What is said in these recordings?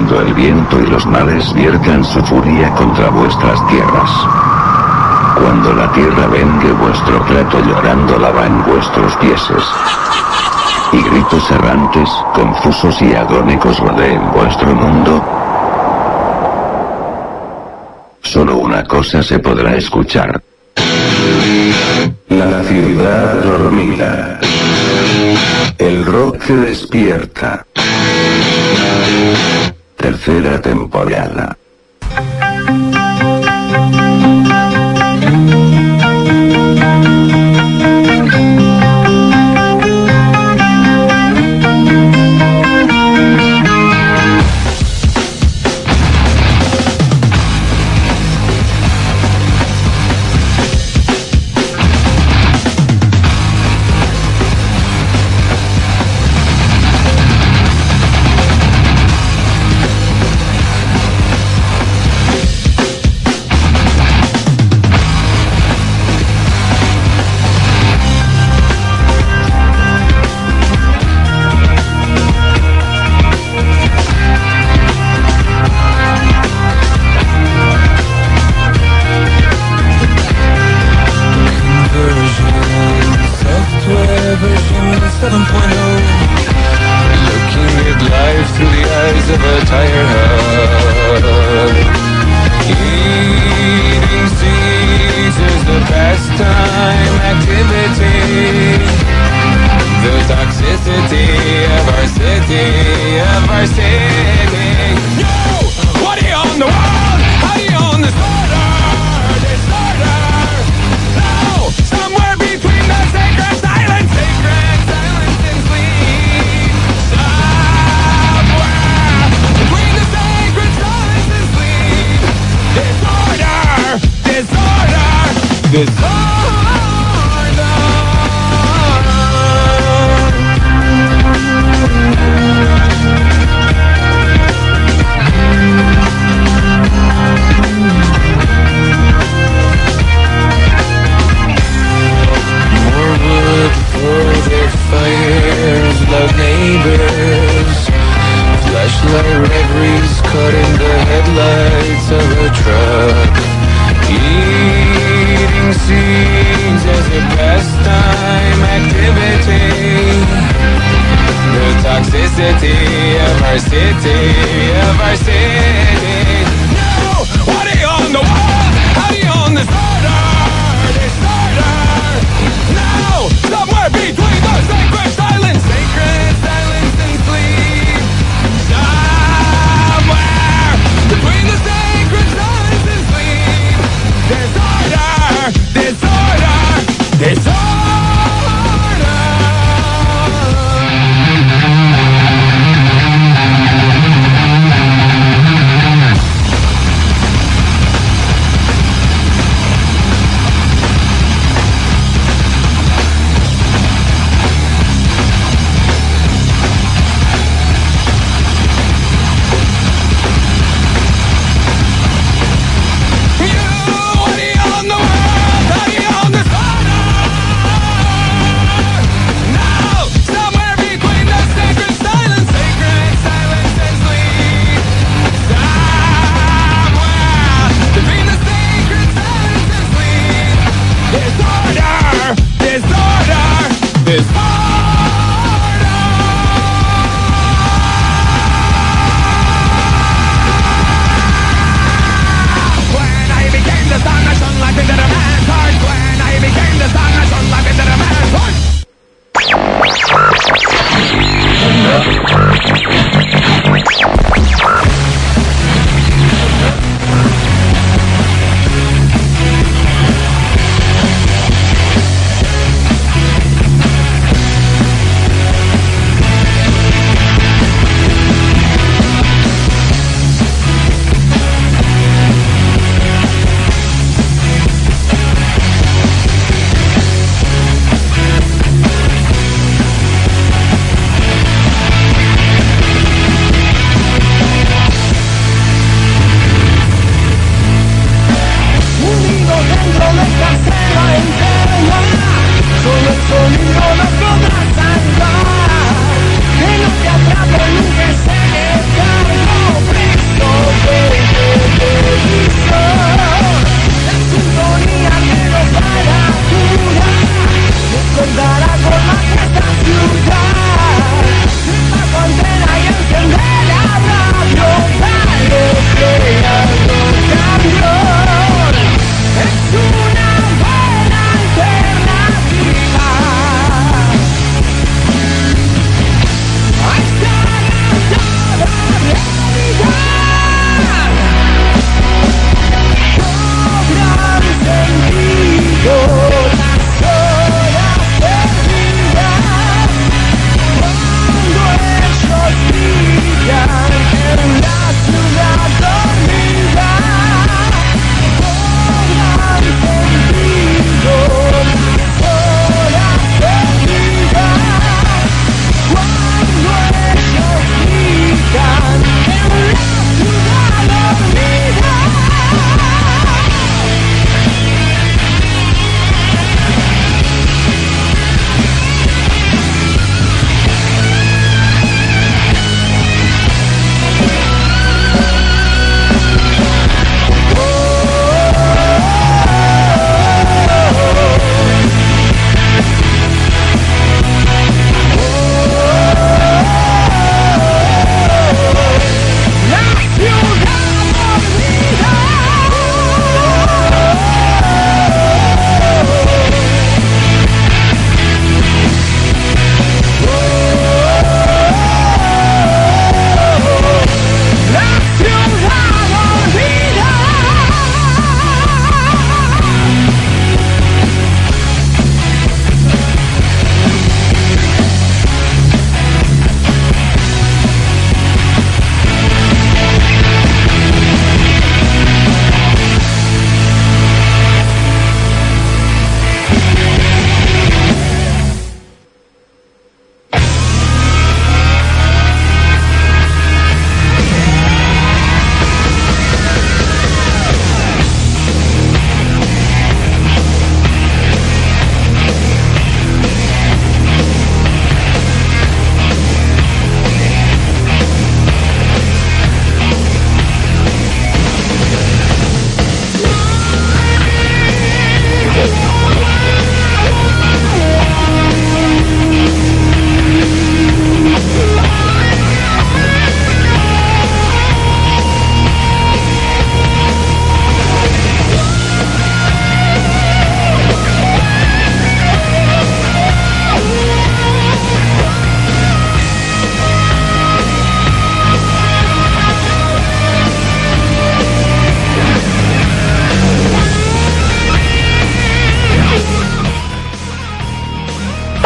cuando el viento y los mares viertan su furia contra vuestras tierras. Cuando la tierra vengue vuestro plato llorando lava en vuestros pieses. Y gritos errantes, confusos y agónicos rodeen vuestro mundo. Solo una cosa se podrá escuchar. La ciudad dormida. El rock que despierta. Tercera temporada.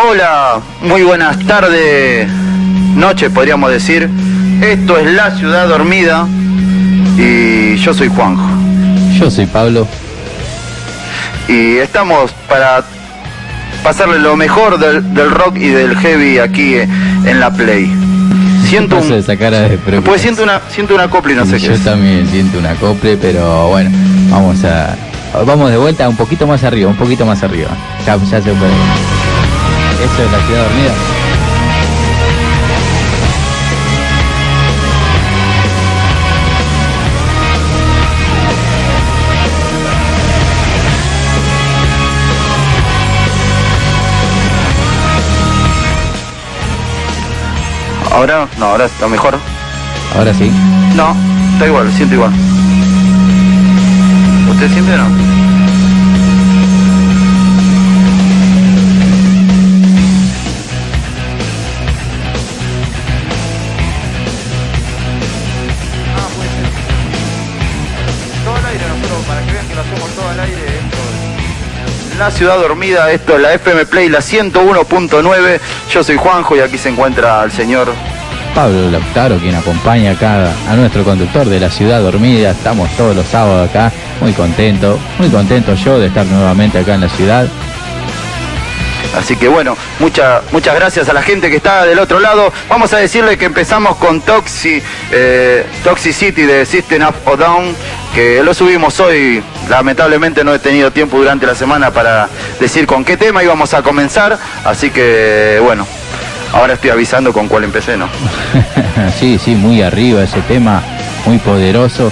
Hola, muy buenas tardes, noches podríamos decir. Esto es La Ciudad Dormida y yo soy Juanjo. Yo soy Pablo. Y estamos para pasarle lo mejor del rock y del heavy aquí en la Play. Siento esa cara de preocupación. Pues siento una acople y no sé qué Yo es. también siento una acople, pero bueno, vamos de vuelta un poquito más arriba, Ya se puede. Eso es La Ciudad Dormida. Ahora, no, ahora está mejor. Ahora sí. No, está igual, siento igual. ¿Usted siente o no? Puede ser. Todo al aire nosotros, para que vean que lo hacemos todo al aire. La Ciudad Dormida, esto es la FM Play, la 101.9. Yo soy Juanjo y aquí se encuentra el señor Pablo Lautaro, quien acompaña acá a nuestro conductor de La Ciudad Dormida. Estamos todos los sábados acá, muy contento yo de estar nuevamente acá en la ciudad. Así que bueno, muchas gracias a la gente que está del otro lado. Vamos a decirle que empezamos con Toxicity de System of a Down, que lo subimos hoy. Lamentablemente no he tenido tiempo durante la semana para decir con qué tema íbamos a comenzar, así que bueno, ahora estoy avisando con cuál empecé, ¿no? Sí, muy arriba ese tema, muy poderoso.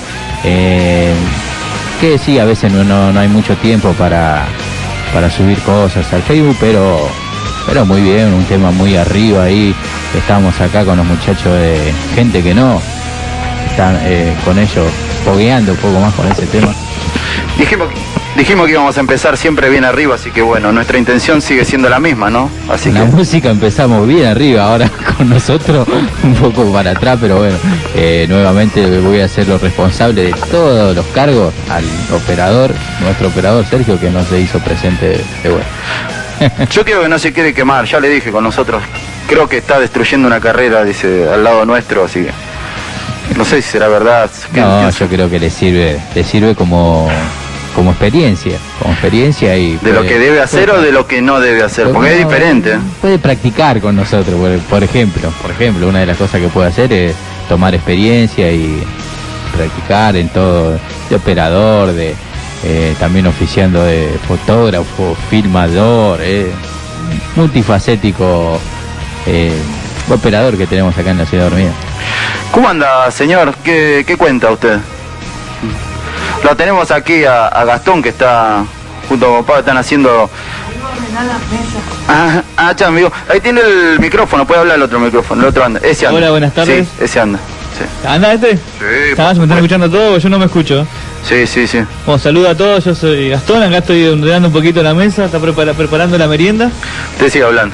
Que sí, a veces no hay mucho tiempo para subir cosas al Facebook, pero muy bien, un tema muy arriba ahí. Estamos acá con los muchachos de gente que no están con ellos fogueando un poco más con ese tema. Dijimos que íbamos a empezar siempre bien arriba, así que bueno, nuestra intención sigue siendo la misma, ¿no? Así la música empezamos bien arriba, ahora con nosotros un poco para atrás, pero bueno, nuevamente voy a ser lo responsable de todos los cargos al operador, nuestro operador Sergio, que no se hizo presente de bueno. Yo creo que no se quiere quemar, ya le dije con nosotros, creo que está destruyendo una carrera, dice, al lado nuestro, así que no sé si será verdad. No, yo creo que le sirve como experiencia y de lo que debe hacer o de lo que no debe hacer, porque es diferente. Puede practicar con nosotros, por ejemplo, una de las cosas que puede hacer es tomar experiencia y practicar en todo, de operador, también oficiando de fotógrafo, filmador, multifacético operador que tenemos acá en La Ciudad Dormida. ¿Cómo anda, señor? ¿Qué cuenta usted? Lo tenemos aquí a Gastón, que está junto con papá, están haciendo... Ya, amigo. Ahí tiene el micrófono, puede hablar el otro micrófono, el otro anda. Ese anda. Hola, buenas tardes. Sí, ese anda. Sí. ¿Anda este? Sí. ¿Me están escuchando todo? Yo no me escucho. Sí. Bueno, saludo a todos, yo soy Gastón, acá estoy ordenando un poquito la mesa, está preparando la merienda. Usted sigue hablando.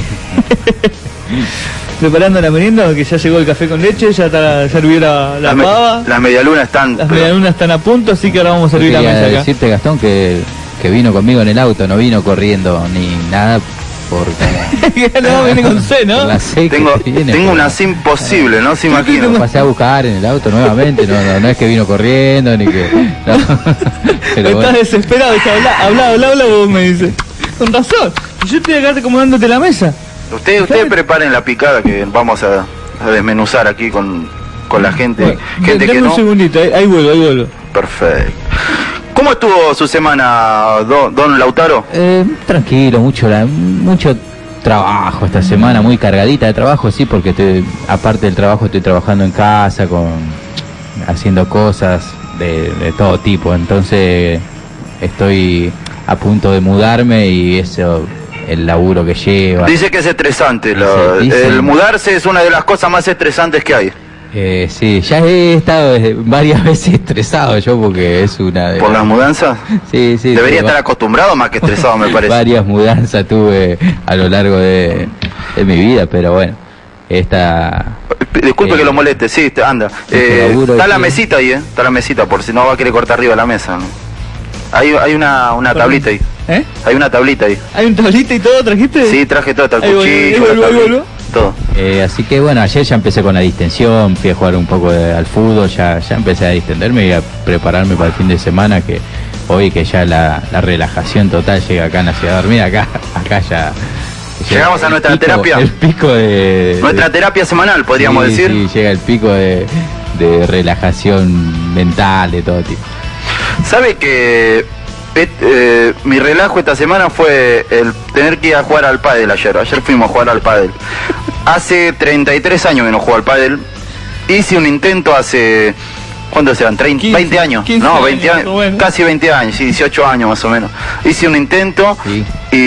Preparando la merienda, que ya llegó el café con leche, ya hirvió la pava. Las medialunas están... Las medialunas están a punto, así que ahora vamos a servir la mesa acá. Decirte, Gastón, que vino conmigo en el auto, no vino corriendo ni nada, porque... no, viene con C, ¿no? Tengo una C imposible, ¿no? Se imagina. Lo pasé a buscar en el auto nuevamente, no es que vino corriendo, ni que... No. Pero estás bueno. desesperado, habla, vos me dice. Con razón, yo estoy acá acomodándote la mesa. Ustedes preparen la picada que vamos a desmenuzar aquí con la gente. Bueno, gente que un no. segundito, ahí vuelvo. Perfecto. ¿Cómo estuvo su semana, don Lautaro? Tranquilo, mucho trabajo esta semana, muy cargadita de trabajo, sí, porque aparte del trabajo estoy trabajando en casa, haciendo cosas de todo tipo, entonces estoy a punto de mudarme y eso... el laburo que lleva. Dice que es estresante. El mudarse es una de las cosas más estresantes que hay. Sí, ya he estado varias veces estresado yo porque es una de... ¿Por las mudanzas? Sí. Debería estar acostumbrado más que estresado, me parece. Varias mudanzas tuve a lo largo de mi vida, pero bueno, esta... Disculpe que lo moleste, sí, anda. Está la mesita ahí, está la mesita, por si no va a querer cortar arriba la mesa, ¿no? Hay una tablita ahí. ¿Eh? Hay una tablita ahí. ¿Hay un tablita y todo trajiste? Sí, traje todo, hasta el Ahí cuchillo, vuelvo, la ahí tablita, vuelvo. todo. Así que bueno, ayer ya empecé con la distensión, fui a jugar un poco al fútbol, ya empecé a distenderme y a prepararme para el fin de semana, que hoy que ya la relajación total llega acá en la ciudad dormida, acá ya... Llegamos a nuestra terapia. El pico de... Nuestra terapia semanal, podríamos decir. Sí, llega el pico de relajación mental de todo tipo. ¿Sabe que mi relajo esta semana fue el tener que ir a jugar al pádel ayer? Ayer fuimos a jugar al pádel. Hace 33 años que no juego al pádel. Hice un intento hace... ¿Cuántos eran? 20 años. 15 no, 20 años. Bueno. Casi 20 años, sí, 18 años más o menos. Hice un intento Sí.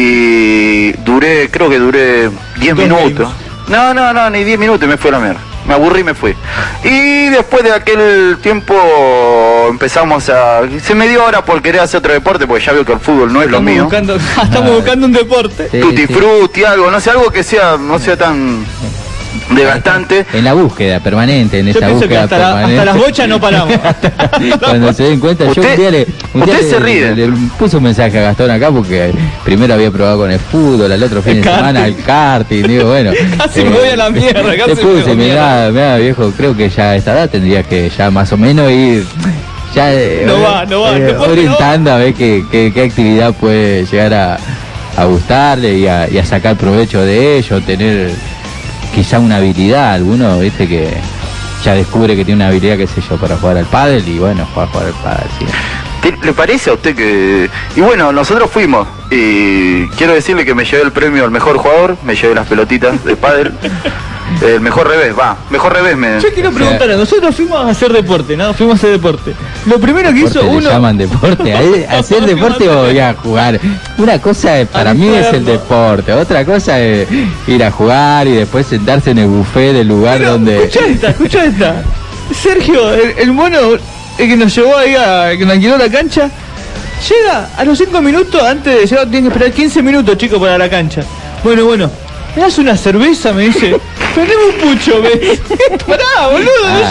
y creo que duré 10 minutos. No, ni 10 minutos y me fui a la mierda. Me aburrí y me fui. Y después de aquel tiempo empezamos a... Se me dio ahora por querer hacer otro deporte, porque ya veo que el fútbol no es lo mío. Estamos buscando un deporte. Sí, Tutti sí. frutti, algo, no sé, algo que sea, no sea tan desgastante. En la búsqueda permanente, en Yo esa pienso que búsqueda hasta permanente. las bochas no paramos. Cuando se den cuenta, yo Usted- un día usted se ríe. le puse un mensaje a Gastón acá porque primero había probado con el fútbol, al otro fin El de semana karting. el karting, digo, bueno. Casi me voy a la mierda, casi le me voy puse, a la mirá, viejo, creo que ya a esta edad tendría que ya más o menos ir ya No va, el deporte orientando a ver qué actividad puede llegar a gustarle y a sacar provecho de ello, tener quizá una habilidad, alguno, viste, que ya descubre que tiene una habilidad, qué sé yo, para jugar al pádel y bueno, jugar al pádel, sí. ¿Le parece a usted que...? Y bueno, nosotros fuimos y quiero decirle que me llevé el premio al mejor jugador, me llevé las pelotitas de pádel, el mejor revés, mejor revés me... Yo quiero preguntar, nosotros fuimos a hacer deporte, ¿no? Fuimos a hacer deporte. Lo primero que hizo Deporte le uno... llaman deporte, hacer deporte o ir a jugar. Una cosa para mí es el deporte, otra cosa es ir a jugar y después sentarse en el buffet del lugar Pero, donde... escuchá esta. Sergio, el mono, el que nos llevó ahí, que nos alquiló la cancha, llega a los 5 minutos, antes de llegar, tiene que esperar 15 minutos, chicos, para la cancha. Bueno, ¿me das una cerveza? Me dice. Prendeme un pucho, me dice. Pará, boludo,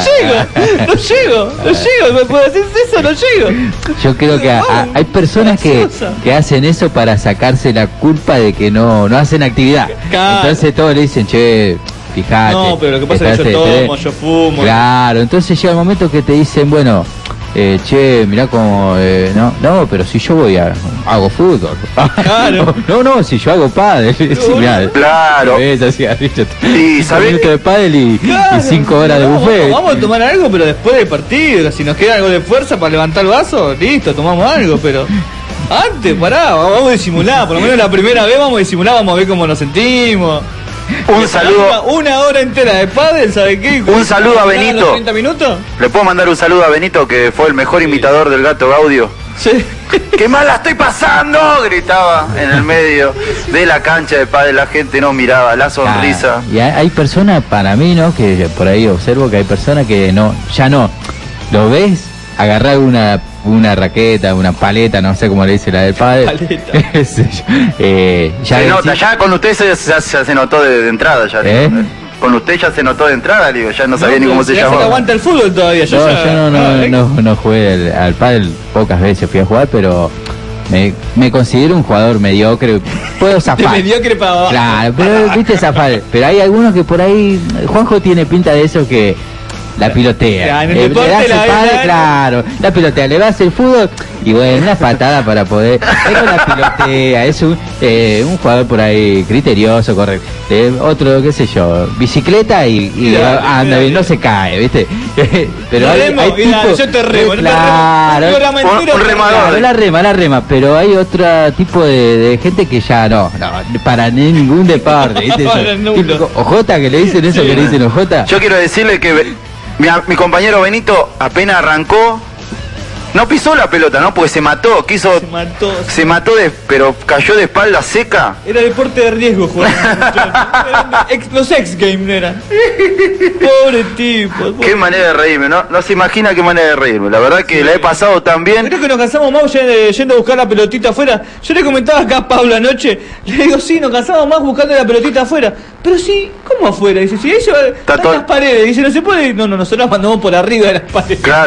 no llego. ¿Me puedo hacer eso? No llego. Yo creo que hay personas que hacen eso para sacarse la culpa de que no hacen actividad. Claro. Entonces todos le dicen, che, fíjate. No, pero lo que pasa es que yo tomo, yo fumo. Claro, entonces llega el momento que te dicen, bueno, che, mirá como, no, pero si yo hago fútbol. Claro. no, si yo hago pádel. Sí, mirá, Claro. Y ¿sabés minutos de pádel y 5 horas de No, buffet. Vamos a tomar algo, pero después del partido. Si nos queda algo de fuerza para levantar el vaso, listo, tomamos algo, pero... Antes, pará, vamos a disimular. Por lo menos la primera vez vamos a disimular, vamos a ver cómo nos sentimos. Un saludo, Una hora entera de pádel, ¿sabe qué? Un saludo a ¿Los Benito. 30 minutos? ¿le puedo mandar un saludo a Benito, que fue el mejor imitador del Gato Gaudio? Sí. ¡Qué mal la estoy pasando! Gritaba en el medio de la cancha de pádel, la gente no miraba, la sonrisa. Y hay personas, para mí, ¿no? Que por ahí observo que hay personas que ya no. Lo ves agarrar una raqueta, una paleta, no sé cómo le dice la del padre. Paleta. Se nota, ya con usted se notó de entrada ya. ¿Eh? Con usted ya se notó de entrada, digo, ya no sabía ni cómo se Ya llamaba. aguanta el fútbol todavía. Yo no jugué al pádel, pocas veces fui a jugar, pero me considero un jugador mediocre. Puedo De zafar. mediocre para abajo. Claro, pero viste zafar. Pero hay algunos que por ahí, Juanjo tiene pinta de eso que la pilotea. Ya, en el deporte le das la el pádel, verdad- claro, la pilotea, le das el fútbol y bueno, una patada para poder. Pero la pilotea, es un jugador por ahí criterioso, correcto. Otro, qué sé yo, bicicleta y Mira, anda mira, bien, no mira. se cae, ¿viste? Pero hay Remo, mira, tipos- yo te remo, claro, Un remador. Claro, la rema, pero hay otro tipo de gente que ya no, para ningún deporte, ¿viste? Para Eso, nulo. típico Ojota, que le dicen eso, Sí. que le dicen Ojota. Yo quiero decirle que mi compañero Benito apenas arrancó, no pisó la pelota, ¿no? Porque se mató, Se mató. pero cayó de espalda seca. Era deporte de riesgo jugar. Los X Games eran. Pobre tipo. Qué manera de reírme, no se imagina qué manera de reírme. La verdad que la he pasado tan bien. Creo que nos cansamos más yendo a buscar la pelotita afuera. Yo le comentaba acá a Pablo anoche. Le digo, sí, nos cansamos más buscando la pelotita afuera. Pero sí, ¿cómo afuera? Dice, si eso están todo- las paredes. Dice, no se puede ir. No, nosotros mandamos por arriba de las paredes. Claro.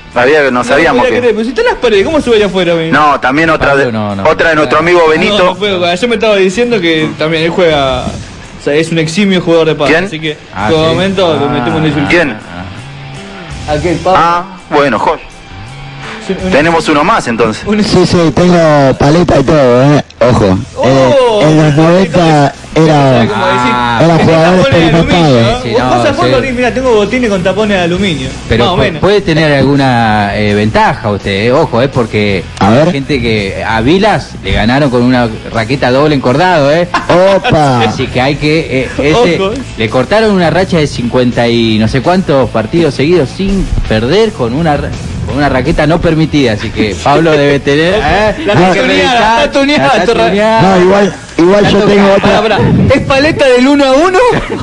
No sabíamos que... Pero si están las paredes, ¿cómo sube allá afuera? No, también otra de nuestro amigo Benito. No puedo, yo me estaba diciendo que también él juega, o sea, es un eximio jugador de pádel. ¿Quién? Así que en todo momento lo metemos en el insulto. ¿Quién? Aquel Pablo. Bueno, Josh. Tenemos uno más entonces. Sí, tengo paleta y todo, ojo. En los 90 era jugador experimentado. Vos vas a fondo, mira, tengo botines con tapones de aluminio. Pero más o menos. puede tener alguna ventaja usted, ojo, porque hay gente que a Vilas le ganaron con una raqueta doble encordado, Opa. Así que hay que le cortaron una racha de 50 y no sé cuántos partidos seguidos sin perder con una raqueta no permitida, así que Pablo debe tener está tuneada. No, igual yo tengo otra. ¿Es paleta del 1 a 1?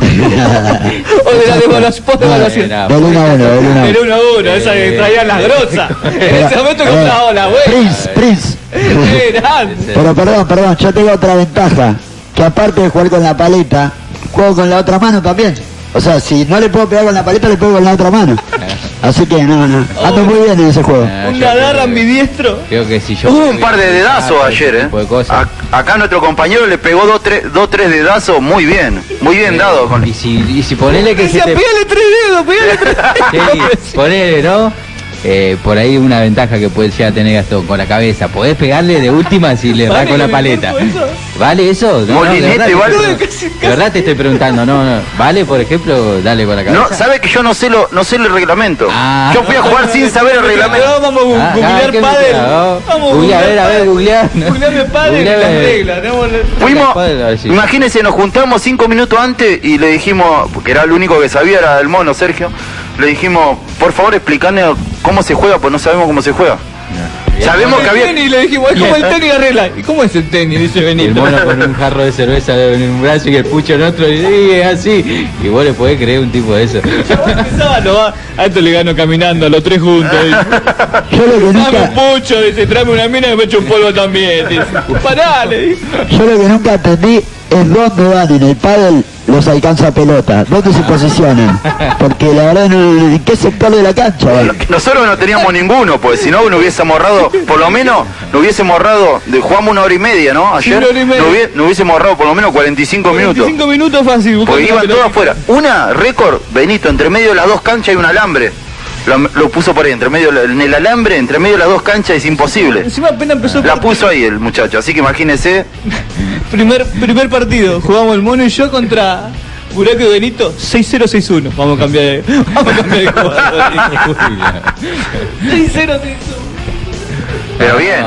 ¿O de la devaluación? Del 1 a 1. Del 1 a 1, esa que traían las grosas. En ese momento compraba la buena. Prince. Pero perdón, yo tengo otra ventaja. Que aparte de jugar con la paleta, juego con la otra mano también. O sea, si no le puedo pegar con la paleta, le pego con la otra mano. Así que no. Ando muy bien en ese juego. Un agarra ambidiestro. Creo que si yo... Hubo un par de dedazos ayer, Acá nuestro compañero le pegó dos, tres dedazos muy bien dados. Y si ponele que se te... Pégale 3 dedos. Sí, ponele, ¿no? Por ahí una ventaja que puede llegar a tener Gastón con la cabeza. Podés pegarle de última si le da con la paleta. ¿Vale eso? De verdad te estoy preguntando, no. ¿Vale, por ejemplo, dale con la cabeza? No, sabe que yo no sé el reglamento. Yo fui a jugar sin saber el reglamento. Vamos a googlear pádel. Vamos a ver, googlear. Googlearme pádel, las reglas. Fuimos, imagínense, nos juntamos 5 minutos antes y le dijimos, porque era el único que sabía, era el mono Sergio, le dijimos, por favor explicarme cómo se juega, pues no sabemos cómo se juega. Sabemos que había... Y le dijimos, es como el tenis de regla. ¿Y cómo es el tenis? Dice Benito. El mono con un jarro de cerveza en un brazo y el pucho en otro, y es así. Y vos le podés creer un tipo de eso. A esto le gano caminando, a los 3 juntos. Yo lo que nunca... Dame un pucho, dice, tráeme una mina y me echo un polvo también. Dice, parale. Yo lo que nunca entendí es dónde van en el pádel los alcanza pelota, dónde se posicionan, porque la verdad ¿en qué sector de la cancha? Nosotros no teníamos ninguno, pues si no nos hubiésemos ahorrado, por lo menos nos hubiésemos ahorrado, jugamos 1 hora y media, ¿no? Ayer nos hubiésemos ahorrado por lo menos 45 minutos. 45 minutos fácil. Porque iban todos afuera. Una récord, Benito, entre medio de las 2 canchas hay un alambre. Lo puso por ahí, en el alambre, entre medio de las 2 canchas, es imposible. Encima apenas empezó la puso ahí el muchacho, así que imagínese. primer partido, jugamos el mono y yo contra Buraco y Benito, 6-0-6-1. Vamos a cambiar de jugador. 6-0-6-1. Pero bien,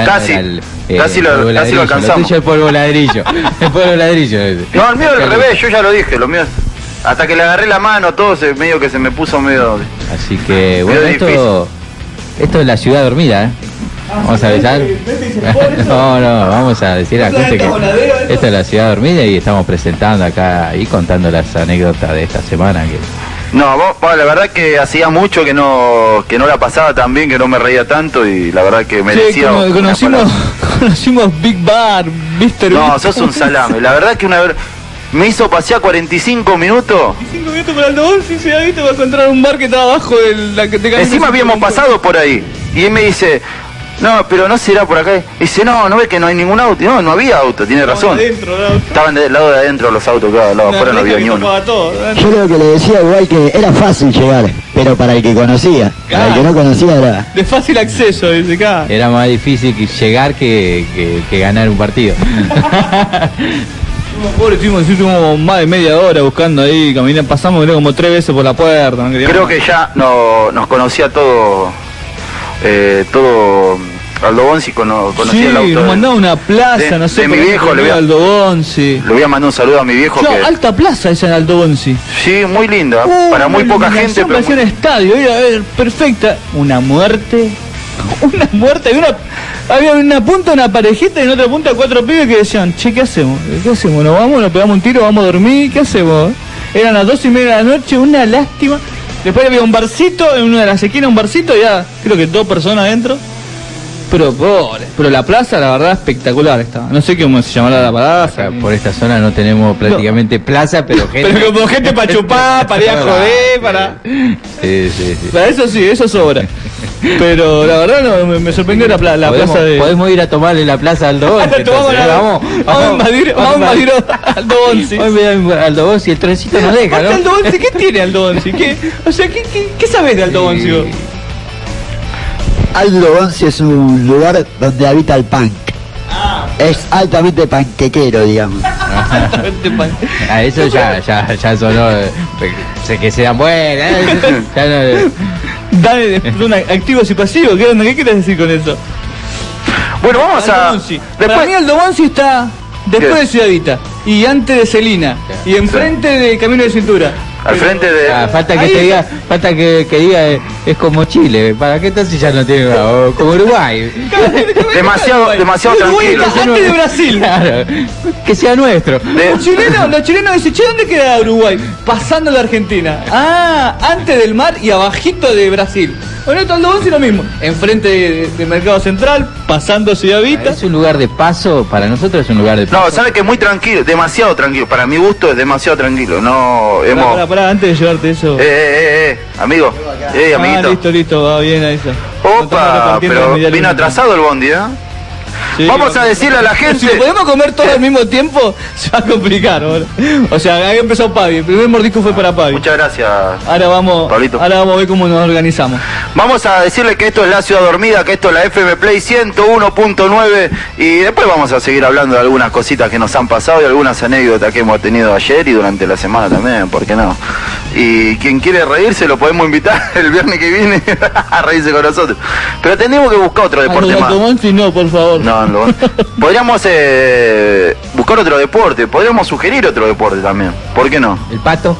casi lo alcanzamos. El polvo ladrillo. No, el mío al revés, yo ya lo dije, lo mío. Hasta que le agarré la mano, todo medio que se me puso medio... Así que, bueno, esto es la ciudad dormida, Vamos a avisar. No, vamos a decir a la gente que esta es la ciudad dormida y estamos presentando acá y contando las anécdotas de esta semana. No, la verdad que hacía mucho que no la pasaba tan bien, que no me reía tanto y la verdad que merecía... Conocimos Big Bar, Mr. No, sos un salame. La verdad que me hizo pasear 45 minutos. 45 minutos por Aldo Bonzi, se ha visto para encontrar un bar que estaba abajo de Encima habíamos pasado por ahí. Y él me dice, no, pero no será por acá. Y dice, no ves que no hay ningún auto. No había auto, tiene razón. Estaban del lado de adentro los autos, cada lado afuera no había ni uno. Yo lo que le decía igual que era fácil llegar, pero para el que conocía. Para el que no conocía era... de fácil acceso, dice acá. Era más difícil llegar que ganar un partido. Pobre, estuvimos más de media hora buscando ahí, caminando, pasamos como 3 veces por la puerta. Creo que ya nos conocía todo Aldo Bonzi conocía el auto. Nos mandaba una plaza, no sé. De mi viejo le voy a mandar un saludo a mi viejo. Alta plaza esa en Aldo Bonzi. Sí, muy linda, para muy poca gente. Pero un estadio, perfecta. Una muerte, había una punta una parejita y en otra punta 4 pibes que decían, che, ¿qué hacemos? ¿Nos vamos? ¿Nos pegamos un tiro? ¿Vamos a dormir? ¿Qué hacemos? Eran las 2:30 de la noche, una lástima. Después había un barcito, en una de las esquinas un barcito, ya creo que 2 personas adentro. Pero la plaza, la verdad, espectacular estaba. No sé cómo se llamará la plaza. Por esta zona no tenemos prácticamente plaza, pero gente... Pero como gente para chupar, para ir a joder, para... Sí. Para eso sí, eso sobra. Pero la verdad no, me sorprendió la plaza de... Podemos ir a tomarle la plaza Aldo Bonzi. Vamos a invadir Aldo Bonzi. Aldo Bonzi, el trencito nos deja, ¿no? Aldo Bonzi, ¿qué tiene Aldo Bonzi? ¿Qué sabes de Aldo Bonzi vos? Aldo Bonzi es un lugar donde habita el punk. Es altamente panquequero, digamos. Eso ya sonó. Sé que sean buenas. Dale, son activos y pasivos. ¿Qué quieres decir con eso? Bueno, vamos Aldo a... Bonzi. Para mí Aldo Bonzi está después de Ciudadita y antes de Celina y enfrente de Camino de Cintura. Al frente de... falta que diga es como Chile. ¿Para qué tal si ya no tiene como Uruguay? demasiado tranquilo. Antes de Brasil. Claro, que sea nuestro. Los chilenos dicen, che, ¿dónde queda Uruguay? Pasando la Argentina. Antes del mar y abajito de Brasil. Bueno, esto Aldo Bonzi lo mismo. Enfrente de Mercado Central, pasando Ciudad Vita. Es un lugar de paso, para nosotros es un lugar de paso. No, sabe que es muy tranquilo, demasiado tranquilo. Para mi gusto es demasiado tranquilo. No hemos... Pará, antes de llevarte eso. Amigo. Amiguito. Listo, va bien a eso. Opa, pero vino atrasado el bondi, ¿eh? Sí, vamos a decirle a la gente... Si podemos comer todo al mismo tiempo, se va a complicar, ¿no? O sea, ahí empezó Pavi. El primer mordisco fue para Pavi. Muchas gracias, Pablito. Ahora vamos a ver cómo nos organizamos. Vamos a decirle que esto es La Ciudad Dormida, que esto es la FM Play 101.9 y después vamos a seguir hablando de algunas cositas que nos han pasado y algunas anécdotas que hemos tenido ayer y durante la semana también, ¿por qué no? Y quien quiere reírse lo podemos invitar el viernes que viene a reírse con nosotros. Pero tenemos que buscar otro deporte más. No, por favor. No. Podríamos buscar otro deporte, podríamos sugerir otro deporte también. ¿Por qué no? ¿El pato?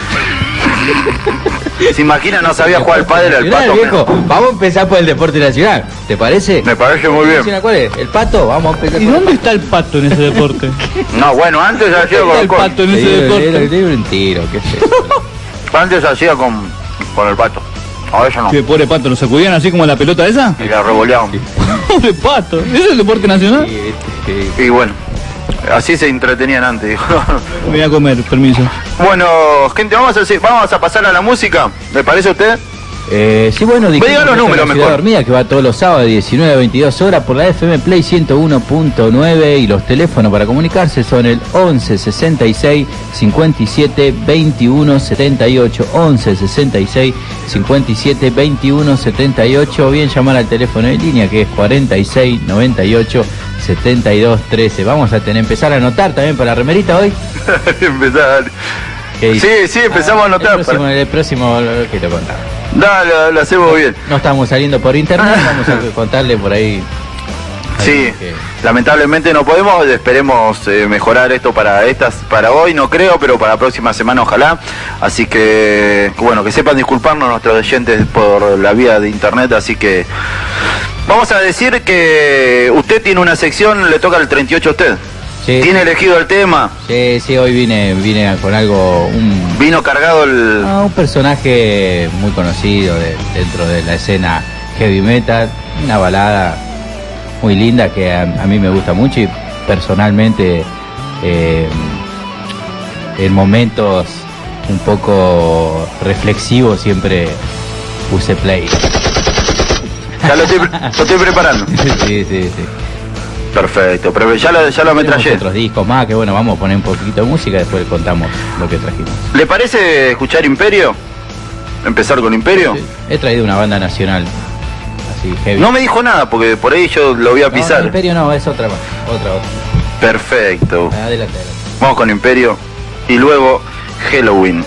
¿Se imagina? No sabía jugar al pádel al pato. Viejo, vamos a empezar por el deporte nacional. ¿Te parece? Me parece muy bien. ¿Cuál es? ¿El pato? Vamos a empezar. ¿Y dónde está el pato en ese deporte? No, bueno, antes ya llega con el pato en ese deporte. Te digo un tiro, qué sé. Antes hacía con el pato. Ahora ya no. ¿Qué pobre pato? ¿Lo sacudían así como la pelota esa? Y la revoleaban. Pobre pato. ¿Ese es el deporte nacional? Y bueno, así se entretenían antes. Me voy a comer, permiso. Bueno, gente, vamos a pasar a la música. ¿Le parece a usted? Sí, bueno, diga los números mejor. Dormida, que va todos los sábados de 19 a 22 horas por la FM Play 101.9 y los teléfonos para comunicarse son el 11 66 57 21 78 11 66 57 21 78 o bien llamar al teléfono en línea que es 46 98 72 13. Vamos a empezar a anotar también para la remerita hoy. Empezar. Sí, empezamos a anotar. El próximo que te contaba. Dale, lo hacemos bien. No estamos saliendo por internet, vamos a contarle por ahí. Sí, lamentablemente no podemos, esperemos mejorar esto para hoy, no creo, pero para la próxima semana ojalá. Así que, bueno, que sepan disculparnos nuestros oyentes por la vía de internet, así que vamos a decir que usted tiene una sección, le toca el 38 a usted. Sí. ¿Tiene elegido el tema? Sí, hoy vine con algo... Vino cargado un personaje muy conocido dentro de la escena heavy metal, una balada muy linda que a mí me gusta mucho y personalmente en momentos un poco reflexivos siempre puse play. Ya lo estoy preparando. Sí. Perfecto, pero ya lo ametrallé. Otros discos más, que bueno, vamos a poner un poquito de música y después contamos lo que trajimos. ¿Le parece escuchar Imperio? ¿Empezar con Imperio? Sí. He traído una banda nacional, así heavy. No me dijo nada, porque por ahí yo lo voy a pisar. No, Imperio no, es otra. Perfecto. Adelante. Vamos con Imperio y luego Halloween.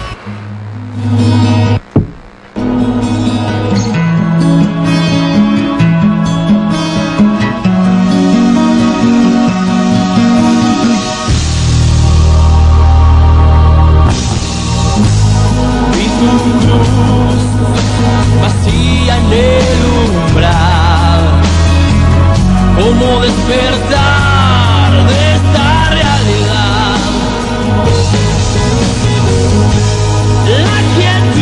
Vacía en el umbral, como despertar de esta realidad. La gente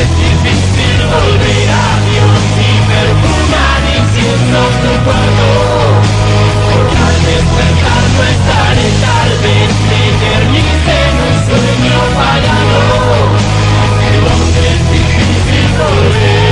es difícil volver a Dios y perfumar incienso tu cuarto, porque al despertar no estaré, tal vez te eternice en un sueño pagano, de donde es difícil volver.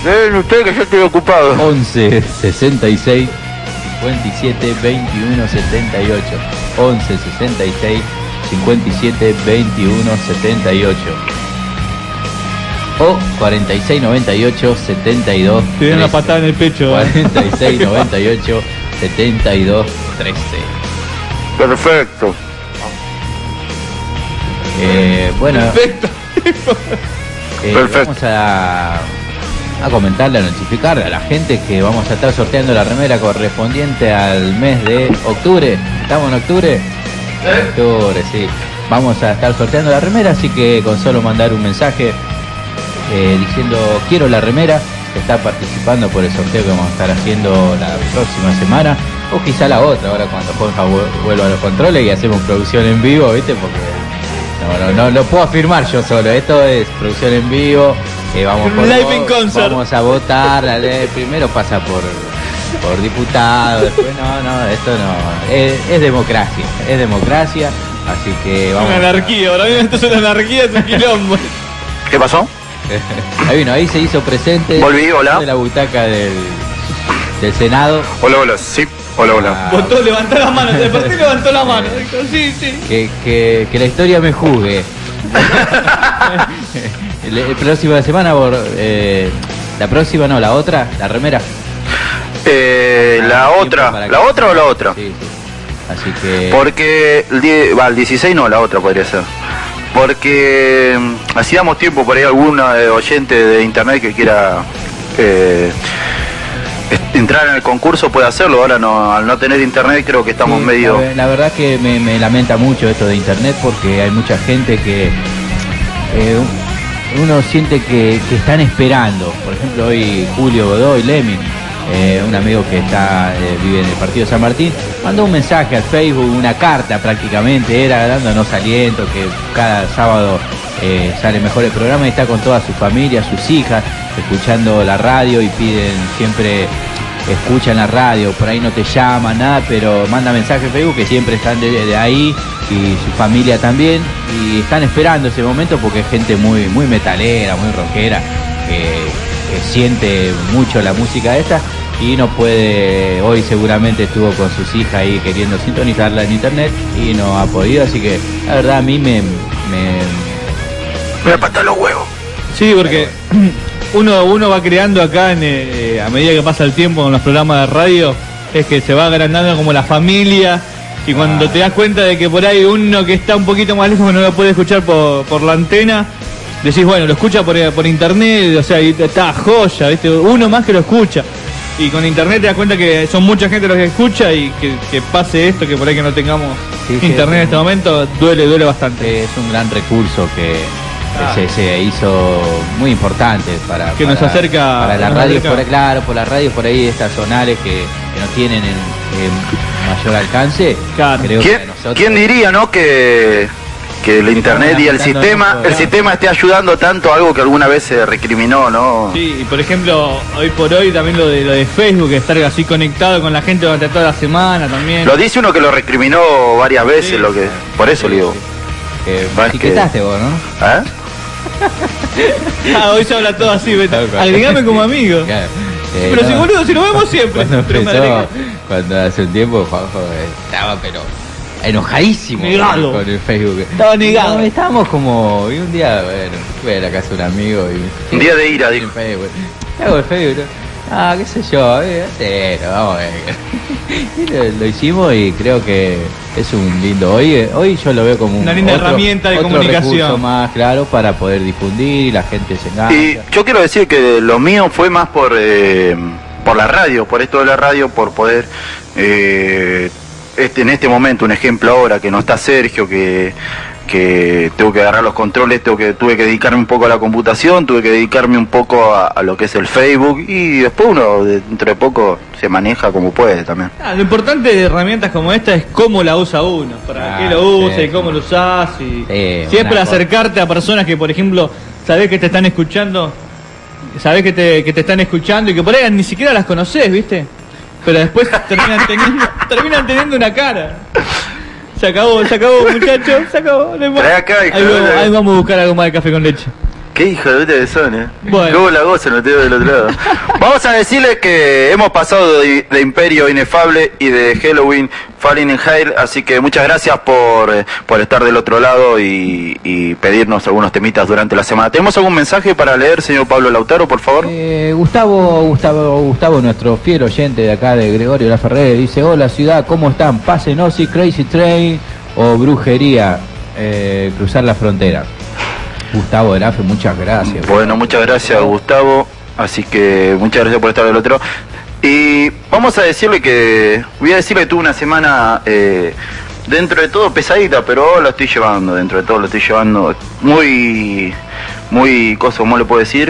Usted que yo estoy ocupado. 11 66 57 21 78. 11 66 57 21 78. O 46 98 72 Te dieron una patada en el pecho. 46 98 72 13. Perfecto. Bueno, Perfecto. Perfecto. vamos a comentarle, a notificarle a la gente que vamos a estar sorteando la remera correspondiente al mes de octubre. ¿Estamos en octubre? Octubre, sí. Vamos a estar sorteando la remera, así que con solo mandar un mensaje diciendo quiero la remera, que está participando por el sorteo que vamos a estar haciendo la próxima semana, o quizá la otra, ahora cuando Juanja vuelva a los controles y hacemos producción en vivo, ¿viste? Porque no lo puedo afirmar yo solo, esto es producción en vivo, Live in concert. vamos a votar, primero pasa por diputado, después esto no, es democracia, así que vamos. Una anarquía, ahora mismo esto es una anarquía, es un quilombo. ¿Qué pasó? Ahí se hizo presente. Volví, hola. De la butaca del Senado. Hola, sí. Hola. Votó, levantó la mano, de parte levantó la mano. Dijo, sí. Que la historia me juzgue. La próxima semana, la próxima no, la otra, la remera. ¿La otra o la otra? Sí. Así que... Porque el 16 no, la otra podría ser. Porque hacíamos tiempo por ahí alguna oyente de internet que quiera entrar en el concurso puede hacerlo. Ahora no, al no tener internet creo que estamos medio... La verdad que me lamenta mucho esto de internet, porque hay mucha gente que uno siente que están esperando. Por ejemplo, hoy Julio Godoy Lemi, un amigo que vive en el partido de San Martín, mandó un mensaje al Facebook, una carta prácticamente, era dándonos aliento, que cada sábado sale mejor el programa, y está con toda su familia, sus hijas, escuchando la radio, y piden siempre, escuchan la radio, por ahí no te llaman, nada, pero manda mensaje en Facebook que siempre están de ahí, y su familia también, y están esperando ese momento porque es gente muy metalera, muy rockera, que siente mucho la música esta y no puede. Hoy seguramente estuvo con sus hijas ahí queriendo sintonizarla en internet y no ha podido, así que la verdad a mí me pata los huevos. Sí, porque uno va creando acá a medida que pasa el tiempo con los programas de radio, es que se va agrandando como la familia, y cuando te das cuenta de que por ahí uno que está un poquito más lejos no lo puede escuchar por la antena, decís, bueno, lo escucha por internet, o sea, y está joya, ¿viste? Uno más que lo escucha. Y con internet te das cuenta que son mucha gente los que escucha, y que pase esto, que por ahí que no tengamos internet en este momento, duele bastante. Es un gran recurso que se hizo muy importante para nos acerca para la radio, por la radio por ahí estas zonales que no tienen mayor alcance. Claro. Creo que nosotros, ¿Quién diría, no, que el internet y el sistema esté ayudando tanto a algo que alguna vez se recriminó, ¿no? Sí, y por ejemplo, hoy por hoy también lo de Facebook, estar así conectado con la gente durante toda la semana también. Lo dice uno que lo recriminó varias veces, Sí. Por eso le digo. etiquetaste vos, ¿no? Hoy se habla todo así, agregame como amigo. Claro. Pero si boludo, si nos vemos siempre. Cuando hace un tiempo Juanjo estaba enojadísimo negado con el Facebook. Estaba negado. Estábamos como, y un día, fui a la casa de un amigo y un día de ira, dijo. ¿Qué hago el Facebook? Qué sé yo, vamos a ver. Y lo hicimos, y creo que es un lindo. Hoy yo lo veo como una linda herramienta de comunicación. Recurso más claro para poder difundir y la gente se engancha. Y yo quiero decir que lo mío fue más por la radio, por esto de la radio, por poder en este momento, un ejemplo ahora que no está Sergio, que tengo que agarrar los controles, tuve que dedicarme un poco a la computación, tuve que dedicarme un poco a lo que es el Facebook, y después uno dentro de poco se maneja como puede también. Lo importante de herramientas como esta es cómo la usa uno, para qué lo usa y cómo lo usás, y siempre acercarte a personas que, por ejemplo, sabés que te están escuchando, sabés que te están escuchando y que por ahí ni siquiera las conocés, ¿viste? Pero después terminan teniendo una cara. Se acabó, muchachos, se acabó. Ahí vamos a buscar algo más de café con leche. Qué hija de puta que son, Bueno. Cómo la gozan los tíos del otro lado. Vamos a decirles que hemos pasado de Imperio Inefable y de Halloween Falling in Hell, así que muchas gracias por estar del otro lado y pedirnos algunos temitas durante la semana. ¿Tenemos algún mensaje para leer, señor Pablo Lautaro, por favor? Gustavo, nuestro fiel oyente de acá de Gregorio Laferrere, dice: hola ciudad, ¿cómo están? Pasen si Crazy Train o brujería, cruzar la frontera. Gustavo de Lafe, muchas gracias. Bueno, muchas gracias, Gustavo. Así que muchas gracias por estar del otro. Y vamos a decirle que tuve una semana dentro de todo pesadita, pero lo estoy llevando, dentro de todo lo estoy llevando muy, ¿cómo le puedo decir?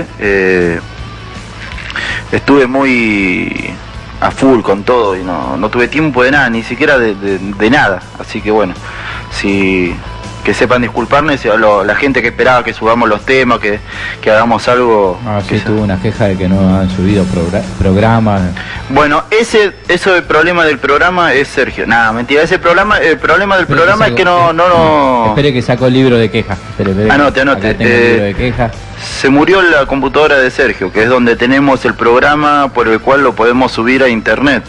Estuve muy a full con todo y no tuve tiempo de nada, ni siquiera de nada. Así que bueno, que sepan disculparme, la gente que esperaba que subamos los temas, que hagamos algo. Sí, tuvo una queja de que no han subido programas. Bueno, eso del problema del programa es Sergio. Nada, mentira, el problema del programa es que no. Espere que sacó el libro de quejas. Anote. Acá tengo el libro de quejas. Se murió la computadora de Sergio, que es donde tenemos el programa por el cual lo podemos subir a internet.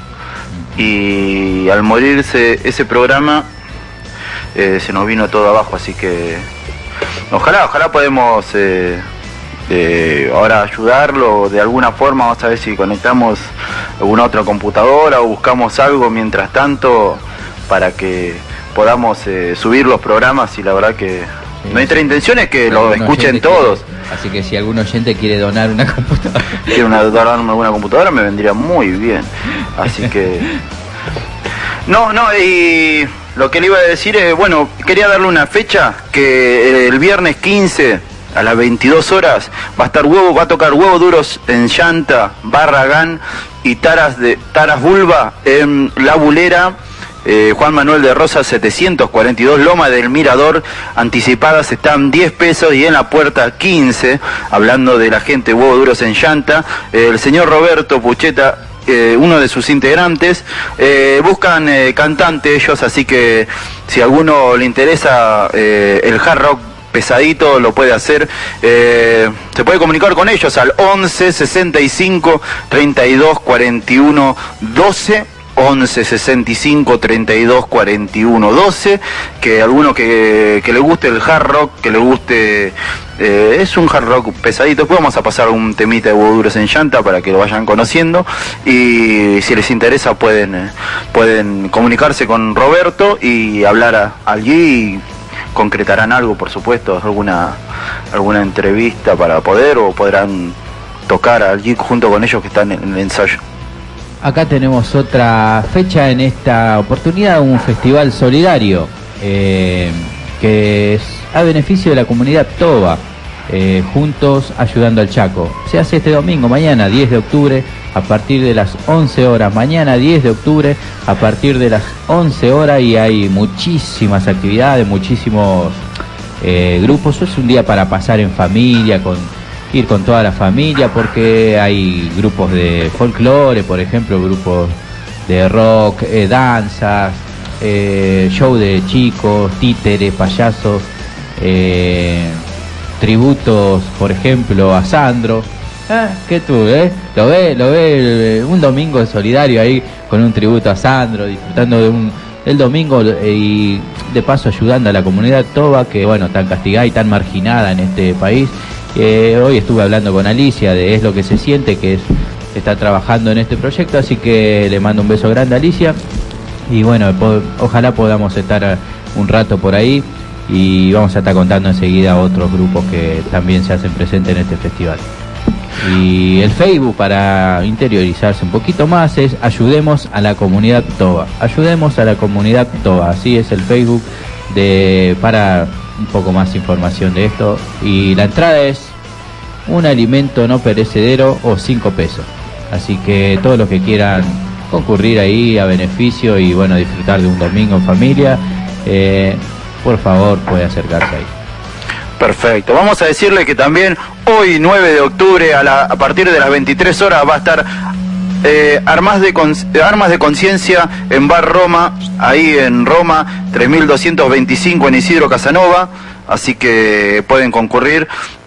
Y al morirse ese programa, se nos vino todo abajo, así que ojalá podemos ahora ayudarlo de alguna forma. Vamos a ver si conectamos alguna otra computadora o buscamos algo mientras tanto para que podamos subir los programas. Y la verdad que nuestra intención es que lo escuchen todos. Así que si algún oyente quiere donar una computadora, donarme alguna computadora, me vendría muy bien. Así que y lo que le iba a decir es, bueno, quería darle una fecha, que el viernes 15 a las 22 horas va a tocar Huevos Duros en Llanta, Barragán y Taras Bulba en La Bulera. Juan Manuel de Rosas 742, Loma del Mirador. Anticipadas están 10 pesos y en la puerta 15. Hablando de la gente Huevos Duros en Llanta, el señor Roberto Pucheta, uno de sus integrantes, buscan cantante ellos, así que si a alguno le interesa el hard rock pesadito, lo puede hacer. Se puede comunicar con ellos al 11 65 32 41 12. 11 65 32 41 12, que alguno que le guste el hard rock, que le guste, es un hard rock pesadito. Después vamos a pasar un temita de Huevos Duros en Llanta para que lo vayan conociendo, y si les interesa pueden comunicarse con Roberto y hablar allí, y concretarán algo, por supuesto, alguna entrevista para o podrán tocar allí junto con ellos que están en el ensayo. Acá tenemos otra fecha en esta oportunidad, un festival solidario que es a beneficio de la comunidad Toba, Juntos Ayudando al Chaco. Se hace este domingo, mañana 10 de octubre, a partir de las 11 horas. Mañana 10 de octubre, a partir de las 11 horas, y hay muchísimas actividades, muchísimos grupos. Es un día para pasar en familia, ir con toda la familia, porque hay grupos de folclore, por ejemplo, grupos de rock, danzas, show de chicos, títeres, payasos, tributos, por ejemplo, a Sandro. ¿Qué tú, Lo ve un domingo solidario ahí con un tributo a Sandro, disfrutando del domingo y de paso ayudando a la comunidad Toba, que bueno, tan castigada y tan marginada en este país. Hoy estuve hablando con Alicia de Es lo que se siente, que está trabajando en este proyecto, así que le mando un beso grande a Alicia, y bueno, ojalá podamos estar un rato por ahí, y vamos a estar contando enseguida otros grupos que también se hacen presentes en este festival. Y el Facebook, para interiorizarse un poquito más, es Ayudemos a la Comunidad Toba. Ayudemos a la Comunidad Toba, así es el Facebook para un poco más información de esto. Y la entrada es un alimento no perecedero o 5 pesos. Así que todos los que quieran concurrir ahí a beneficio y bueno, disfrutar de un domingo en familia, por favor puede acercarse ahí. Perfecto. Vamos a decirle que también hoy 9 de octubre a partir de las 23 horas va a estar Armas de Conciencia en Bar Roma, ahí en Roma 3225 en Isidro Casanova, así que pueden concurrir.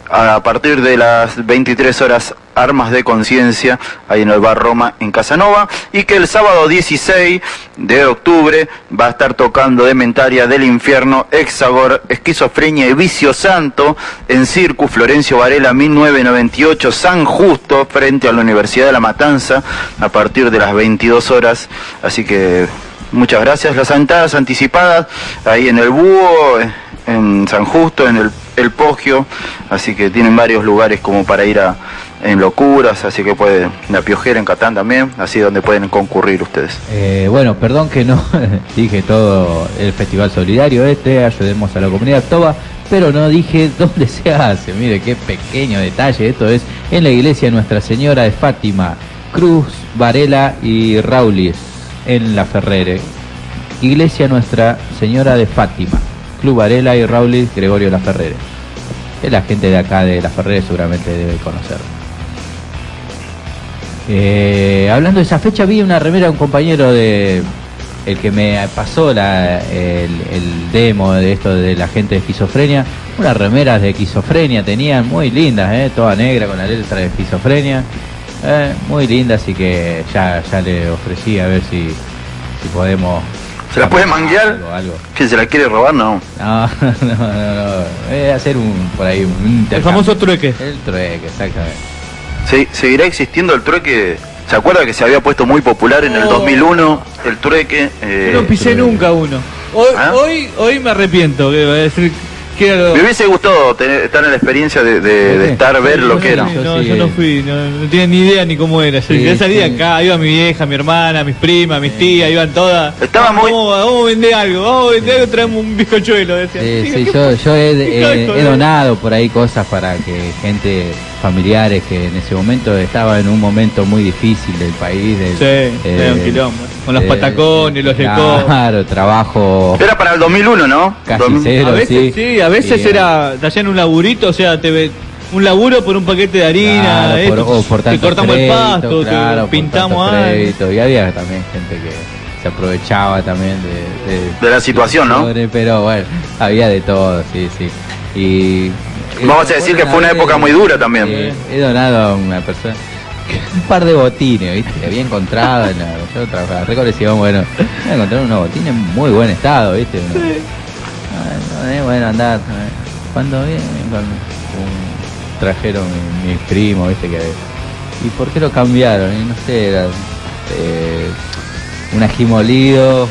a partir de las 23 horas, Armas de Conciencia, ahí en el Bar Roma, en Casanova, y que el sábado 16 de octubre va a estar tocando Dementaria del Infierno, Hexagor, Esquizofrenia y Vicio Santo, en Circus Florencio Varela 1998, San Justo, frente a la Universidad de La Matanza, a partir de las 22 horas, así que muchas gracias. Las entradas anticipadas ahí en el Búho, en San Justo, en el Poggio, así que tienen varios lugares como para ir en Locuras, así que pueden, La Piojera en Catán también, así donde pueden concurrir ustedes. Bueno, perdón que no dije todo el Festival Solidario ayudemos a la comunidad Toba, pero no dije dónde se hace. Mire qué pequeño detalle, esto es en la iglesia Nuestra Señora de Fátima, Cruz, Varela y Raulis, en La Ferrere. Iglesia Nuestra Señora de Fátima, Club Varela y Raulis, Gregorio La Ferrere. La gente de acá de La Ferrere seguramente debe conocer. Hablando de esa fecha, vi una remera de un compañero de el que me pasó el demo de esto de la gente de Esquizofrenia. Unas remeras de Esquizofrenia tenían muy lindas, toda negra con la letra de Esquizofrenia, muy lindas, así que ya le ofrecí a ver si podemos. ¿Se la puede manguear? Algo. ¿Quién se la quiere robar? No. No. Hacer por ahí un el famoso trueque. El trueque, exactamente. ¿Seguirá existiendo el trueque? ¿Se acuerda que se había puesto muy popular en el 2001 el trueque? No pisé nunca uno. Hoy me arrepiento, que va a decir que me hubiese gustado estar en la experiencia de estar, ver lo que era. Yo no fui, no tenía ni idea ni cómo era. Yo salía acá, iba mi vieja, mi hermana, mis primas, mis tías, iban todas. Estaba muy... Vamos a vender algo, traemos un bizcochuelo. Decía. Sí, yo he donado por ahí cosas para que gente, familiares que en ese momento estaba en un momento muy difícil del país. Era un quilombo. Con los patacones, los lecos. Claro, trabajo. Era para el 2001, ¿no? Casi cero, a veces sí, a veces te hacían un laburito, o sea, un laburo por un paquete de harina, claro, por te cortamos crédito, el pasto, claro, te pintamos algo. Y había también gente que se aprovechaba también de la situación, ¿no? Pero bueno, había de todo, sí. Y vamos a decir que fue una época muy dura también. He donado a una persona un par de botines, ¿viste? Que había encontrado yo trabajaba recolección, bueno, me encontraron unos botines en muy buen estado, ¿viste? Bueno, andar cuando vienen trajeron mis primos, ¿viste? ¿Y por qué lo cambiaron? Y no sé, era un ají molido,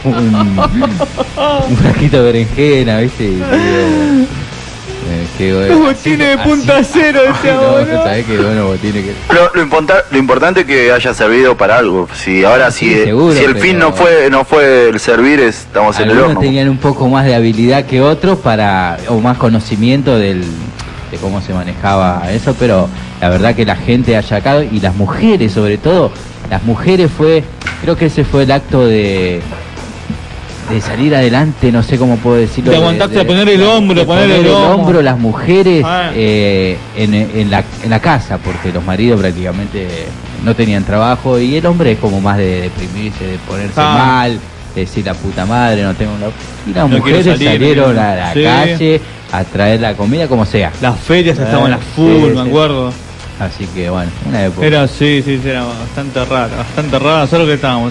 un frasquito de berenjena, ¿viste? Los botines de punta cero, ¿sabés qué bueno botines que... Lo importante es que haya servido para algo. Si el fin no fue el servir, estamos en el horno. Tenían un poco más de habilidad que otros o más conocimiento de cómo se manejaba eso, pero la verdad que la gente haya acá, y las mujeres sobre todo, creo que ese fue el acto de salir adelante, no sé cómo puedo decirlo. De aguantarte a poner el hombro, las mujeres en la casa, porque los maridos prácticamente no tenían trabajo, y el hombre es como más de deprimirse, de ponerse mal, de decir la puta madre, no tengo una... Y las mujeres salieron a la calle a traer la comida como sea. Las ferias estaban a full, me acuerdo. Así que bueno, una época. Era era bastante rara, solo que estábamos.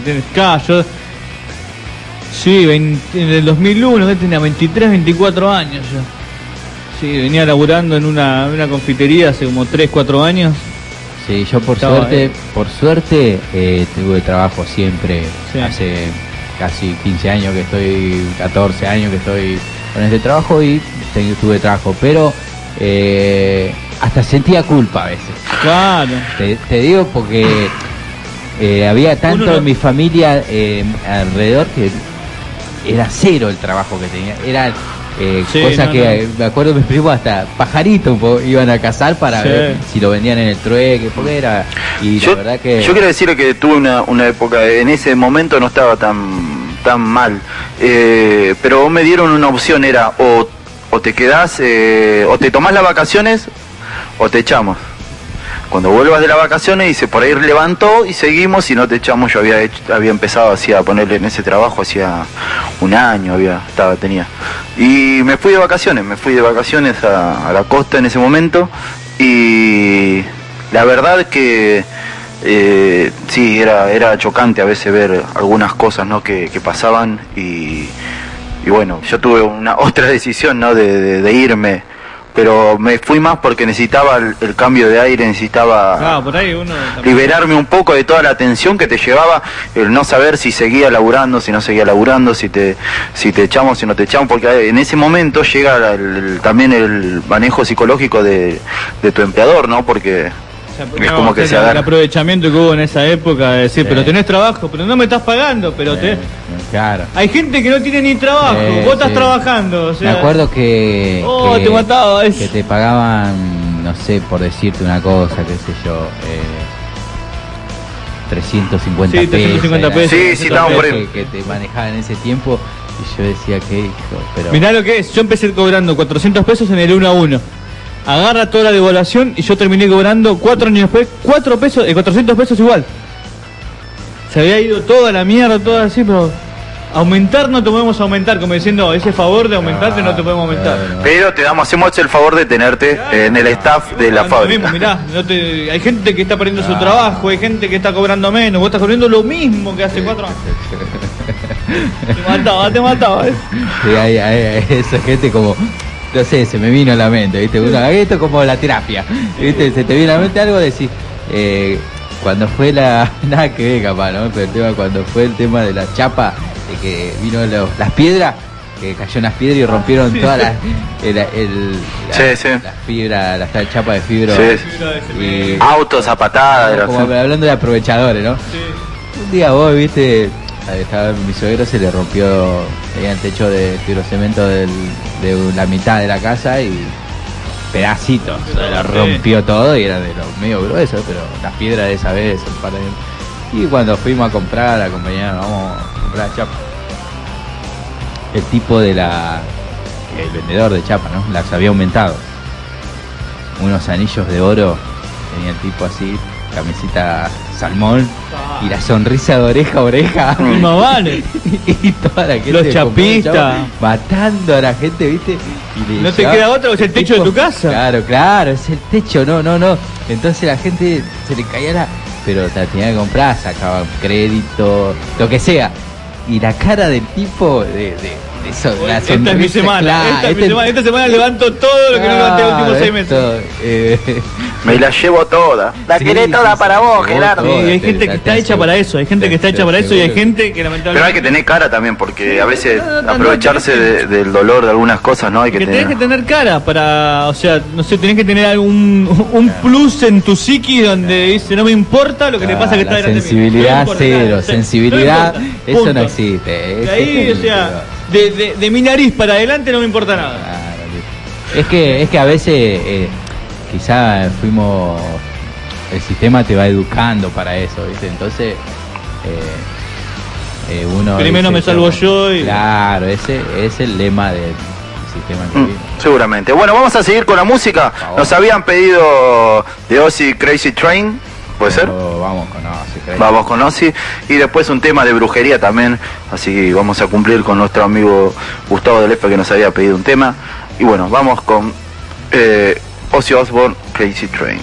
Sí, en el 2001, que tenía 23, 24 años yo. Sí, venía laburando en una confitería hace como 3, 4 años. Sí, yo por suerte tuve trabajo siempre. Sí. Hace casi 15 años que estoy, 14 años que estoy con este trabajo, y tuve trabajo, pero hasta sentía culpa a veces. Claro. Te digo porque había tanto en mi familia alrededor que era cero el trabajo que tenía. Era cosa que me acuerdo mis primos hasta pajaritos iban a cazar para ver si lo vendían en el trueque, porque era... Y la verdad que... Yo quiero decir que tuve una época, en ese momento no estaba tan mal, pero me dieron una opción, era o te quedás, o te tomás las vacaciones o te echamos. cuando vuelvas de las vacaciones, dice, por ahí levantó y seguimos y no te echamos. Yo había empezado así a ponerle en ese trabajo hacía un año, tenía. Y me fui de vacaciones a la costa en ese momento, y la verdad que sí, era chocante a veces ver algunas cosas, ¿no?, que pasaban, y bueno, yo tuve otra decisión, ¿no?, de irme, pero me fui más porque necesitaba el cambio de aire, necesitaba por ahí uno liberarme un poco de toda la tensión que te llevaba el no saber si seguía laburando, si no seguía laburando, si te echamos, si no te echamos, porque en ese momento llega también el manejo psicológico de tu empleador, ¿no? Porque es como que se agarra. El aprovechamiento que hubo en esa época de decir, pero tenés trabajo, pero no me estás pagando, pero claro. Hay gente que no tiene ni trabajo, vos estás trabajando, o sea. Me acuerdo que te mataba que te pagaban, no sé, por decirte una cosa, qué sé yo, 350 pesos. 350 pesos. Sí, estamos por ahí. Que te manejaban en ese tiempo, y yo decía, qué hijo, pero... Mirá lo que es, yo empecé cobrando 400 pesos en el 1 a 1. Agarra toda la devaluación y yo terminé cobrando 4 años después 400 pesos igual. Se había ido toda la mierda, todo así, pero aumentar no te podemos aumentar, como diciendo, ese favor de aumentarte no te podemos aumentar. Pero hacemos el favor de tenerte en el staff de la fábrica. Mirá, hay gente que está perdiendo su trabajo, hay gente que está cobrando menos, vos estás cobrando lo mismo que hace 4 años. Te mataba. Sí, hay esa gente como... No sé, se me vino a la mente, ¿viste? Esto es como la terapia, ¿viste? Se te viene a la mente algo, decís, cuando fue nada que ver capaz, ¿no? Pero cuando fue el tema de la chapa, de que vino las piedras, que cayó unas piedras y rompieron todas las fibras, la chapa de fibra. Y autos a patadas. Como hablando de aprovechadores, ¿no? Sí. Un día vos, ¿viste? Mi suegro se le rompió el techo de fibrocemento de la mitad de la casa y pedacitos, se le rompió todo y era de los medio gruesos, pero las piedras de esa vez, y cuando fuimos a comprar, acompañaron, vamos a comprar chapa, el tipo el vendedor de chapa, ¿no? Las había aumentado, unos anillos de oro, tenía el tipo así, camiseta salmón y la sonrisa de oreja a oreja. No vale. Y toda la gente, los chapistas matando a la gente, ¿viste? Y no te queda otra, es el techo de tu casa. Claro, es el techo, no. Entonces la gente se le caía pero te la tenía que comprar, sacaba crédito, lo que sea. Y la cara del tipo de eso, la sonrisa, esta es mi semana, esta semana levanto todo lo que no levanté los últimos 6 meses. Me la llevo toda. La querés toda para vos, Gerardo. Sí, hay gente que está hecha para eso, y hay gente que lamentablemente... Pero hay que tener cara también, porque a veces aprovecharse del dolor de algunas cosas, ¿no? Tenés que tener cara para, o sea, no sé, tenés que tener un plus en tu psiqui donde dice, no me importa lo que te pasa que está delante de mí. Sensibilidad cero, sensibilidad, eso no existe. Y ahí, o sea... De mi nariz para adelante no me importa nada. Es que a veces quizá el sistema te va educando para eso, ¿viste? Entonces uno primero me salvo yo y... Claro, ese es el lema del sistema que vive. Seguramente. Bueno, vamos a seguir con la música. Nos habían pedido de Ozzy Crazy Train. ¿Puede ser? Vamos con Ozzy. Y después un tema de brujería también. Así que vamos a cumplir con nuestro amigo Gustavo de Lefa, que nos había pedido un tema. Y bueno, vamos con Ozzy Osbourne, Crazy Train.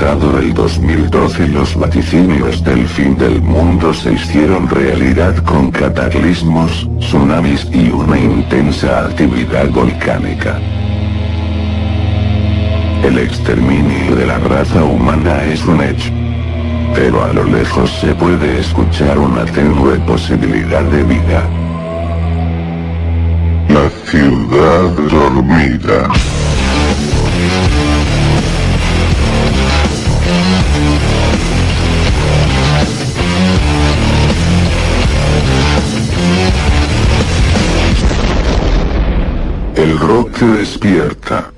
llegado el 2012 los vaticinios del fin del mundo se hicieron realidad con cataclismos, tsunamis y una intensa actividad volcánica. El exterminio de la raza humana es un hecho. Pero a lo lejos se puede escuchar una tenue posibilidad de vida. La ciudad dormida. El rock te despierta.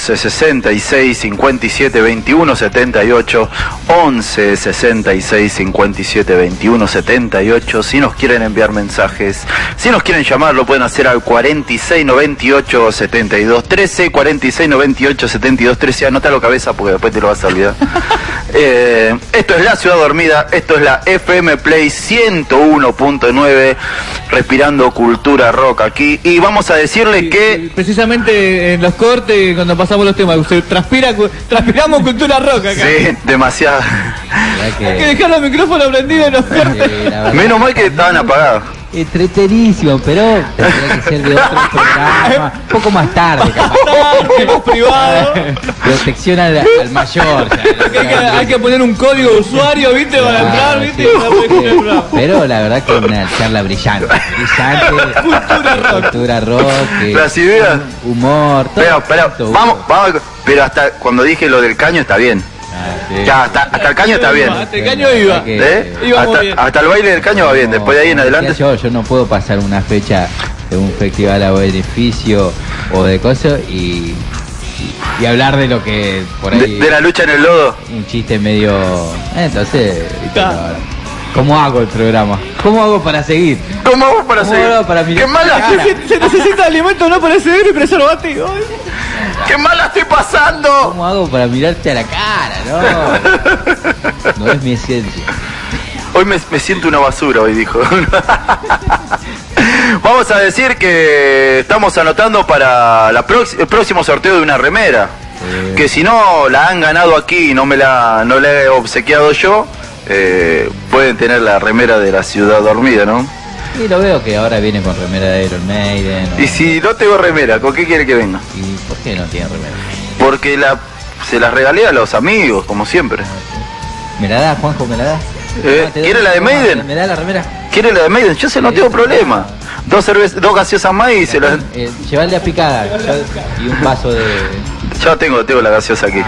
11 66 57 21 78, 11 66 57 21 78. Si nos quieren enviar mensajes, si nos quieren llamar, lo pueden hacer al 46 98 72 13, 46 98 72 13. Anótalo, cabeza, porque después te lo vas a olvidar. Esto es La Ciudad Dormida, esto es la FM Play 101.9, respirando cultura rock aquí. Y vamos a decirle que... Precisamente en los cortes, cuando pasamos los temas, transpiramos cultura rock acá. Sí, demasiado. Hay que dejar los micrófonos prendidos en los cortes. Menos mal que estaban apagados. Entretenísimo, pero tendría que ser de otro programa, un poco más tarde, capaz. Más privado. Protección al mayor. Hay que poner un código de usuario, ¿viste? Para entrar, ¿viste? Sí. Pero la verdad que es una charla brillante. Cultura rock. Las ideas. Humor. Pero, vamos, pero hasta cuando dije lo del caño está bien. Sí. Ya, hasta el caño está bien. Hasta el caño iba. Hasta el baile del caño va bien, después de ahí en adelante. Yo no puedo pasar una fecha de un festival a beneficio o de cosas y hablar de lo que por ahí... De la lucha en el lodo. Un chiste medio... Entonces... ¿Cómo hago el programa? ¿Cómo hago para seguir? ¿Cómo hago para seguir? ¡Qué mala! Se necesita alimento, no para seguir y preservativo. ¡Qué mala estoy pasando! ¿Cómo hago para mirarte a la cara? No es mi esencia. Hoy me siento una basura, hoy dijo. Vamos a decir que estamos anotando para el próximo sorteo de una remera. Que si no la han ganado aquí y no la he obsequiado yo, pueden tener la remera de La Ciudad Dormida, ¿no? Sí, lo veo que ahora viene con remera de Iron Maiden. Y si no tengo remera, ¿con qué quiere que venga? ¿Y por qué no tiene remera? Porque se las regalé a los amigos, como siempre. ¿Me la da, Juanjo? ¿Me la da? ¿Quiere la de Maiden? ¿Me da la remera? ¿Quiere la de Maiden? Yo no tengo problema. Dos gaseosas más y se las... Llevarle a picada y un vaso de... Ya tengo la gaseosa aquí.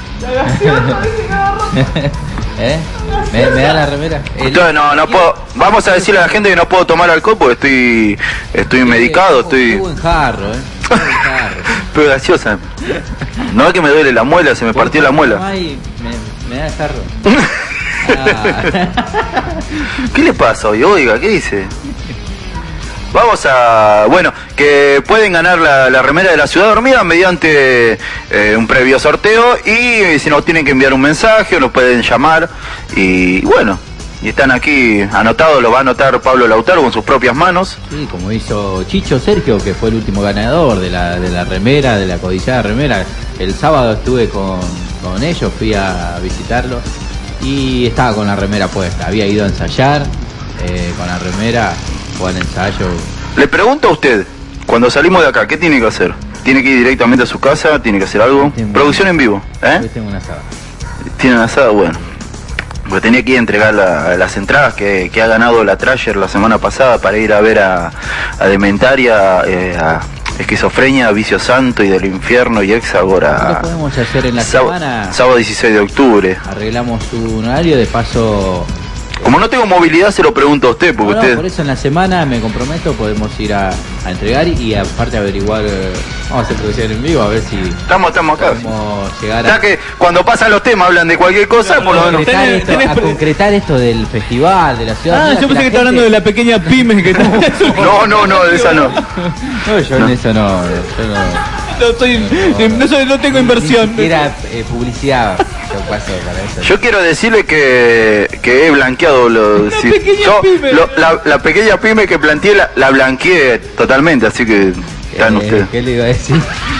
¿Me da la remera? Entonces no puedo. Vamos a decirle a la gente que no puedo tomar alcohol porque estoy medicado, estoy... Buen jarro, Pero gaseosa. No es que me duele la muela, se me partió la muela. Ay, me da el jarro. ¿Qué le pasa hoy? Oiga, ¿qué dice? Vamos a... Bueno, que pueden ganar la remera de La Ciudad Dormida mediante un previo sorteo, y si nos tienen que enviar un mensaje o nos pueden llamar, y bueno, y están aquí anotados, lo va a anotar Pablo Lautaro con sus propias manos. Sí, como hizo Chicho Sergio, que fue el último ganador de la remera, de la codiciada remera. El sábado estuve con ellos, fui a visitarlo y estaba con la remera puesta, había ido a ensayar con la remera. O al ensayo. Le pregunto a usted, cuando salimos de acá, ¿qué tiene que hacer? ¿Tiene que ir directamente a su casa? ¿Tiene que hacer algo? Producción en vivo, Yo tengo una asada. ¿Tiene una asada? Bueno. Pues tenía que ir a entregar las entradas que ha ganado la Trasher la semana pasada para ir a ver a Dementaria, a Esquizofrenia, Vicio Santo y del Infierno y Hexagora. Lo podemos hacer en la semana. Sábado 16 de octubre. Arreglamos un horario, de paso... Como no tengo movilidad, se lo pregunto a usted, porque usted... Por eso en la semana me comprometo, podemos ir a entregar y aparte averiguar, vamos a hacer producción en vivo, a ver si... Estamos acá. Podemos llegar ya que cuando pasan los temas hablan de cualquier cosa, por lo menos... A concretar esto del festival, de la ciudad... yo pensé que estaba hablando de la pequeña pyme que está... No, de esa no. No, yo en eso no... No tengo inversión. Era publicidad. Yo paso para eso. Yo quiero decirle que he blanqueado la pequeña pyme que planteé, la blanqueé totalmente, así que están ustedes. ¿Qué le iba a decir?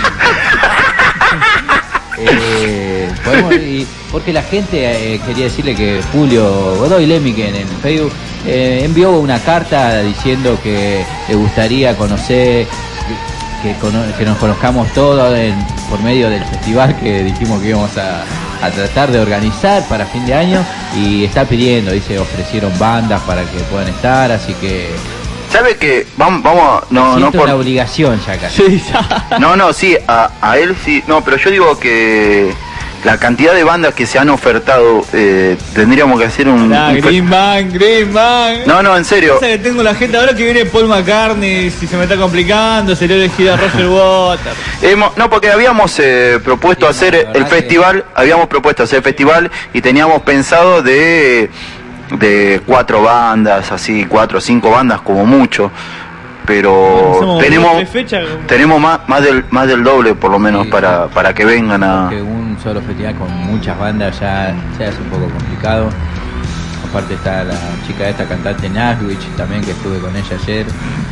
Porque la gente, quería decirle que Julio Godoy Lemique en el Facebook envió una carta diciendo que le gustaría conocer, que nos conozcamos todos por medio del festival que dijimos que íbamos a tratar de organizar para fin de año, y está pidiendo, dice, ofrecieron bandas para que puedan estar, así que... ¿Sabe que vamos no por la obligación ya casi? Sí, ya. No, sí, a él sí, no, pero yo digo que la cantidad de bandas que se han ofertado, tendríamos que hacer un... Green Man. No, en serio. Que tengo la gente ahora que viene Paul McCartney, si se me está complicando, sería elegida Roger Waters. No, porque habíamos propuesto hacer el festival, y teníamos pensado de 4 bandas, así, 4 o 5 bandas como mucho. Pero tenemos más del doble por lo menos, sí, para que vengan a... Porque un solo festival con muchas bandas ya es un poco complicado. Aparte está la chica esta cantante Nashwich también, que estuve con ella ayer.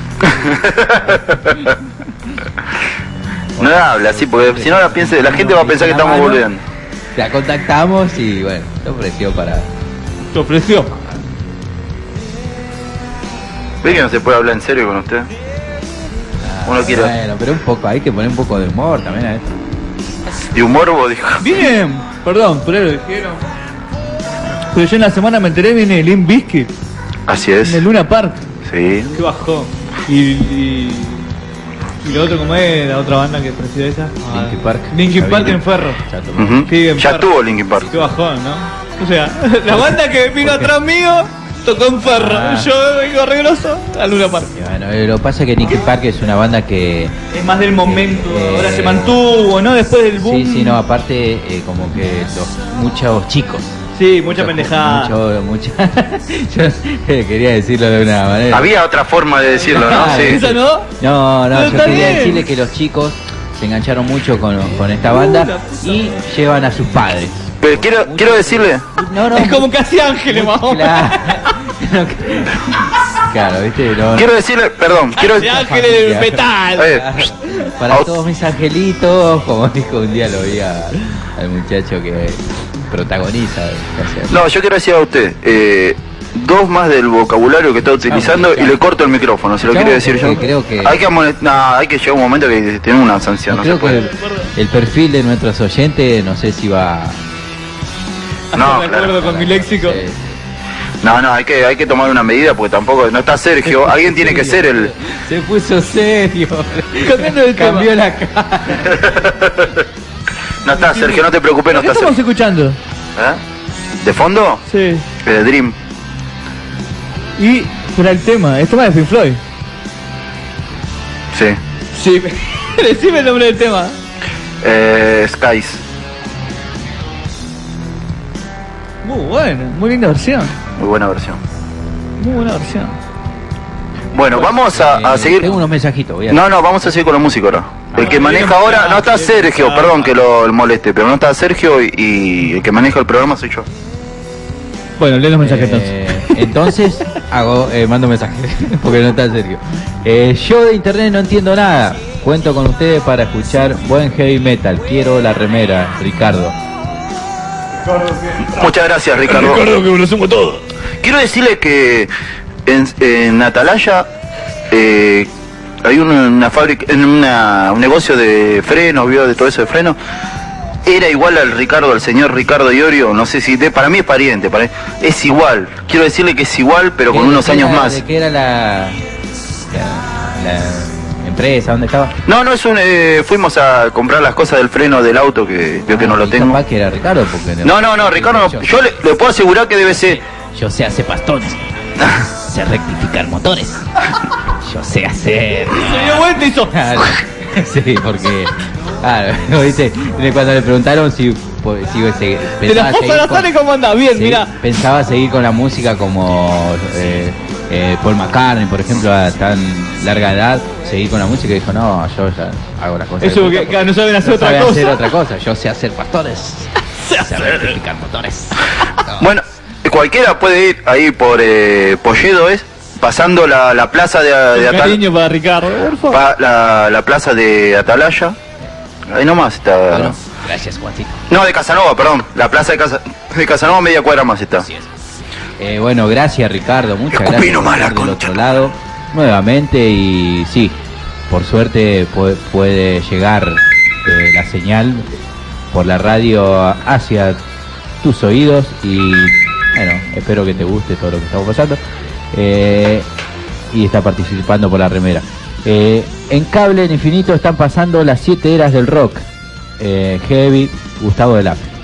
No habla así, porque si no la gente va a pensar que estamos volviendo. La contactamos y bueno, te ofreció para... ¿Te ofreció? ¿Ve que no se puede hablar en serio con usted? Uno quiere... Bueno, pero un poco, hay que poner un poco de humor también a esto. ¿De humor vos dijo? Bien, perdón, por ahí lo dijeron. Pero yo en la semana me enteré, viene Limp Bizkit. Así es. En el Luna Park. Sí. Qué bajó. Y lo otro, ¿cómo es la otra banda que presidió esa? Linkin Park. Linkin Park en Ferro. Ya estuvo Linkin Park. Qué bajón, ¿no? O sea, la banda que vino atrás mío tocó en Ferro. Yo vengo regroso a Luna Park. Bueno, lo que pasa es que Linkin Park es una banda que... Es más del momento, ahora se mantuvo, ¿no? Después del boom. Sí, no, aparte como que muchos chicos. Sí, mucha pendejada. Yo quería decirlo de una manera. Había otra forma de decirlo, ¿no? Sí. ¿Esa no? No, yo quería decirle que los chicos se engancharon mucho con esta banda y llevan a sus padres. Pero quiero decirle... No, es como Casi Ángeles, más o menos. Claro, ¿viste? Quiero decirle, perdón, Casi Ángeles metal. Para todos mis angelitos, como dijo un día, lo vi al muchacho que protagoniza. No, yo quiero decir a usted, 2 más del vocabulario que está utilizando y le corto el micrófono, se lo quiero decir yo. Creo que hay que llegar un momento que tiene una sanción. No creo que el perfil de nuestros oyentes, no sé si va... No, de acuerdo con mi léxico. Sí. No, hay que tomar una medida porque tampoco no está Sergio, alguien tiene que ser el... Se puso serio. Cambió la cara. No está Sergio, no te preocupes, no está Sergio. ¿Qué estamos escuchando? ¿De fondo? Sí. Dream. Y para el tema de Pink Floyd. Sí. Decime el nombre del tema. Skies. Muy bueno, muy linda versión. Muy buena versión. Bueno, vamos a seguir. Tengo unos mensajitos. Vamos a seguir con la música ahora. El que maneja ahora, no está Sergio, perdón que lo moleste, pero no está Sergio y el que maneja el programa soy yo. Bueno, lee los mensajes entonces. Mando mensajes, porque no está Sergio. Yo de internet no entiendo nada. Cuento con ustedes para escuchar buen heavy metal. Quiero la remera, Ricardo. Muchas gracias, Ricardo. Ricardo, que lo sumo todo. Quiero decirle que en Atalaya hay una fábrica, un negocio de frenos, de todo eso de frenos. Era igual al señor Ricardo Iorio, no sé si para mí es pariente, es igual. Quiero decirle que es igual, pero con unos años más. ¿De qué era la empresa? ¿Dónde estaba? No, fuimos a comprar las cosas del freno del auto que veo que no lo tengo. ¿Capaz que era Ricardo? Porque no, Ricardo, yo le puedo asegurar que debe ser. Yo sé hacer bastones, sé rectificar motores, yo sé hacer... Se dio vuelta y hizo... Sí, porque... Claro, ¿viste? Cuando le preguntaron si de la fosa de la sale como anda, bien, sí, mira. Pensaba seguir con la música como Paul McCartney, por ejemplo, a tan larga edad, seguir con la música y dijo, no, yo ya hago las cosas. Eso que no saben hacer otra cosa. Yo sé hacer pastores, sé rectificar motores. No. Bueno, cualquiera puede ir ahí por Polledo, pasando la plaza de Atalaya. Cariño para Ricardo, por favor. La plaza de Atalaya. Ahí nomás está. Bueno, gracias, Juancito. No, de Casanova, perdón. La plaza de Casanova, media cuadra más está. Así es. Bueno, gracias, Ricardo. Muchas gracias por estar del otro lado nuevamente. Y sí, por suerte puede llegar la señal por la radio hacia tus oídos. Y bueno, espero que te guste todo lo que estamos pasando. Y está participando por la remera. En Cable en Infinito están pasando las 7 eras del rock. Heavy, Gustavo del Apio.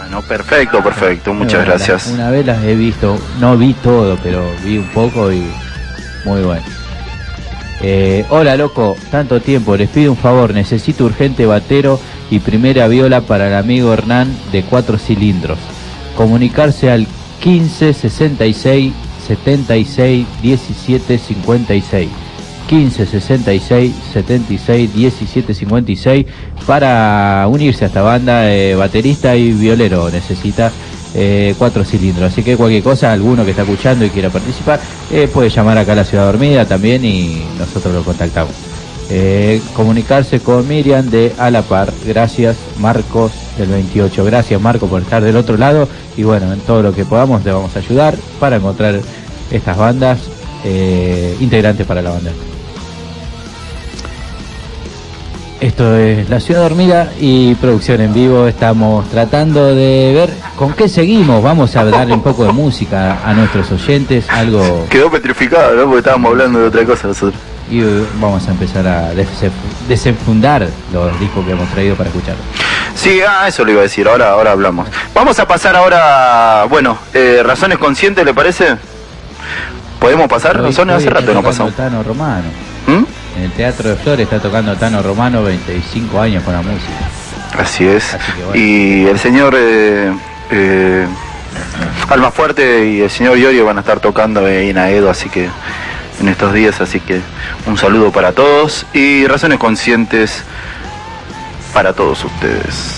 Bueno, perfecto, muchas gracias. Una vez las he visto, no vi todo, pero vi un poco y muy bueno. Hola loco, tanto tiempo, les pido un favor, necesito urgente batero y primera viola para el amigo Hernán de 4 cilindros. Comunicarse al 15 66 76 17 56. 15 66 76 17 56 para unirse a esta banda. Baterista y violero necesita 4 cilindros, así que cualquier cosa, alguno que está escuchando y quiera participar, puede llamar acá a la Ciudad Dormida también y nosotros lo contactamos. Comunicarse con Miriam de A la Par. Gracias, Marcos del 28. Gracias, Marco, por estar del otro lado, y bueno, en todo lo que podamos te vamos a ayudar para encontrar estas bandas, integrantes para la banda. Esto es La Ciudad Dormida y producción en vivo. Estamos tratando de ver con qué seguimos. Vamos a darle un poco de música a nuestros oyentes, algo... Quedó petrificado, ¿no? Porque estábamos hablando de otra cosa nosotros. Y vamos a empezar a desenfundar los discos que hemos traído para escuchar. Sí, eso lo iba a decir, ahora hablamos. Vamos a pasar ahora, bueno, Razones Conscientes, ¿le parece? ¿Podemos pasar Razones? Hace rato no pasamos. Tano Romano. En el Teatro de Flores está tocando Tano Romano, 25 años con la música. Así es. Así que bueno. Y el señor Alma Fuerte y el señor Iorio van a estar tocando en Aedo, así que en estos días, así que un saludo para todos y Razones Conscientes para todos ustedes.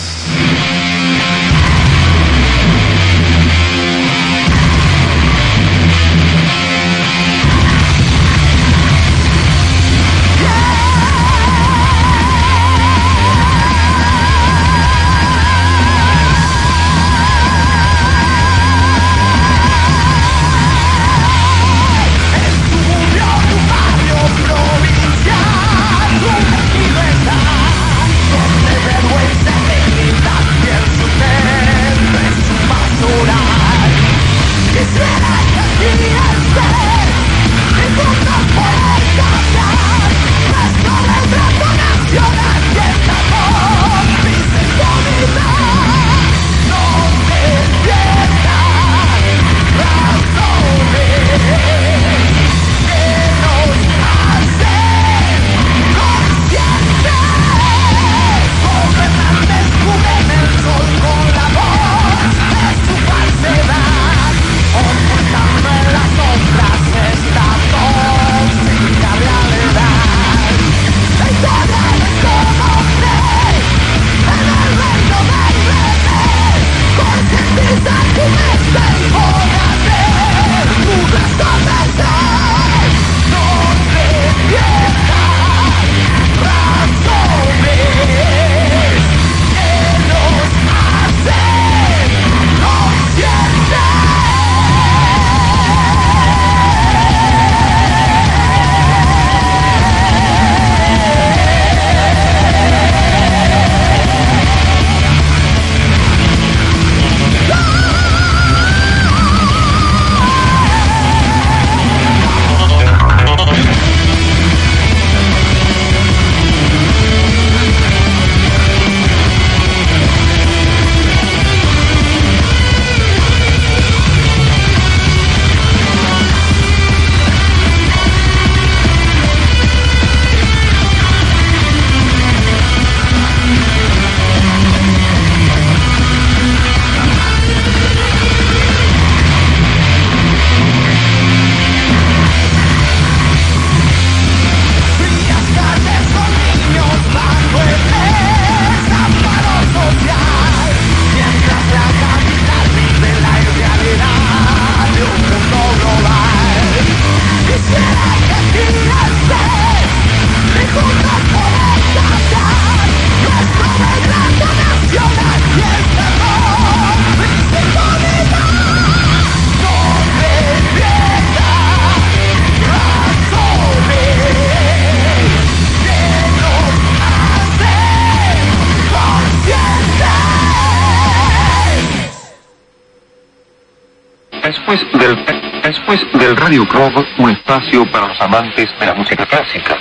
Después del Radio Club, un espacio para los amantes de la música clásica.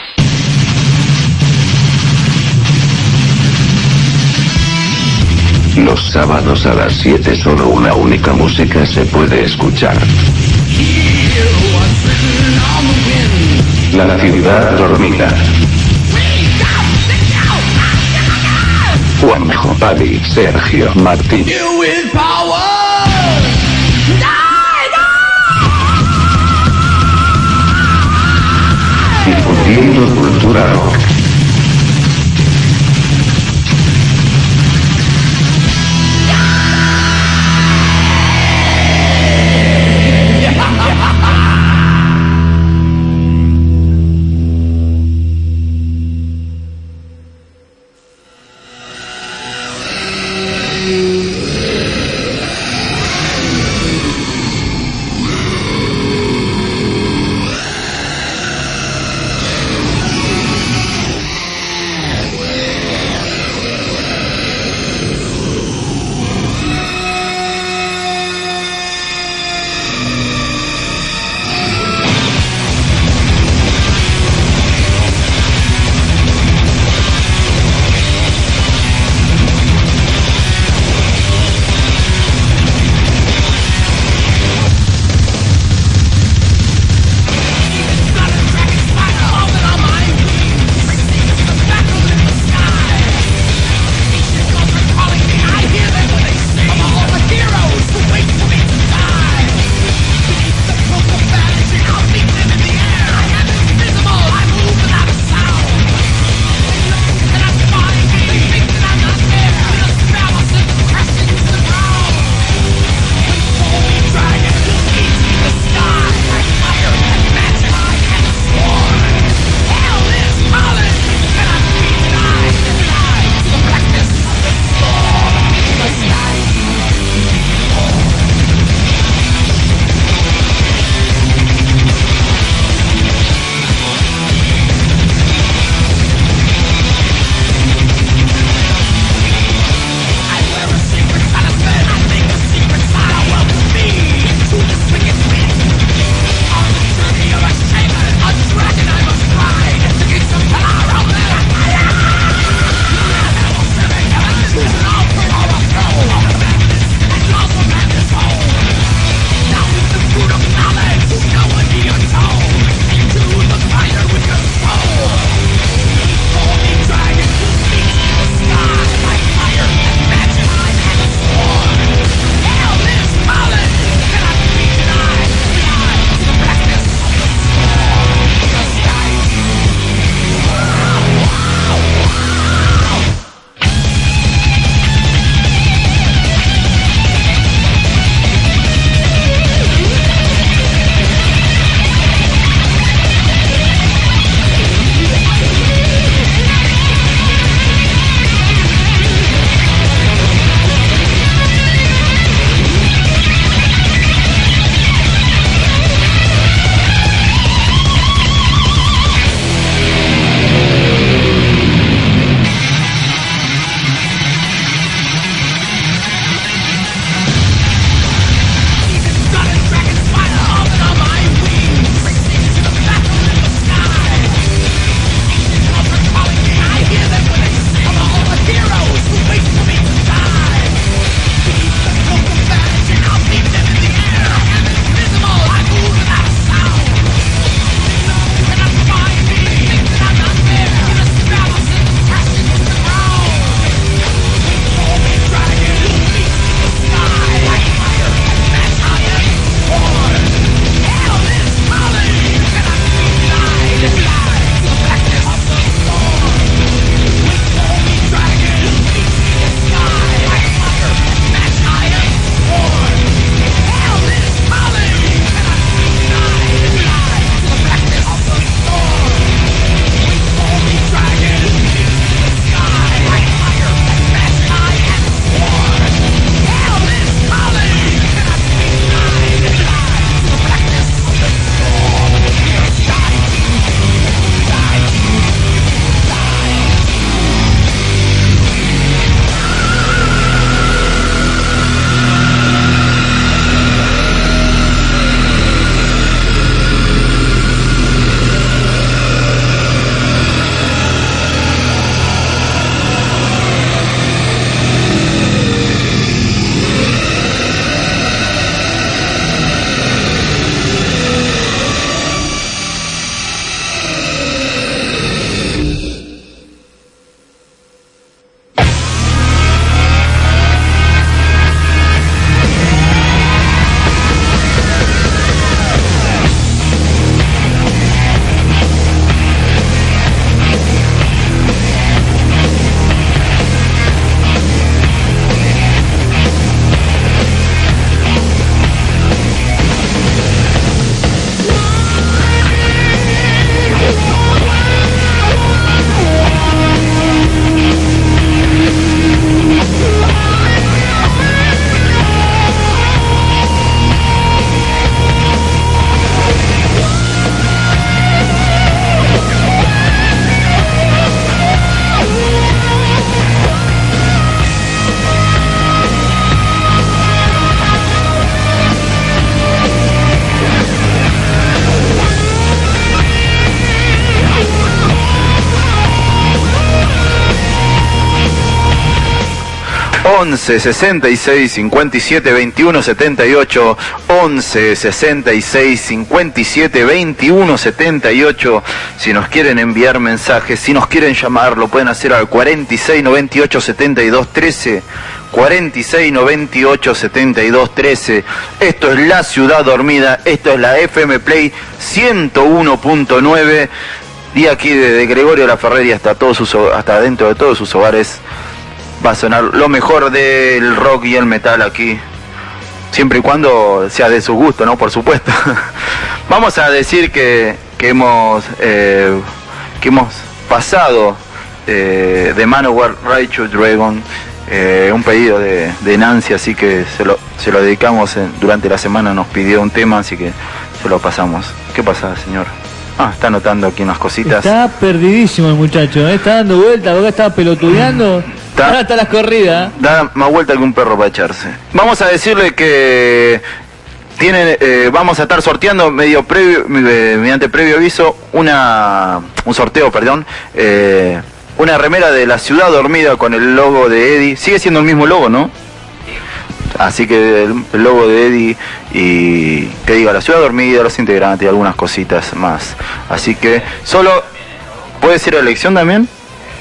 Los sábados a las 7 solo una única música se puede escuchar. La ciudad dormida. Juanjo, Pali, Sergio, Martín. Difundiendo cultura rock. 11 66 57 21 78, 11 66 57 21 78. Si nos quieren enviar mensajes, si nos quieren llamar, lo pueden hacer al 46 98 72 13. 46 98 72 13. Esto es La Ciudad Dormida, esto es la FM Play 101.9. Y aquí de Gregorio Laferreri hasta dentro de todos sus hogares va a sonar lo mejor del rock y el metal aquí, siempre y cuando sea de su gusto, ¿no? Por supuesto. Vamos a decir que hemos pasado de Manowar, Righteous Dragon, un pedido de Nancy, así que se lo dedicamos durante la semana, nos pidió un tema, así que se lo pasamos. ¿Qué pasa, señor? Está anotando aquí unas cositas. Está perdidísimo el muchacho, está dando vueltas, acá está pelotudeando. Ahora está las corridas. Da más vuelta que un perro para echarse. Vamos a decirle que vamos a estar sorteando mediante previo aviso un sorteo, una remera de La Ciudad Dormida con el logo de Eddie. Sigue siendo el mismo logo, ¿no? Así que el logo de Eddie y que diga La Ciudad Dormida, los integrantes y algunas cositas más. Así que solo puede ser elección también.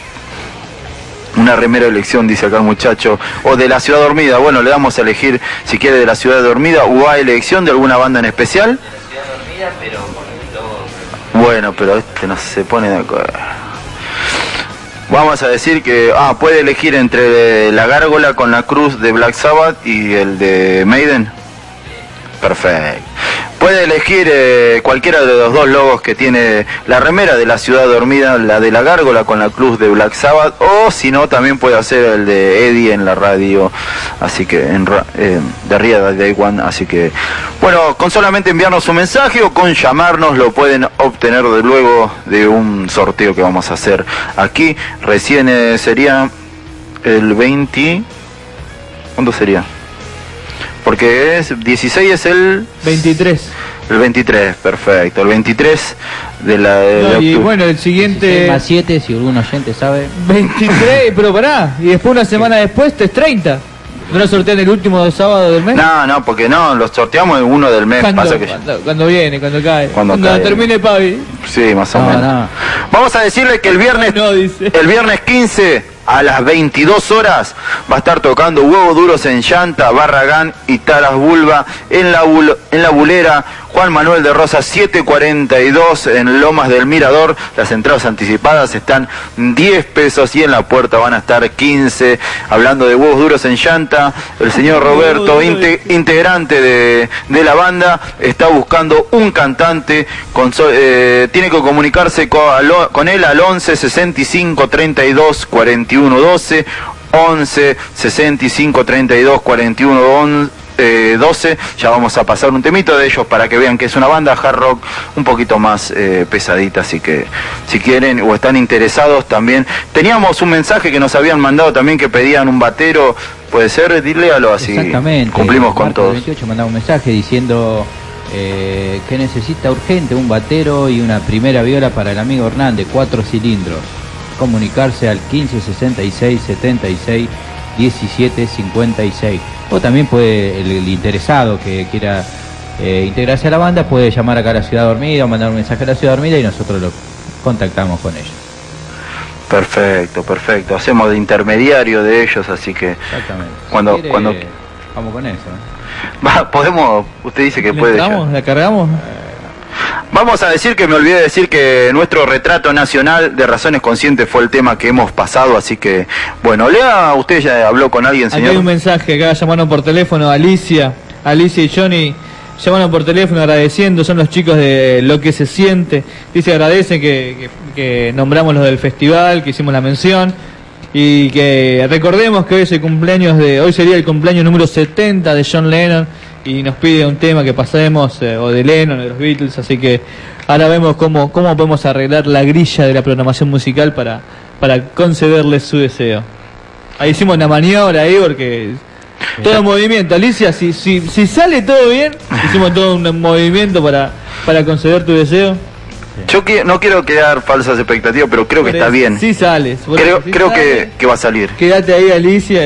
Una remera de elección, dice acá el muchacho, o de La Ciudad Dormida. Bueno, le damos a elegir si quiere de La Ciudad Dormida o a elección de alguna banda en especial. De La Ciudad Dormida, pero con el logo. Bueno, pero no se pone de acuerdo. Vamos a decir que puede elegir entre la gárgola con la cruz de Black Sabbath y el de Maiden. Perfecto. Puede elegir cualquiera de los dos logos que tiene la remera de La Ciudad Dormida, la de la gárgola con la cruz de Black Sabbath, o si no también puede hacer el de Eddie en la radio, así que de Ria Day One. Así que bueno, con solamente enviarnos un mensaje o con llamarnos lo pueden obtener luego de un sorteo que vamos a hacer aquí. Recién sería el 20. ¿Cuándo sería? Porque 16 es el 23. El 23, perfecto. El 23 de y bueno, el siguiente más 7, si algún oyente sabe. 23, pero pará. Y después una semana después es 30. ¿No lo sortean el último sábado del mes? No, porque no, lo sorteamos en uno del mes. Cuando viene, cuando cae. Cuando termine Pavi. Sí, más o menos. No. Vamos a decirle que el viernes 15 a las 22 horas va a estar tocando Huevos Duros en Llanta, Barragán y Taras Bulba en la Bulera, Juan Manuel de Rosas 742 en Lomas del Mirador. Las entradas anticipadas están 10 pesos y en la puerta van a estar 15. Hablando de Huevos Duros en Llanta, el señor Roberto, integrante de la banda, está buscando un cantante. Tiene que comunicarse con él al 11 65 32 41 12, 11 65 32 41 12. Ya vamos a pasar un temito de ellos para que vean que es una banda hard rock un poquito más pesadita, así que si quieren o están interesados también. Teníamos un mensaje que nos habían mandado también que pedían un batero, puede ser, léalo así. Exactamente. Cumplimos con todos. 28 mandaba un mensaje diciendo que necesita urgente un batero y una primera viola para el amigo Hernández, 4 cilindros. Comunicarse al 15 66 76 17 56. O también puede el interesado que quiera integrarse a la banda puede llamar acá a La Ciudad Dormida o mandar un mensaje a La Ciudad Dormida y nosotros lo contactamos con ellos. Perfecto. Hacemos de intermediario de ellos, así que exactamente. Cuando vamos con eso. Podemos, usted dice que puede. ¿La cargamos? Vamos a decir que me olvidé de decir que nuestro retrato nacional de Razones Conscientes fue el tema que hemos pasado, así que bueno, usted ya habló con alguien, señor. Aquí hay un mensaje, acá llamaron por teléfono, Alicia y Johnny llamaron por teléfono agradeciendo, son los chicos de Lo que se siente, dice agradecen que nombramos los del festival, que hicimos la mención y que recordemos que hoy sería el cumpleaños número 70 de John Lennon y nos pide un tema que pasemos o de Lennon, de los Beatles, así que ahora vemos cómo podemos arreglar la grilla de la programación musical para concederle su deseo. Ahí hicimos una maniobra ahí porque todo movimiento, Alicia, si sale todo bien, hicimos todo un movimiento para conceder tu deseo. Yo no quiero crear falsas expectativas, pero creo que está bien. Sí sales. Creo que va a salir. Quédate ahí, Alicia, y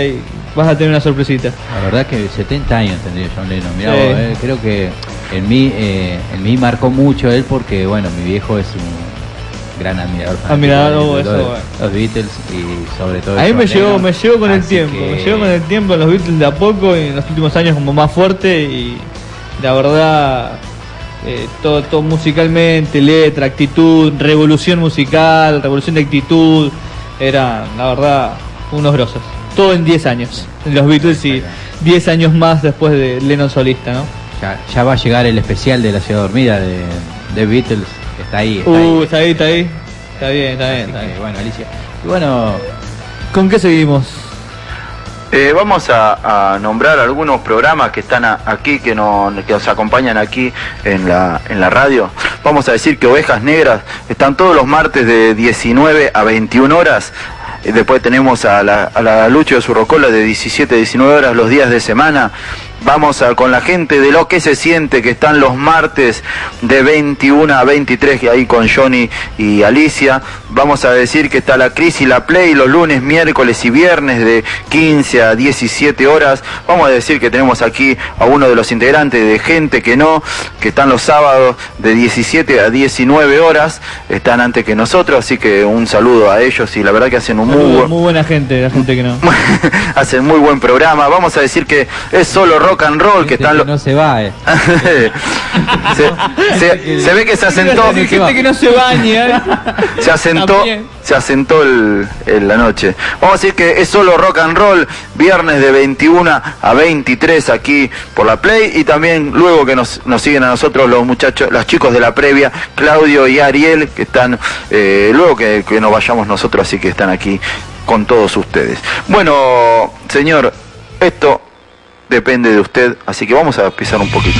vas a tener una sorpresita. La verdad que 70 años tendría John Lennon. Mirá vos, creo que en mí marcó mucho él porque, bueno, mi viejo es un gran admirador de los Beatles y sobre todo a mí me llegó con el tiempo, me llegó con el tiempo los Beatles de a poco y en los últimos años como más fuerte y la verdad todo musicalmente, letra, actitud, revolución musical, revolución de actitud, eran la verdad unos grosos. Todo en 10 años, los Beatles y 10 años más después de Lennon solista, ¿no? Ya va a llegar el especial de La Ciudad Dormida de Beatles. Está ahí. Está bien. Bueno, Alicia. Y bueno, ¿con qué seguimos? Vamos a nombrar algunos programas que están aquí, que nos acompañan aquí en la radio. Vamos a decir que Ovejas Negras están todos los martes de 19 a 21 horas. Después tenemos a la Lucho de Surrocola de 17 a 19 horas los días de semana. Vamos con la gente de Lo que se siente, que están los martes de 21 a 23, ahí con Johnny y Alicia. Vamos a decir que está la Cris y la Play los lunes, miércoles y viernes de 15 a 17 horas. Vamos a decir que tenemos aquí a uno de los integrantes de Gente que No, que están los sábados de 17 a 19 horas. Están antes que nosotros, así que un saludo a ellos y la verdad que hacen un muy buena gente, la Gente que No. Hacen muy buen programa. Vamos a decir que es solo rock and roll, que están no se va, se ve que se asentó. Gente que no se baña. Se asentó la noche. Vamos a decir que es solo rock and roll, viernes de 21 a 23 aquí por la Play, y también luego que nos siguen a nosotros los muchachos, los chicos de la previa, Claudio y Ariel, que están luego que nos vayamos nosotros, así que están aquí con todos ustedes. Bueno, señor, esto depende de usted, así que vamos a pisar un poquito.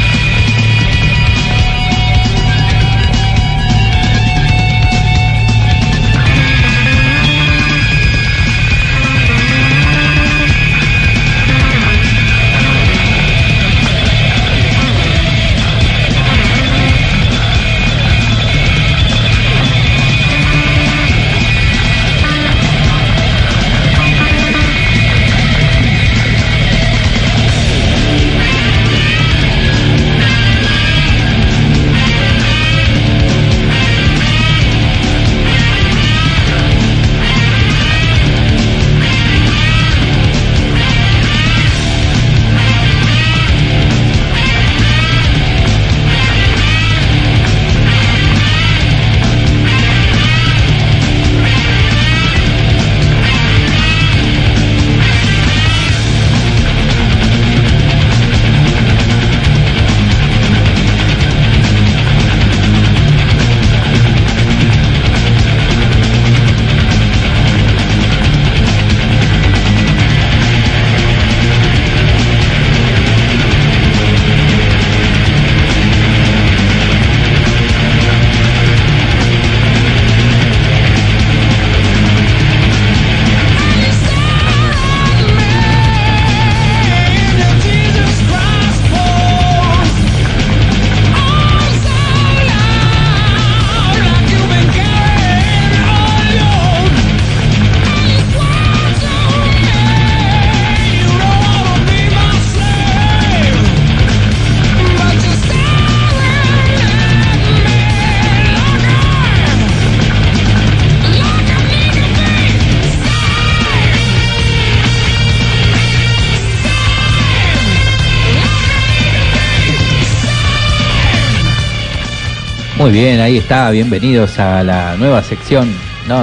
Muy bien, ahí está, bienvenidos a la nueva sección,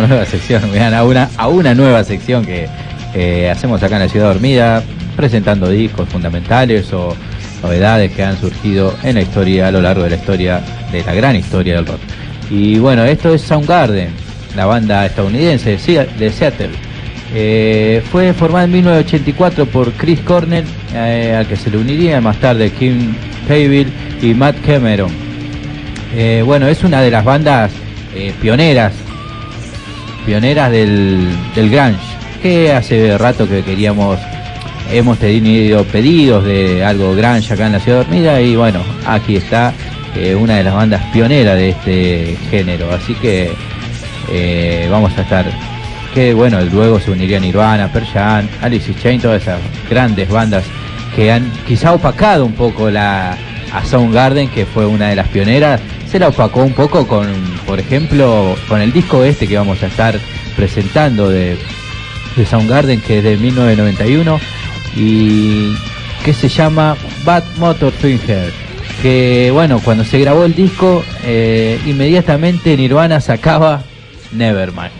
a una nueva sección que hacemos acá en la Ciudad Dormida, presentando discos fundamentales o novedades que han surgido en la historia, a lo largo de la historia, de la gran historia del rock. Y bueno, esto es Soundgarden, la banda estadounidense de Seattle. Fue formada en 1984 por Chris Cornell, al que se le uniría más tarde Kim Thayil y Matt Cameron. Bueno, es una de las bandas pioneras del grunge, que hace rato que hemos tenido pedidos de algo grunge acá en la Ciudad Dormida, y bueno, aquí está una de las bandas pioneras de este género, así que vamos a estar que bueno, luego se uniría Nirvana, Pearl Jam, Alice in Chains, todas esas grandes bandas que han quizá opacado un poco a Soundgarden, que fue una de las pioneras. Se la opacó un poco con, por ejemplo, con el disco este que vamos a estar presentando de Soundgarden, que es de 1991 y que se llama Bad Motor Finger, que bueno, cuando se grabó el disco inmediatamente Nirvana sacaba Nevermind.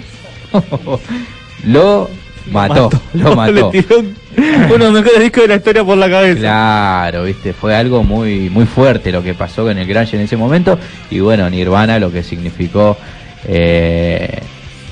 Lo mató. Le tiró uno de los mejores discos de la historia por la cabeza. Claro, viste, fue algo muy muy fuerte lo que pasó con el grunge en ese momento. Y bueno, Nirvana, lo que significó que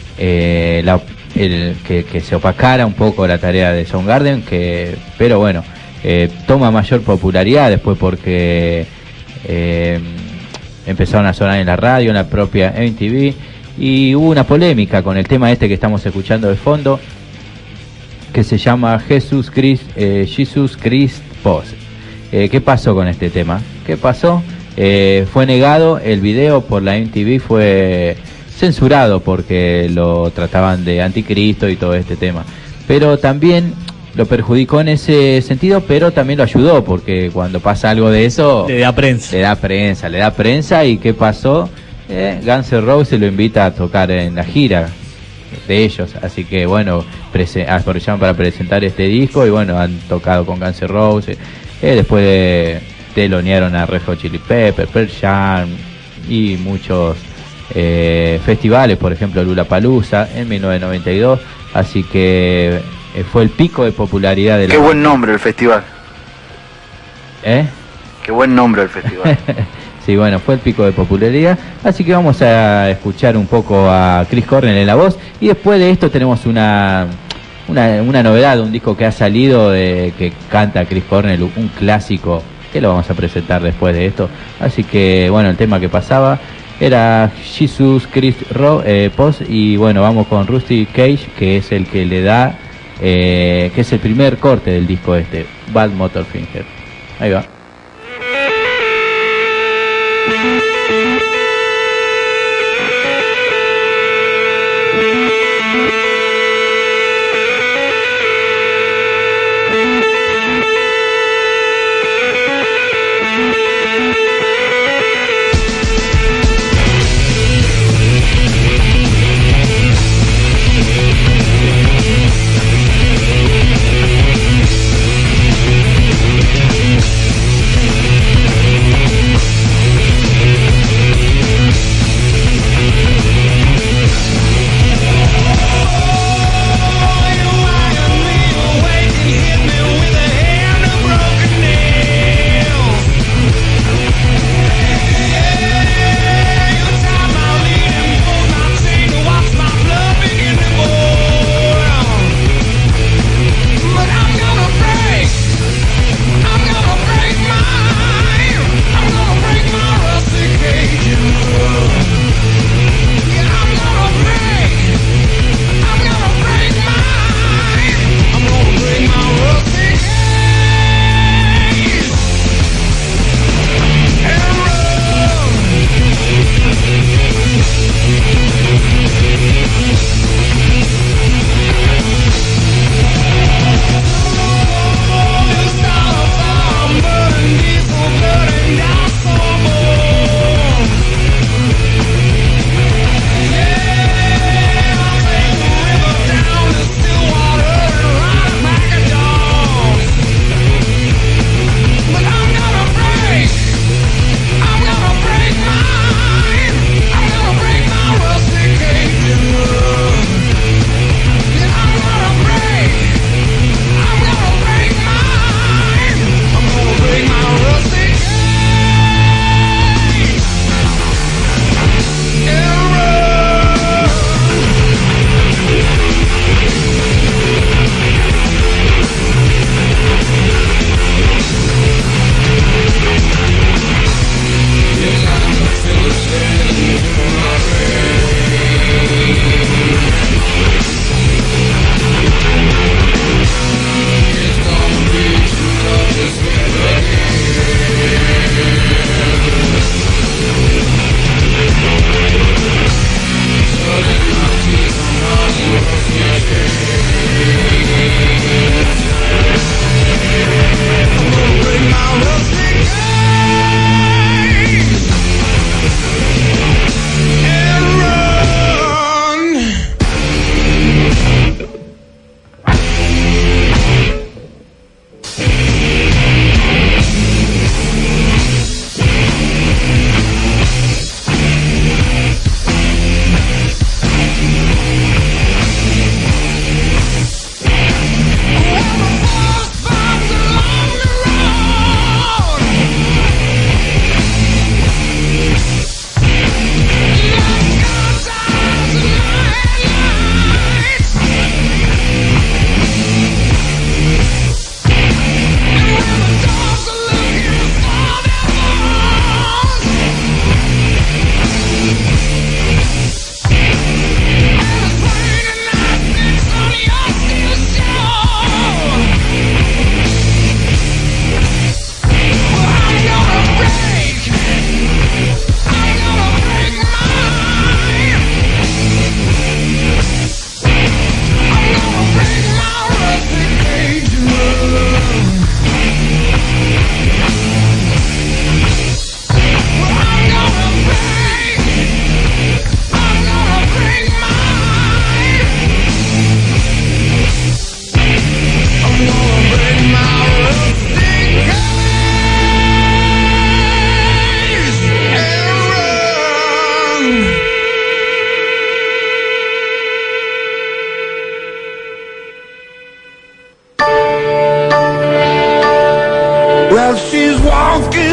se opacara un poco la tarea de Soundgarden, pero bueno, toma mayor popularidad después porque empezaron a sonar en la radio, en la propia MTV, y hubo una polémica con el tema este que estamos escuchando de fondo, que se llama Jesus Christ Pose. ¿Qué pasó con este tema? ¿Qué pasó? Fue negado el video por la MTV, fue censurado porque lo trataban de anticristo y todo este tema, pero también lo perjudicó en ese sentido, pero también lo ayudó, porque cuando pasa algo de eso le da prensa. ¿Y qué pasó? Guns N' Roses lo invita a tocar en la gira de ellos, así que bueno, aprovecharon para presentar este disco y bueno, han tocado con Guns N' Roses, después telonearon a Red Hot Chili Peppers, Pearl Jam y muchos festivales, por ejemplo Lollapalooza en 1992, así que fue el pico de popularidad de la... Qué buen nombre el festival. Qué buen nombre el festival. Sí, bueno, fue el pico de popularidad, así que vamos a escuchar un poco a Chris Cornell en la voz, y después de esto tenemos una novedad, un disco que ha salido que canta Chris Cornell, un clásico que lo vamos a presentar después de esto. Así que bueno, el tema que pasaba era Jesus Christ Pose, y bueno, vamos con Rusty Cage, que es el que le da, que es el primer corte del disco este, Bad Motor Finger. Ahí va.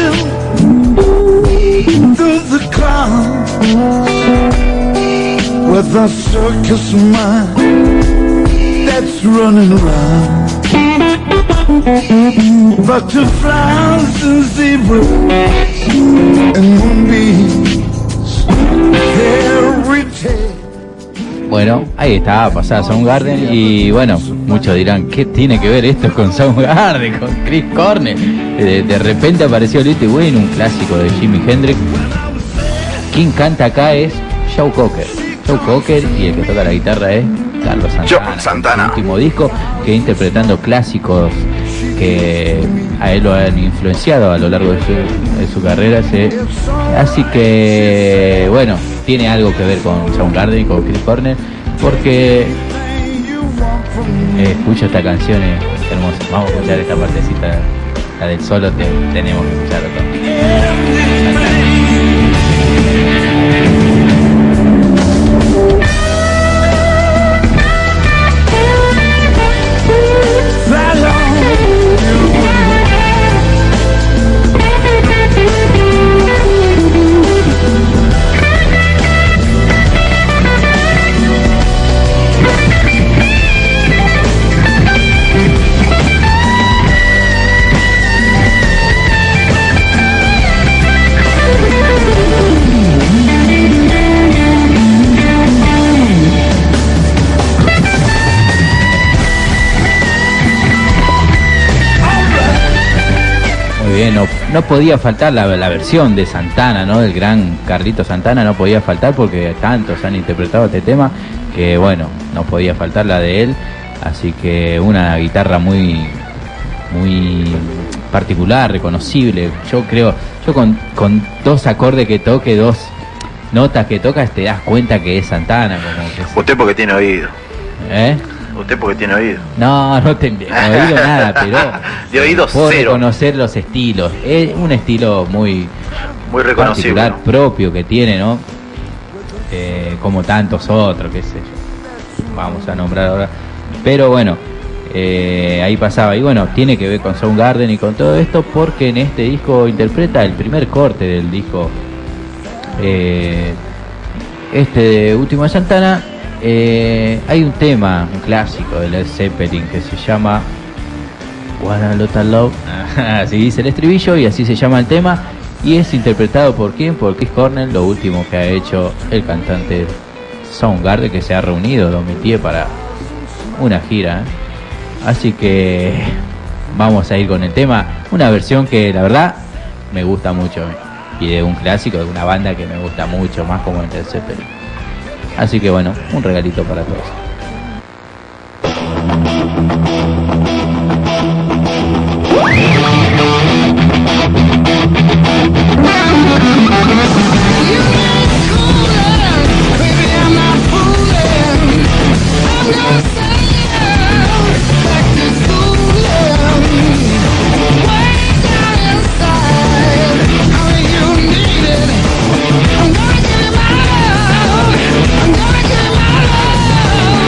through the clouds with a circus mind that's running around. Butterflies and zebras and moonbeams every day. Bueno, ahí está, pasada Soundgarden y bueno, muchos dirán, ¿qué tiene que ver esto con Soundgarden, con Chris Cornell? De repente apareció Little Wayne, un clásico de Jimi Hendrix. Quien canta acá es Joe Cocker. Joe Cocker y el que toca la guitarra es Carlos Santana. Santana. El último disco que interpretando clásicos que a él lo han influenciado a lo largo de su carrera. Así que, bueno, tiene algo que ver con Soundgarden y con Chris Cornell, porque escucho esta canción, es hermosa. Vamos a escuchar esta partecita, la del solo, tenemos que escucharlo todo. No podía faltar la versión de Santana, ¿no? Del gran Carlito Santana, no podía faltar porque tantos han interpretado este tema que, bueno, no podía faltar la de él. Así que una guitarra muy particular, reconocible. Yo creo, con dos acordes que toque, dos notas que tocas, te das cuenta que es Santana. Como que Usted porque tiene oído. ¿Eh? Usted porque tiene oído. No tengo oído nada, pero de oído puedo cero. Reconocer los estilos. Es un estilo muy reconocible, particular, ¿no? propio que tiene, ¿no? Como tantos otros, qué sé yo. Vamos a nombrar ahora. Pero bueno, ahí pasaba. Y bueno, tiene que ver con Soundgarden y con todo esto, porque en este disco interpreta el primer corte del disco. Este último de Santana. Hay un tema, un clásico de Led Zeppelin que se llama What a Lot of Love. Así dice el estribillo y así se llama el tema. Y es interpretado por ¿quién? Por Chris Cornell, lo último que ha hecho el cantante Soundgarden, que se ha reunido Don Mitié para una gira. Así que vamos a ir con el tema. Una versión que la verdad me gusta mucho. Y de un clásico, de una banda que me gusta mucho, más como el Led Zeppelin. Así que bueno, un regalito para todos. I'm gonna give my love.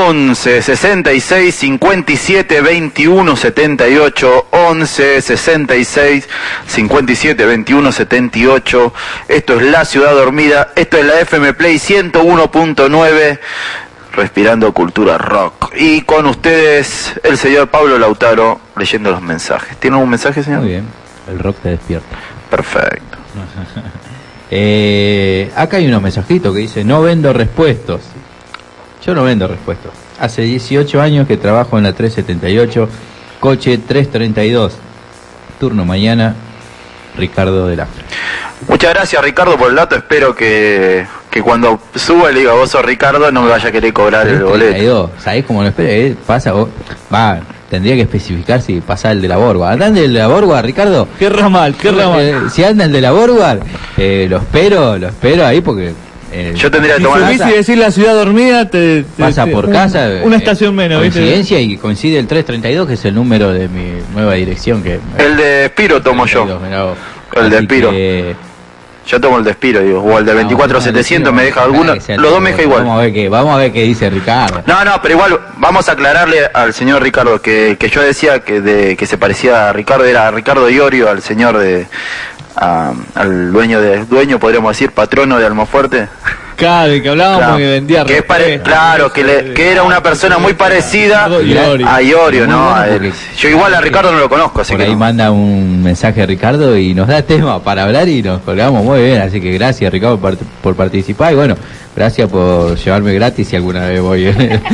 11 66 57 21 78, 11 66 57 21 78. Esto es La Ciudad Dormida, esto es la FM Play 101.9, respirando cultura rock. Y con ustedes el señor Pablo Lautaro leyendo los mensajes. ¿Tiene algún mensaje, señor? Muy bien, el rock te despierta. Perfecto. Acá hay unos mensajitos que dice: no vendo repuestos. Yo no vendo repuestos. Hace 18 años que trabajo en la 378, coche 332. Turno mañana, Ricardo del Afro. Muchas gracias, Ricardo, por el dato. Espero que cuando suba y le diga vos sos Ricardo no me vaya a querer cobrar el boleto. ¿Sabés cómo lo espero? Pasa, tendría que especificar si pasa el de la Borgua. ¿Anda el de la Borgua, Ricardo? Qué ramal. Si anda el de la Borgua, lo espero ahí porque... yo tendría que tomar casa. Si decir La Ciudad Dormida, pasa por casa. Una estación menos, coincidencia, ¿viste? Y coincide el 332, que es el número de mi nueva dirección. El de Espiro tomo yo. El de Espiro. Yo tomo el de Espiro, digo. O el de 24700 me deja alguno. Los dos me deja igual. Vamos a ver qué dice Ricardo. No, pero igual vamos a aclararle al señor Ricardo que yo decía que se parecía a Ricardo, era Ricardo Iorio, al señor al dueño, podríamos decir, patrono de Almafuerte. Claro, que hablábamos que vendía que era una persona muy parecida a Iorio, ¿no? Yo igual a Ricardo no lo conozco, así que ahí manda un mensaje a Ricardo y nos da tema para hablar y nos colgamos muy bien, así que gracias, Ricardo, por participar. Y bueno, gracias por llevarme gratis si alguna vez voy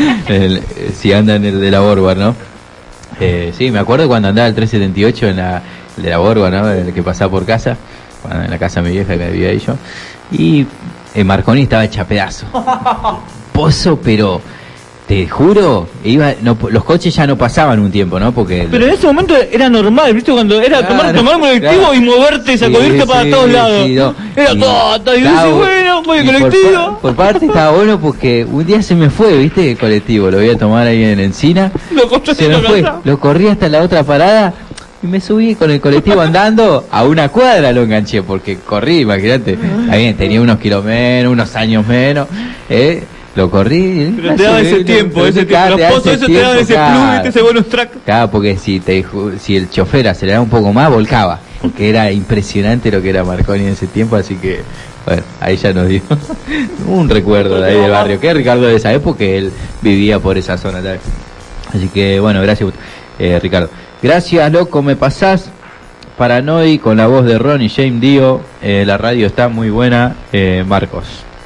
si anda en el de la Borgua, ¿no? Sí, me acuerdo cuando andaba el 378 en el de la Borgua, ¿no? El que pasaba por casa, en la casa de mi vieja que vivía ahí yo. Y Marconi estaba hecha pedazo. Pozo, pero te juro, los coches ya no pasaban un tiempo, ¿no? Pero en ese momento era normal, ¿viste? Cuando era tomar un colectivo y moverte y sacudirte para todos lados. Era todo, y dices, bueno, voy el colectivo. Por parte estaba bueno porque un día se me fue, ¿viste? El colectivo, lo voy a tomar ahí en Encina. Se me fue, lo corrí hasta la otra parada. Y me subí con el colectivo andando, a una cuadra lo enganché, porque corrí, imagínate, ahí tenía unos kilómetros, unos años menos, lo corrí. Pero te daba ese tiempo, los pozos esos te daban ese plus, ese bonus track. Claro, porque si el chofer aceleraba un poco más, volcaba, porque era impresionante lo que era Marconi en ese tiempo, así que, bueno, ahí ya nos dio un recuerdo de ahí del barrio, que Ricardo de esa época, él vivía por esa zona, ¿sabes? Así que, bueno, gracias, Ricardo. Gracias, loco, me pasás Paranoid con la voz de Ron y James Dio. La radio está muy buena, Marcos.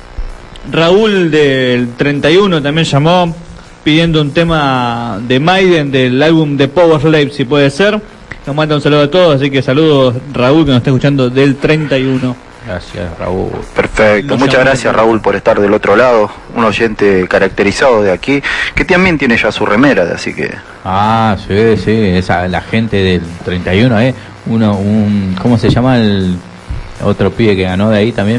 Raúl del 31 también llamó pidiendo un tema de Maiden del álbum de Power Slave, si puede ser. Nos manda un saludo a todos, así que saludos, Raúl, que nos está escuchando del 31. Gracias, Raúl. Perfecto, muchas gracias, Raúl, por estar del otro lado, un oyente caracterizado de aquí, que también tiene ya su remera, así que... Sí, la gente del 31, ¿cómo se llama el otro pibe que ganó de ahí también?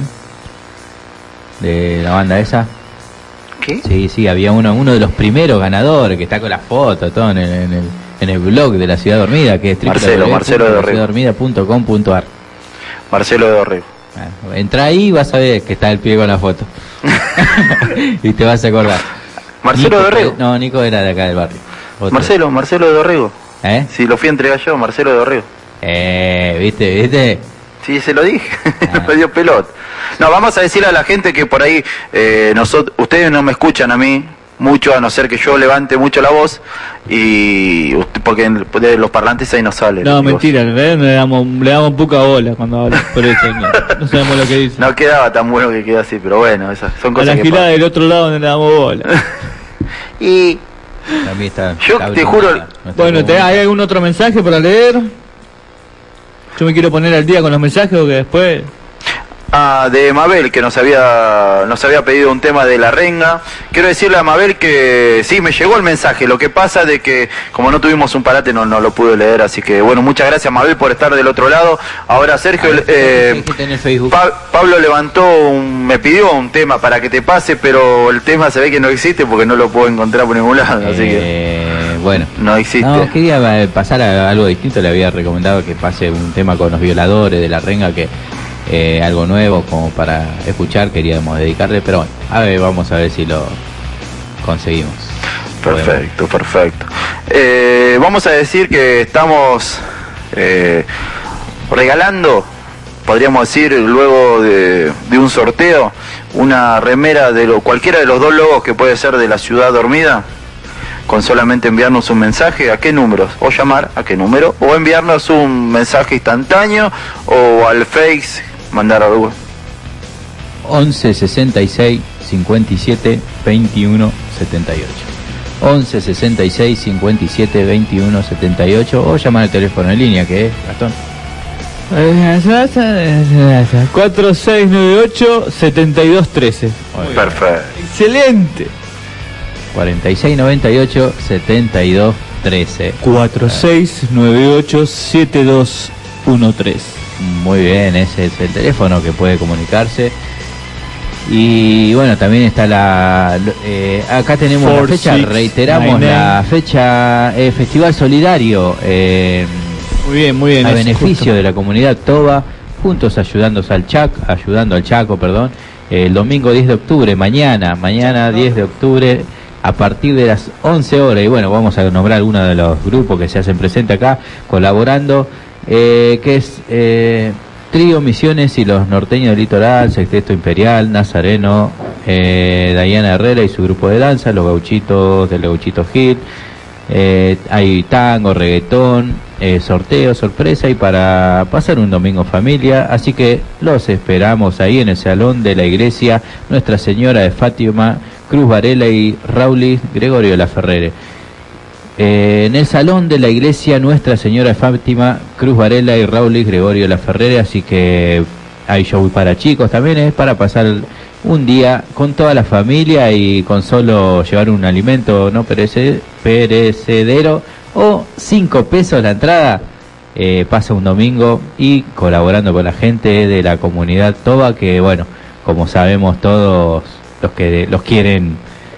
De la banda esa. ¿Qué? Sí, había uno de los primeros ganadores, que está con la foto, todo en el blog de La Ciudad Dormida, que es Marcelo de Dorrego. ciudadormida.com.ar. Marcelo de Dorrego. Entra ahí y vas a ver que está el pie con la foto. Y te vas a acordar. ¿Marcelo de Dorrego? No, Nico era de acá del barrio. Marcelo de Dorrego. Sí, lo fui a entregar yo, Marcelo de Dorrego. ¿Viste? Sí, se lo dije. Me dio pelota. No, vamos a decirle a la gente que por ahí ustedes no me escuchan a mí mucho, a no ser que yo levante mucho la voz, porque de los parlantes ahí no sale. No, mentira, le damos poca bola cuando habla, por eso no sabemos lo que dice. No quedaba tan bueno que queda así, pero bueno, esas son cosas a la gilada del otro lado donde le damos bola. Y yo te juro... Bueno, ¿hay algún otro mensaje para leer? Yo me quiero poner al día con los mensajes porque después... de Mabel, que nos había pedido un tema de La Renga. Quiero decirle a Mabel que sí, me llegó el mensaje. Lo que pasa de que como no tuvimos un parate no lo pude leer, así que bueno, muchas gracias, Mabel, por estar del otro lado. Ahora Sergio, Pablo me pidió un tema para que te pase, pero el tema se ve que no existe porque no lo puedo encontrar por ningún lado, así que bueno, no existe. No, quería pasar a algo distinto. Le había recomendado que pase un tema con Los Violadores de La Renga, que algo nuevo como para escuchar queríamos dedicarle, pero bueno, vamos a ver si lo conseguimos. Perfecto, perfecto. Vamos a decir que estamos regalando, podríamos decir, luego de un sorteo, una remera de cualquiera de los dos logos que puede ser de la Ciudad Dormida, con solamente enviarnos un mensaje. ¿A qué números? O llamar, ¿a qué número? O enviarnos un mensaje instantáneo o al Face, mandar algo. 11 66 57 21 78. 11 66 57 21 78 o llamar al teléfono en línea que es, Gastón. 4698 7213. Perfecto. Excelente. 4698 7213. 4698 7213. Muy bien, ese es el teléfono que puede comunicarse. Y bueno, también está acá tenemos la fecha, reiteramos la fecha, Festival Solidario, muy bien, a beneficio de la comunidad Toba, juntos ayudando al Chaco, el domingo 10 de octubre, mañana 10 de octubre, a partir de las 11 horas, y bueno, vamos a nombrar algunos de los grupos que se hacen presentes acá, colaborando, que es Trío Misiones y los Norteños del Litoral, Sexteto Imperial, Nazareno, Dayana Herrera y su grupo de danza, los Gauchitos del Gauchito Gil, hay tango, reggaetón, sorteo, sorpresa y para pasar un domingo en familia, así que los esperamos ahí en el salón de la iglesia Nuestra Señora de Fátima, Cruz Varela y Raulis Gregorio Laferrere. En el salón de la iglesia Nuestra Señora de Fátima, Cruz Varela y Raulis Gregorio Laferrere, así que hay show para chicos, también es para pasar un día con toda la familia y con solo llevar un alimento no perecedero o 5 pesos la entrada, pasa un domingo y colaborando con la gente de la comunidad Toba, que bueno, como sabemos todos los que los quieren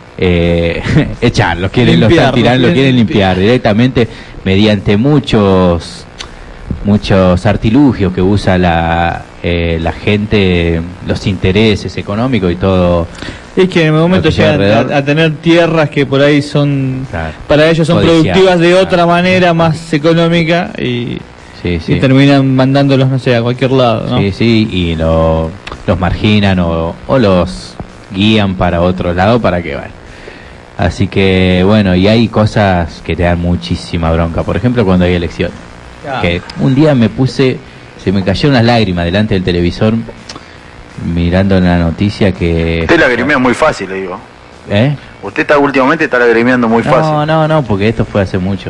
echar, los quieren limpiar directamente mediante muchos artilugios que usa la gente, los intereses económicos y todo. Es que en el momento llegan a tener tierras que por ahí son, claro, para ellos son productivas de otra manera, más económica, y terminan mandándolos, no sé, a cualquier lado, ¿no? Y los marginan o los guían para otro lado para que vayan. Así que bueno, y hay cosas que te dan muchísima bronca, por ejemplo cuando hay elecciones, que un día se me cayeron las lágrimas delante del televisor mirando la noticia que... Usted lagrimea muy fácil, le digo. Usted últimamente está lagrimeando muy fácil. No, porque esto fue hace mucho.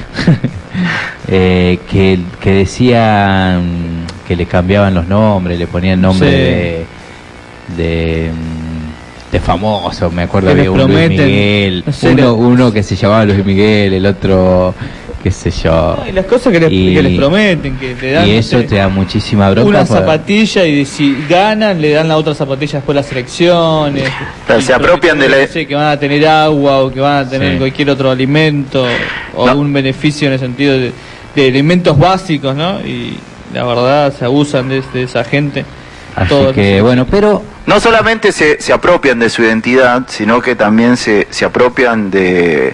Que decían que le cambiaban los nombres, le ponían nombre de famoso, me acuerdo, había un Luis Miguel, uno que se llamaba Luis Miguel, el otro qué sé yo, y las cosas que les prometen, que te dan, y eso te da muchísima bronca, una zapatilla, y si ganan le dan la otra zapatilla después las elecciones, se apropian de la... que van a tener agua o que van a tener cualquier otro alimento o algún beneficio en el sentido de alimentos básicos, ¿no? Y la verdad se abusan de esa gente. Así que bueno, pero no solamente se apropian de su identidad, sino que también se apropian de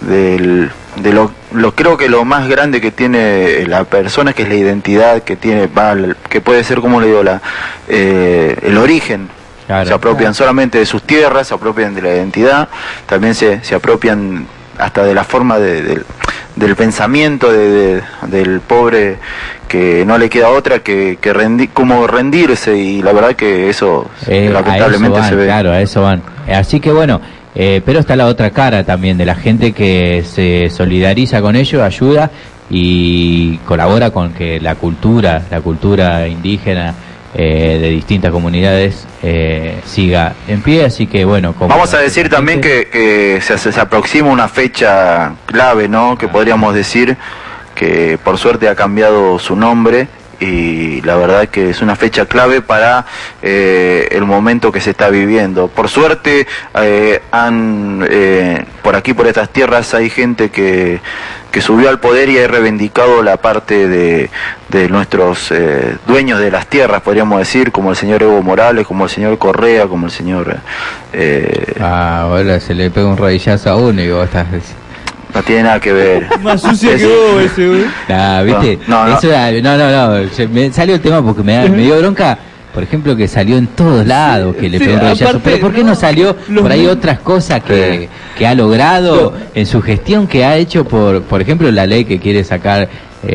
lo creo que lo más grande que tiene la persona, que es la identidad que tiene, que puede ser, como le digo, el origen. Claro, se apropian solamente de sus tierras, se apropian de la identidad, también se apropian hasta de la forma del pensamiento del pobre, que no le queda otra que como rendirse, y la verdad que eso lamentablemente se ve. Claro, a eso van. Así que bueno, pero está la otra cara también de la gente que se solidariza con ellos, ayuda y colabora con que la cultura indígena de distintas comunidades siga en pie, así que bueno, vamos a decir también que se aproxima una fecha clave, ¿no? Que podríamos decir que por suerte ha cambiado su nombre y la verdad que es una fecha clave para el momento que se está viviendo. Por suerte por aquí, por estas tierras, hay gente que subió al poder y ha reivindicado la parte de nuestros dueños de las tierras, podríamos decir, como el señor Evo Morales, como el señor Correa, como el señor... ahora se le pega un rodillazo a uno y vos estás... No tiene nada que ver. Más sucio que vos ese, güey. ¿Viste? No. Me salió el tema porque me dio bronca. Por ejemplo, que salió en todos lados, que le pegó un rodillazo. Aparte, Pero ¿por qué no salió por ahí otras cosas que ha logrado en su gestión, que ha hecho por ejemplo, la ley que quiere sacar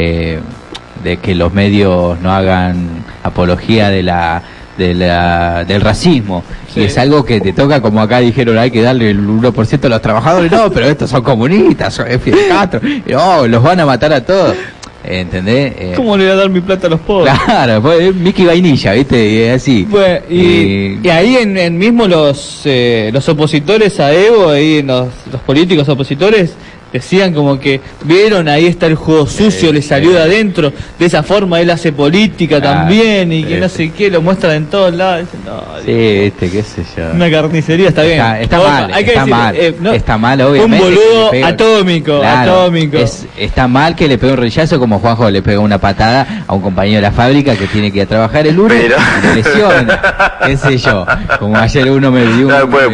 de que los medios no hagan apología del racismo? Sí. Y es algo que te toca, como acá dijeron, hay que darle el 1% a los trabajadores. No, pero estos son comunistas, son Fidel Castro. No, los van a matar a todos. ¿Entendés? ¿Cómo le voy a dar mi plata a los pobres? Claro, pues Mickey Vainilla, ¿viste? Y así. Bueno, y ahí en mismo los opositores a Evo, ahí los políticos opositores, decían como que, vieron, ahí está el juego sucio, le salió de adentro, de esa forma él hace política también, y que no sé qué, lo muestran en todos lados. Dicen, no, qué sé yo. Una carnicería, está bien. Está mal, hay que está decir, mal, no, está mal, obviamente. Un boludo atómico, atómico. Está mal que le pegue un rechazo como Juanjo le pegó una patada a un compañero de la fábrica que tiene que ir a trabajar el lunes, y lesión, qué sé yo. Como ayer uno me dio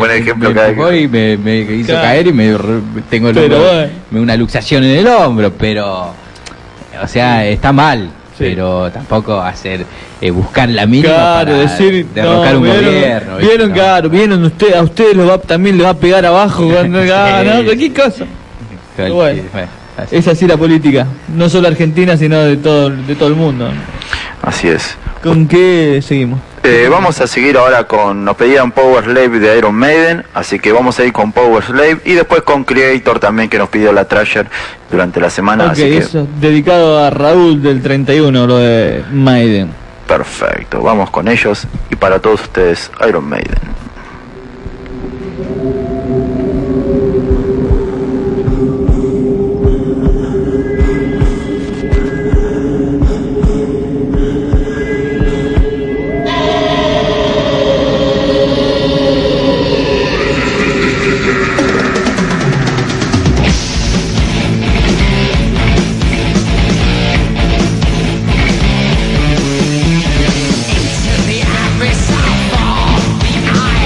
y me hizo caer y tengo el una luxación en el hombro, pero o sea, está mal, pero tampoco hacer buscar la mínima para decir, derrocar un gobierno. Vieron, vieron a ustedes también le va a pegar abajo cuando cualquier cosa. Bueno, es así la política, no solo argentina, sino de todo el mundo. Así es. ¿Con qué seguimos? Vamos a seguir ahora nos pedían Power Slave de Iron Maiden, así que vamos a ir con Power Slave y después con Creator también, que nos pidió la Thrasher durante la semana. Ok, así eso, dedicado a Raúl del 31, lo de Maiden. Perfecto, vamos con ellos y para todos ustedes, Iron Maiden. Into the abyss I fall.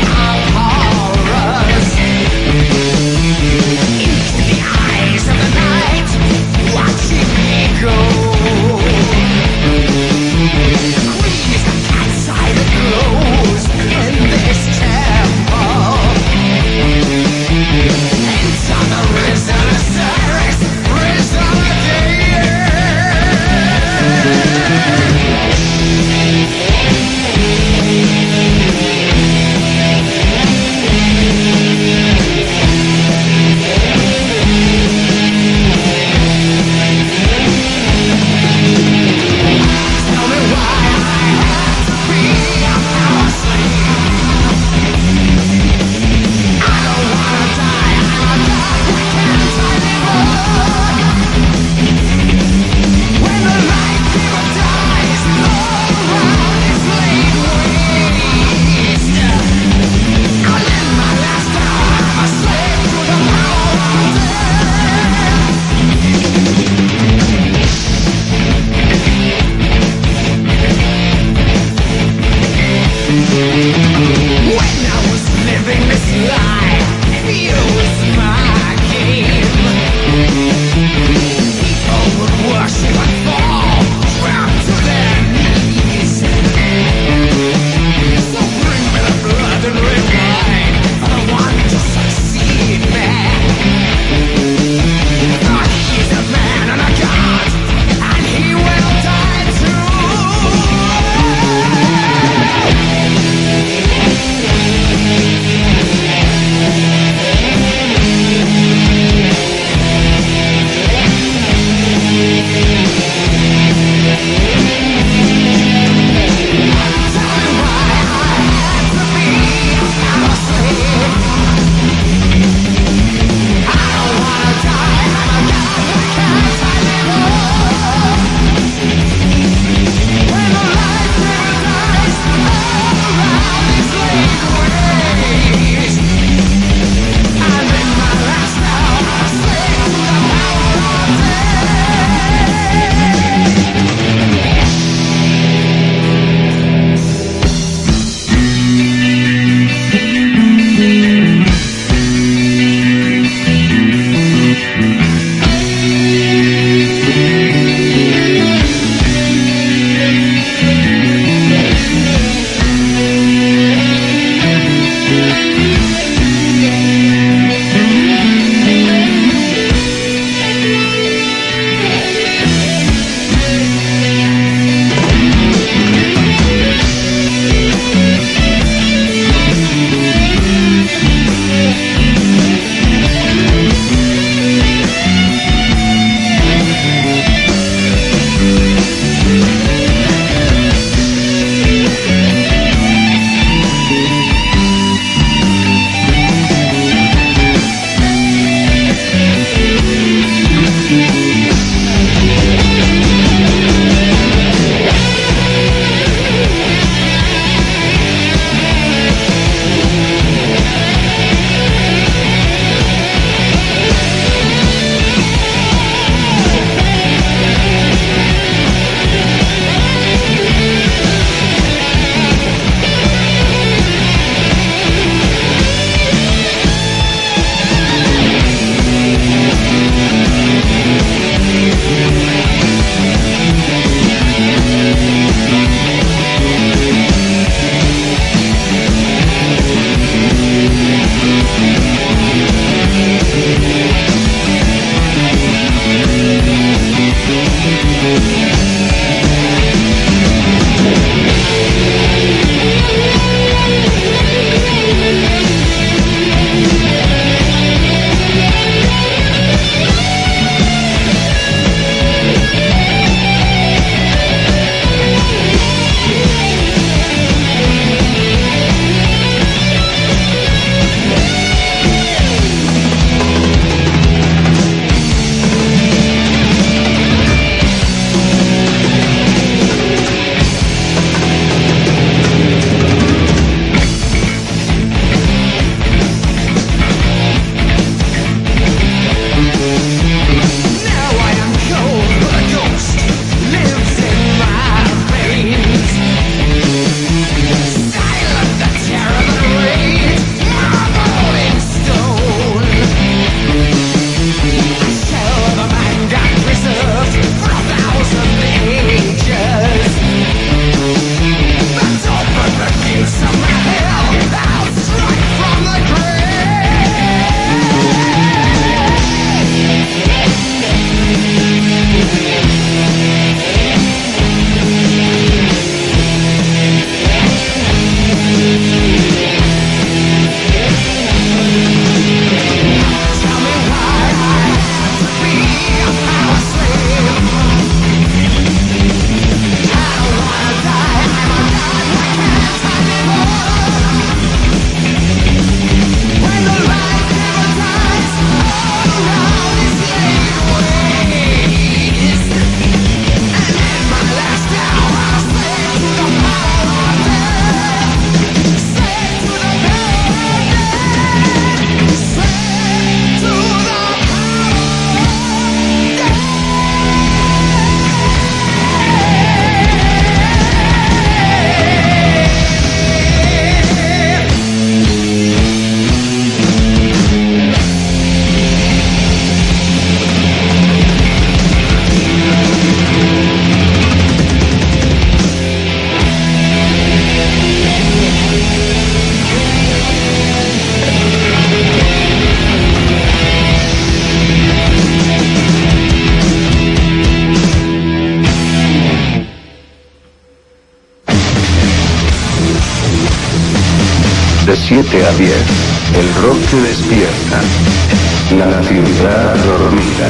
de 7 a 10. El rock te despierta. La ciudad dormida.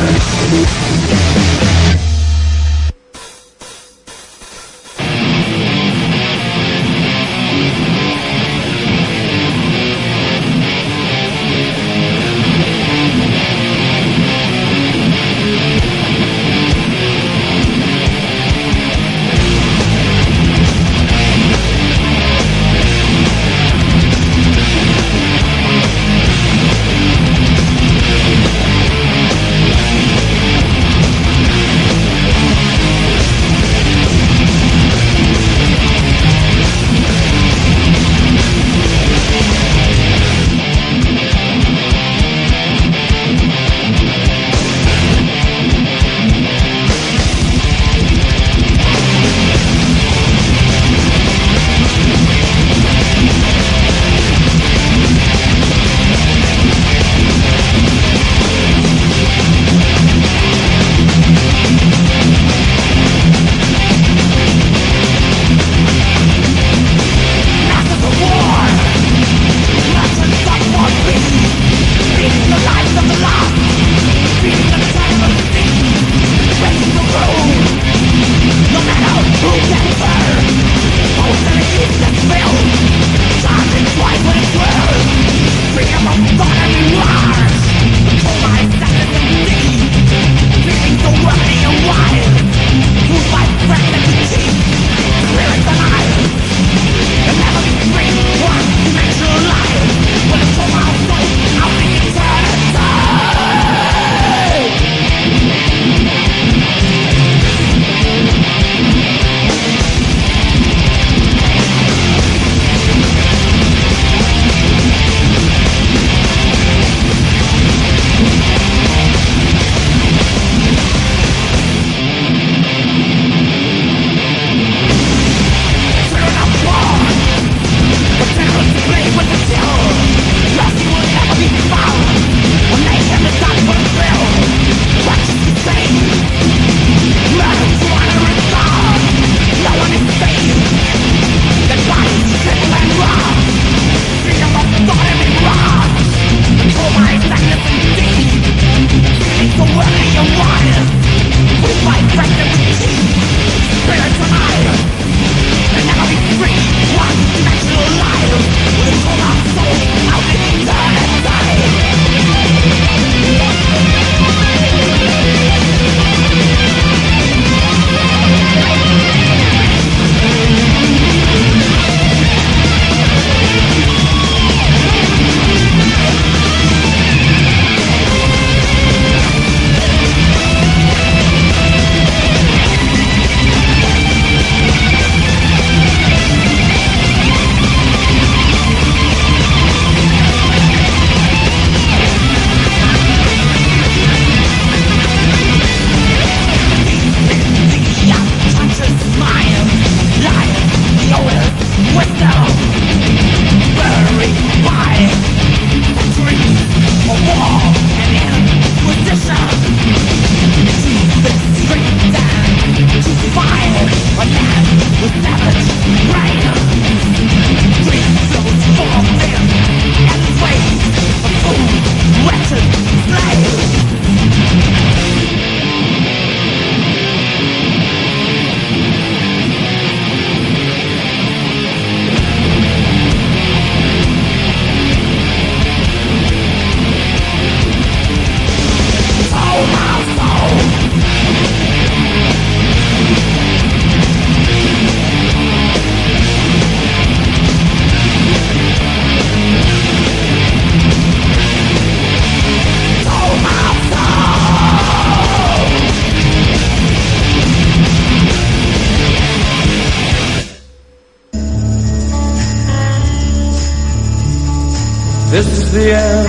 This is the end,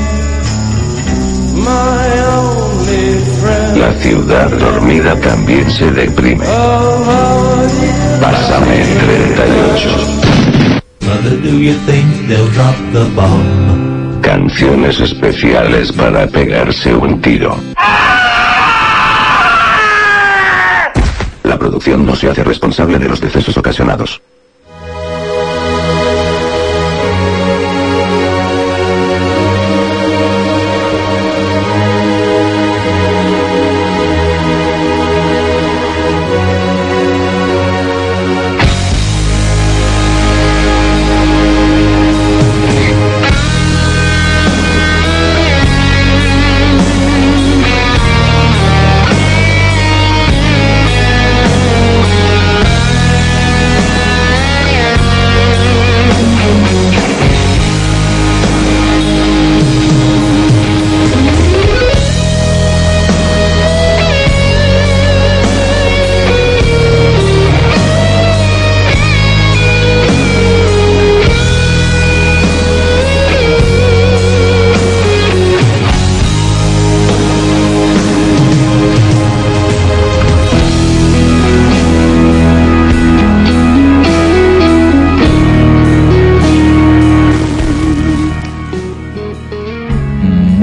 my only friend. La ciudad dormida también se deprime. Pásame el 38. Mother, do you think they'll drop the bomb? Canciones especiales para pegarse un tiro. La producción no se hace responsable de los decesos ocasionados.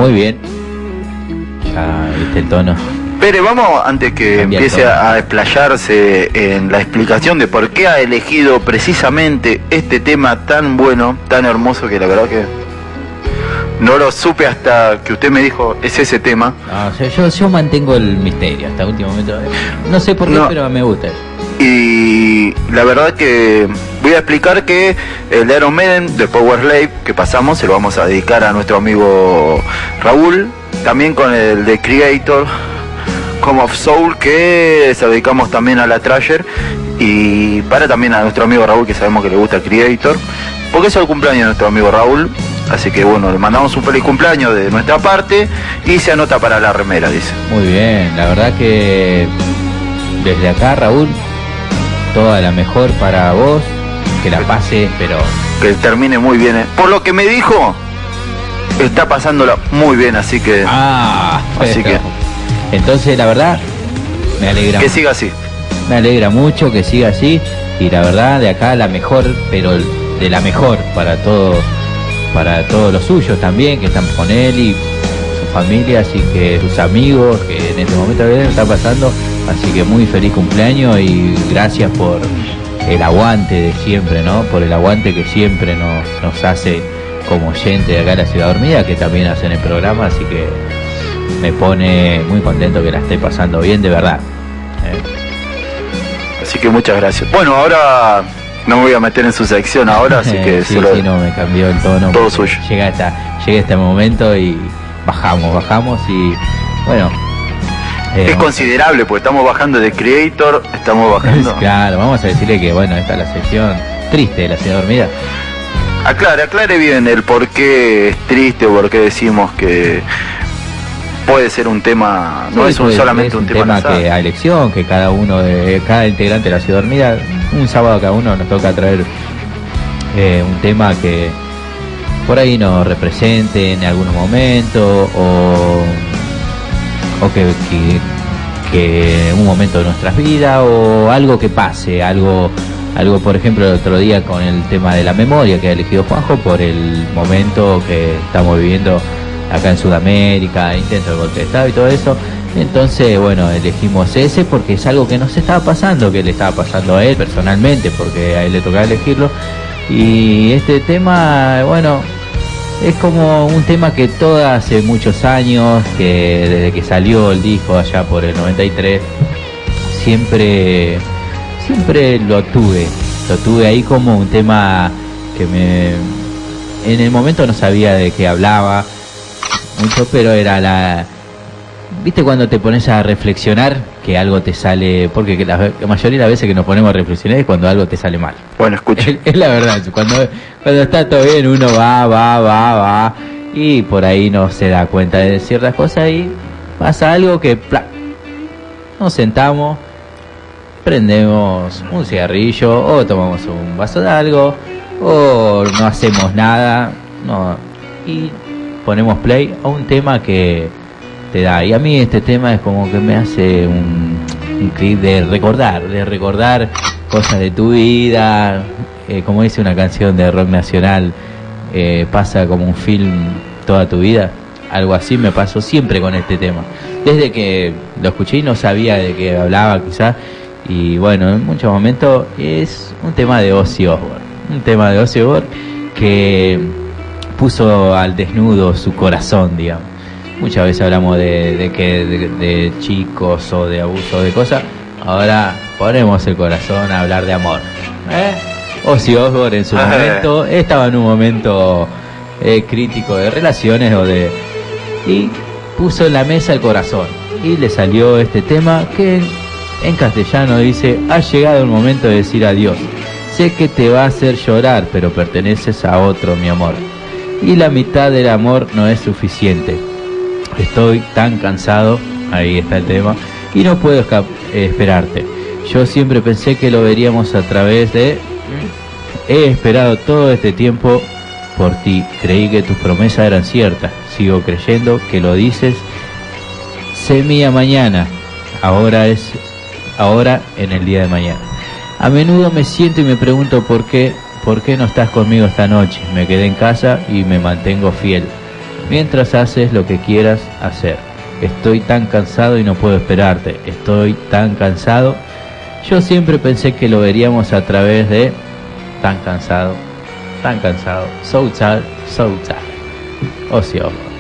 Muy bien. Ya viste el tono. Pere, vamos, antes que Cambia empiece todo. a explayarse en la explicación de por qué ha elegido precisamente este tema tan bueno, tan hermoso, que la verdad que no lo supe hasta que usted me dijo, es ese tema. No, o sea, yo mantengo el misterio hasta el último momento. No sé por qué, No. pero me gusta. Y la verdad que voy a explicar que el de Iron Maiden de Power Slave que pasamos se lo vamos a dedicar a nuestro amigo Raúl, también con el de Creator Come of Soul que se lo dedicamos también a la Trasher, y para también a nuestro amigo Raúl, que sabemos que le gusta Creator, porque es el cumpleaños de nuestro amigo Raúl. Así que bueno, le mandamos un feliz cumpleaños de nuestra parte y se anota para la remera, dice. Muy bien, la verdad que desde acá, Raúl, toda la mejor para vos, que la pase, pero Que termine muy bien. Por lo que me dijo, está pasándola muy bien, así que... así que entonces la verdad me alegra. que siga así. Me alegra mucho que siga así, y la verdad de acá la mejor, pero de la mejor para todos los suyos también, que están con él y su familia, así que sus amigos, que en este momento está pasando. Así que muy feliz cumpleaños y gracias por el aguante de siempre, ¿no? Por el aguante que siempre nos hace como oyente de acá de la Ciudad Dormida, que también hacen el programa, así que me pone muy contento que la esté pasando bien, de verdad. Así que muchas gracias. Bueno, ahora no me voy a meter en su sección ahora, así que sí, se lo... sí, no, me cambió el tono. Todo suyo. Llega este momento y bajamos y bueno. Es considerable, porque estamos bajando de Creator, estamos bajando... Claro, vamos a decirle que bueno, esta es la sección triste de la Ciudad Dormida. Aclare bien el por qué es triste o por qué decimos que puede ser un tema, no Sí, es pues, solamente es un tema al azar. que a elección, que cada integrante de la Ciudad Dormida, un sábado cada uno nos toca traer un tema que por ahí nos represente en algún momento o que en un momento de nuestras vidas, o algo que pase, algo por ejemplo el otro día con el tema de la memoria que ha elegido Juanjo, por el momento que estamos viviendo acá en Sudamérica, intento de golpe de Estado y todo eso. Entonces bueno, elegimos ese porque es algo que nos estaba pasando, que le estaba pasando a él personalmente, porque a él le tocaba elegirlo. Y este tema, bueno, es como un tema que hace muchos años, que desde que salió el disco allá por el 93, siempre lo tuve ahí como un tema que en el momento no sabía de qué hablaba mucho, pero era ¿viste cuando te pones a reflexionar que algo te sale? Porque la mayoría de las veces que nos ponemos a reflexionar es cuando algo te sale mal. Bueno, escucha. Es la verdad, cuando está todo bien uno va y por ahí no se da cuenta de ciertas cosas y pasa algo que nos sentamos, prendemos un cigarrillo o tomamos un vaso de algo o no hacemos nada, y ponemos play a un tema que te da. Y a mí este tema es como que me hace un clip de recordar cosas de tu vida, como dice una canción de rock nacional, pasa como un film toda tu vida. Algo así me pasó siempre con este tema. Desde que lo escuché y no sabía de qué hablaba quizás, y bueno, en muchos momentos es un tema de Ozzy Osbourne, que puso al desnudo su corazón, digamos. Muchas veces hablamos de chicos o de abuso de cosas. Ahora ponemos el corazón a hablar de amor. Ozzy Osbourne en su momento estaba en un momento crítico de relaciones y puso en la mesa el corazón y le salió este tema que en castellano dice: ha llegado el momento de decir adiós. Sé que te va a hacer llorar, pero perteneces a otro, mi amor. Y la mitad del amor no es suficiente. Estoy tan cansado, ahí está el tema, y no puedo esperarte. Yo siempre pensé que lo veríamos a través de... He esperado todo este tiempo por ti. Creí que tus promesas eran ciertas. Sigo creyendo que lo dices. Sé mía mañana. Ahora en el día de mañana. A menudo me siento y me pregunto por qué no estás conmigo esta noche. Me quedé en casa y me mantengo fiel. mientras haces lo que quieras hacer. Estoy tan cansado y no puedo esperarte. Estoy tan cansado. Yo siempre pensé que lo veríamos a través de tan cansado, so tired, so tired. Ozzy Osbourne.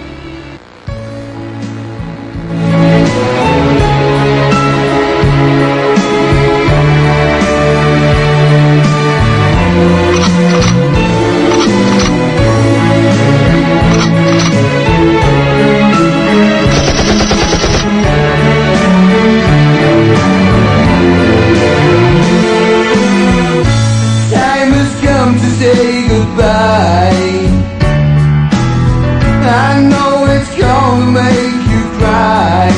Say goodbye. I know it's gonna make you cry,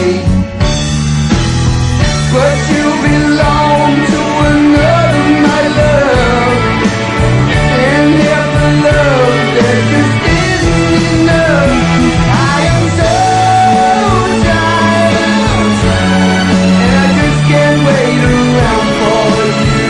but you belong to another, my love. And if the love that just isn't enough, I am so tired, and I just can't wait around for you.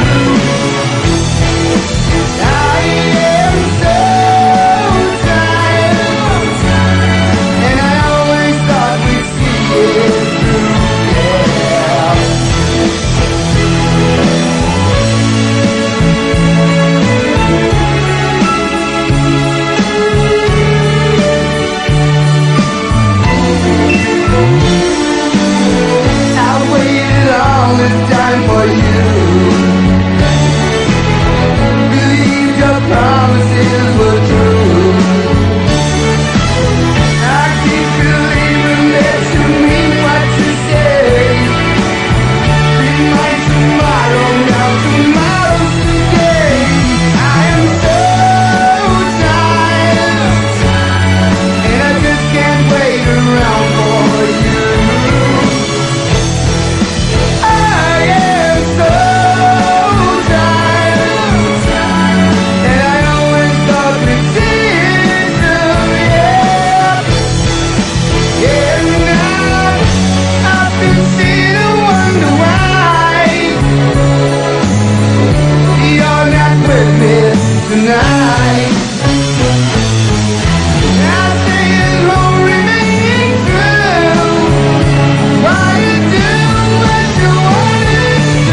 Time for you. Believed your promises were true. I keep believing that you mean what you say. Be my tomorrow, now tomorrow's today. I am so tired, and I just can't wait around for you. Tonight, I say it's wrong remaining true. Why you do what you wanna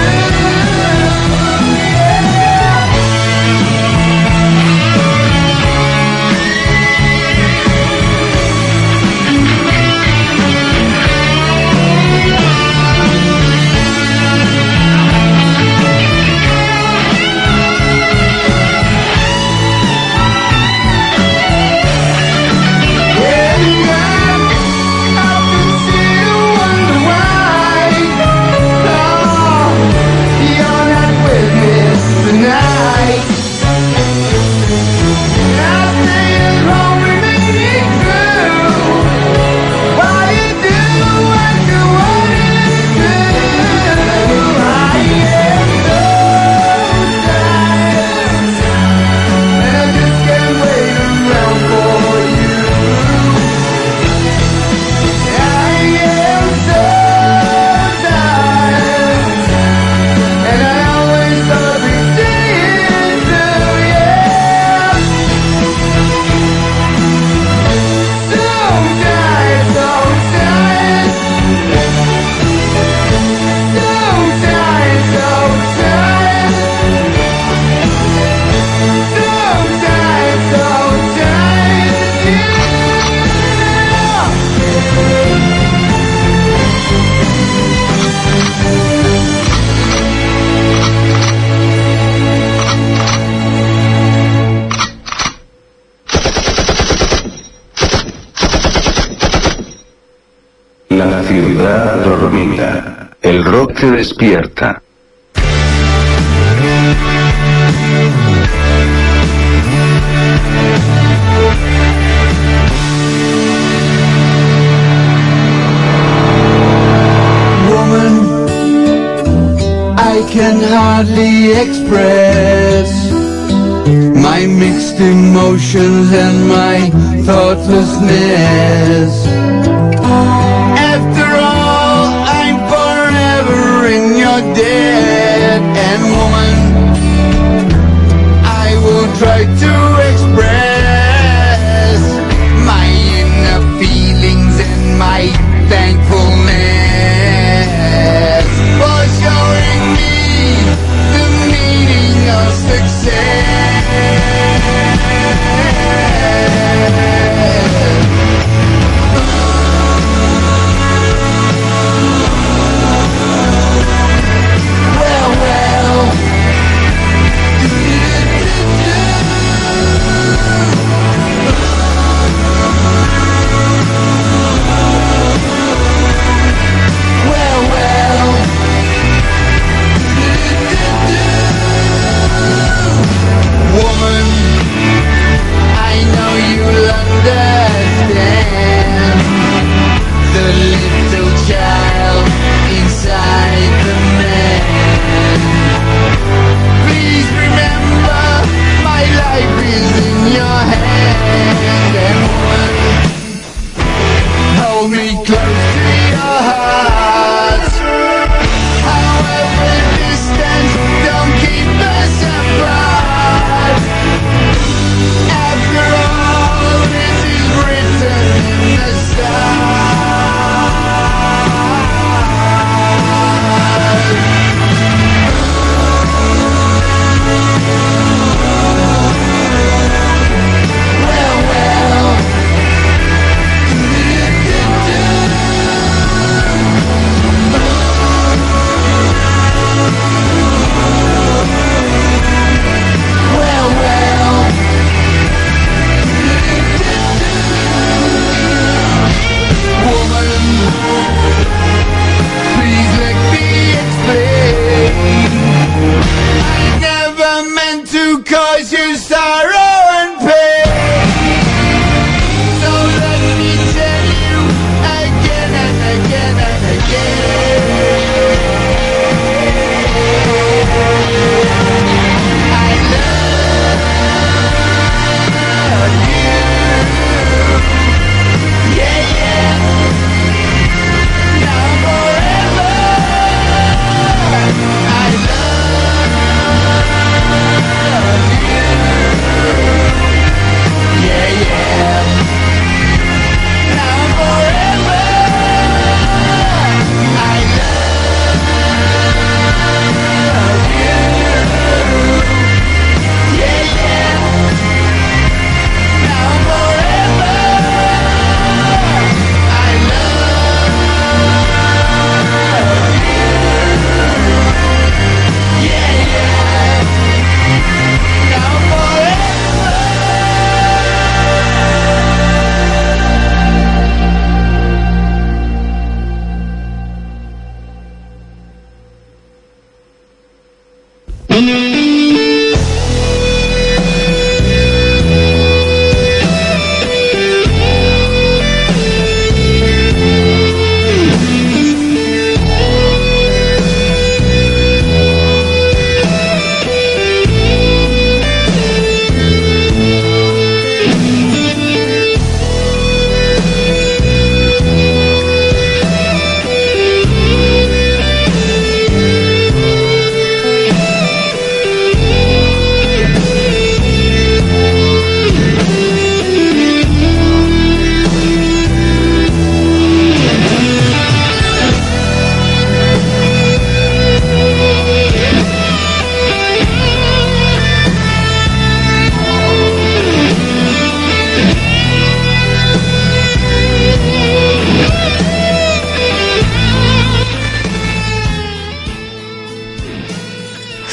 La ciudad dormida. El rock te despierta. Woman, I can hardly express my mixed emotions and my thoughtlessness. After all, I'm forever in your debt. And woman, I will try to express my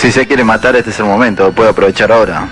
Si se quiere matar, este es el momento, puedo aprovechar ahora.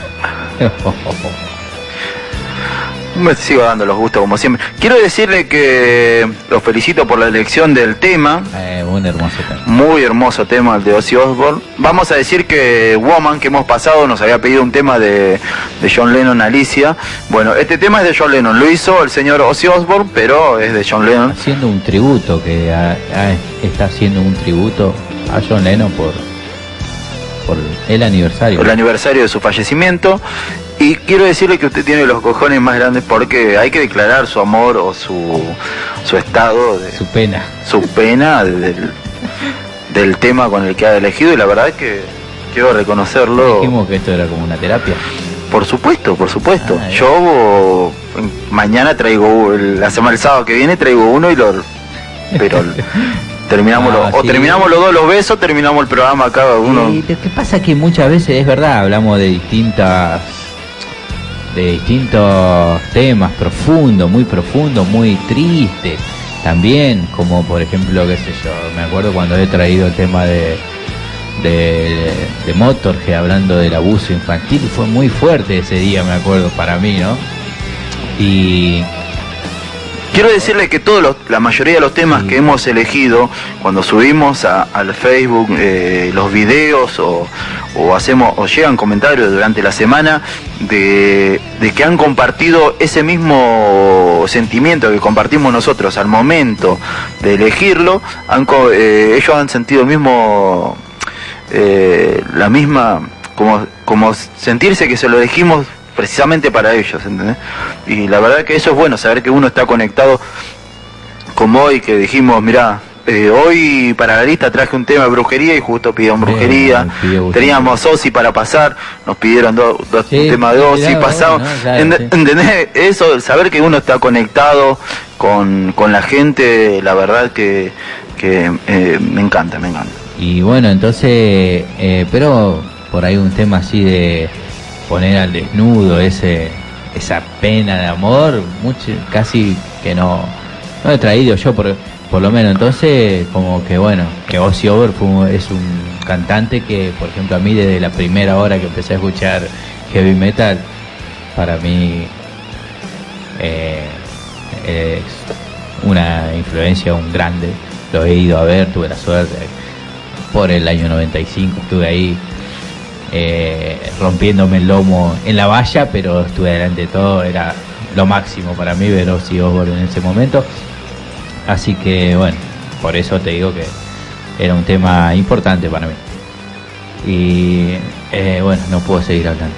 Me sigo dando los gustos como siempre. Quiero decirle que los felicito por la elección del tema. Un hermoso tema. Muy hermoso tema el de Ozzy Osbourne. Vamos a decir que Woman, que hemos pasado, nos había pedido un tema de John Lennon, Alicia. Bueno, este tema es de John Lennon. Lo hizo el señor Ozzy Osbourne, pero es de John Lennon. Haciendo un tributo, está haciendo un tributo a John Lennon por el aniversario. Por el aniversario de su fallecimiento. Y quiero decirle que usted tiene los cojones más grandes porque hay que declarar su amor o su estado de... Su pena. Su pena del tema con el que ha elegido, y la verdad es que quiero reconocerlo. Dijimos que esto era como una terapia. Por supuesto, por supuesto. Yo mañana traigo, el sábado que viene traigo uno pero terminamos terminamos los dos los besos, terminamos el programa cada uno. Y lo que pasa es que muchas veces, es verdad, hablamos de distintos temas profundos, muy tristes también, como por ejemplo, qué sé yo, me acuerdo cuando he traído el tema de Motorhead, hablando del abuso infantil, fue muy fuerte ese día, me acuerdo, para mí, ¿no? Y quiero decirle que la mayoría de los temas que hemos elegido, cuando subimos al Facebook los videos o llegan comentarios durante la semana de que han compartido ese mismo sentimiento que compartimos nosotros al momento de elegirlo, ellos han sentido el mismo, la misma, como sentirse que se lo elegimos precisamente para ellos, ¿entendés? Y la verdad que eso es bueno, saber que uno está conectado, como hoy que dijimos, mirá, hoy para la lista traje un tema de brujería y justo pidieron brujería, teníamos Ozzy para pasar, nos pidieron un tema de Ozzy, pasamos, ¿entendés? Eso, saber que uno está conectado con la gente, la verdad que me encanta. Y bueno, entonces, pero por ahí un tema así de poner al desnudo esa pena de amor, casi que no he traído yo por lo menos. Entonces, como que bueno, que Ozzy Osbourne es un cantante que, por ejemplo, a mí desde la primera hora que empecé a escuchar heavy metal, para mí es una influencia, un grande. Lo he ido a ver, tuve la suerte, por el año 95 estuve ahí rompiéndome el lomo en la valla, pero estuve adelante de todo, era lo máximo para mí ver Ozzy Osbourne en ese momento. Así que bueno, por eso te digo que era un tema importante para mí. Y bueno, no puedo seguir hablando.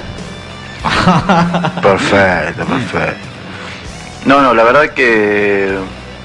Perfecto. No, la verdad que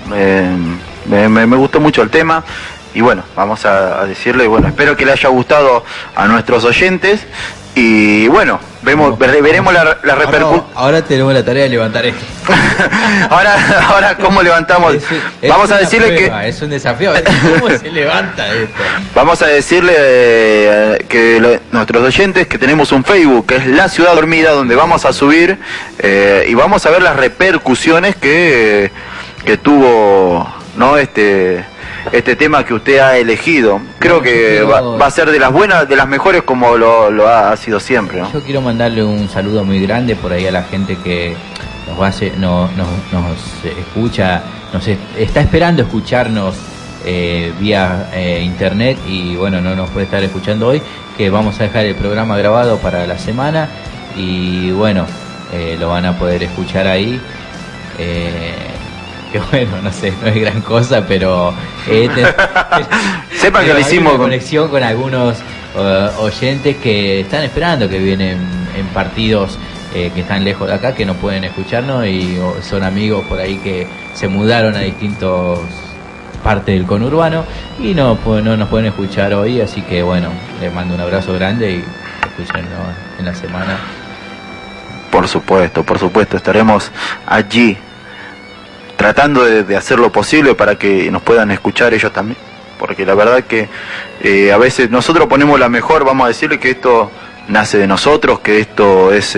me gustó mucho el tema. Y bueno, vamos a decirle, bueno, espero que le haya gustado a nuestros oyentes. Y bueno, veremos la repercusión. Ahora tenemos la tarea de levantar esto. ahora ¿cómo levantamos? Vamos a decirle prueba, es un desafío. ¿Cómo se levanta esto? Vamos a decirle que nuestros oyentes que tenemos un Facebook, que es La Ciudad Dormida, donde vamos a subir y vamos a ver las repercusiones que tuvo, ¿no? Este tema que usted ha elegido. Creo que va a ser de las buenas, de las mejores, como lo ha sido siempre, ¿no? Yo quiero mandarle un saludo muy grande por ahí a la gente que nos escucha, está esperando escucharnos vía internet, y bueno, no nos puede estar escuchando hoy, que vamos a dejar el programa grabado para la semana, y bueno, lo van a poder escuchar ahí. Que bueno, no sé, no es gran cosa, pero sepa que lo hicimos con conexión con algunos oyentes que están esperando, que vienen en partidos que están lejos de acá, que no pueden escucharnos, y son amigos por ahí que se mudaron a distintas partes del conurbano y no nos pueden escuchar hoy, así que bueno, les mando un abrazo grande y escúchenlo en la semana. Por supuesto, estaremos allí tratando de hacer lo posible para que nos puedan escuchar ellos también, porque la verdad que a veces nosotros ponemos la mejor, vamos a decirle que esto nace de nosotros, que esto es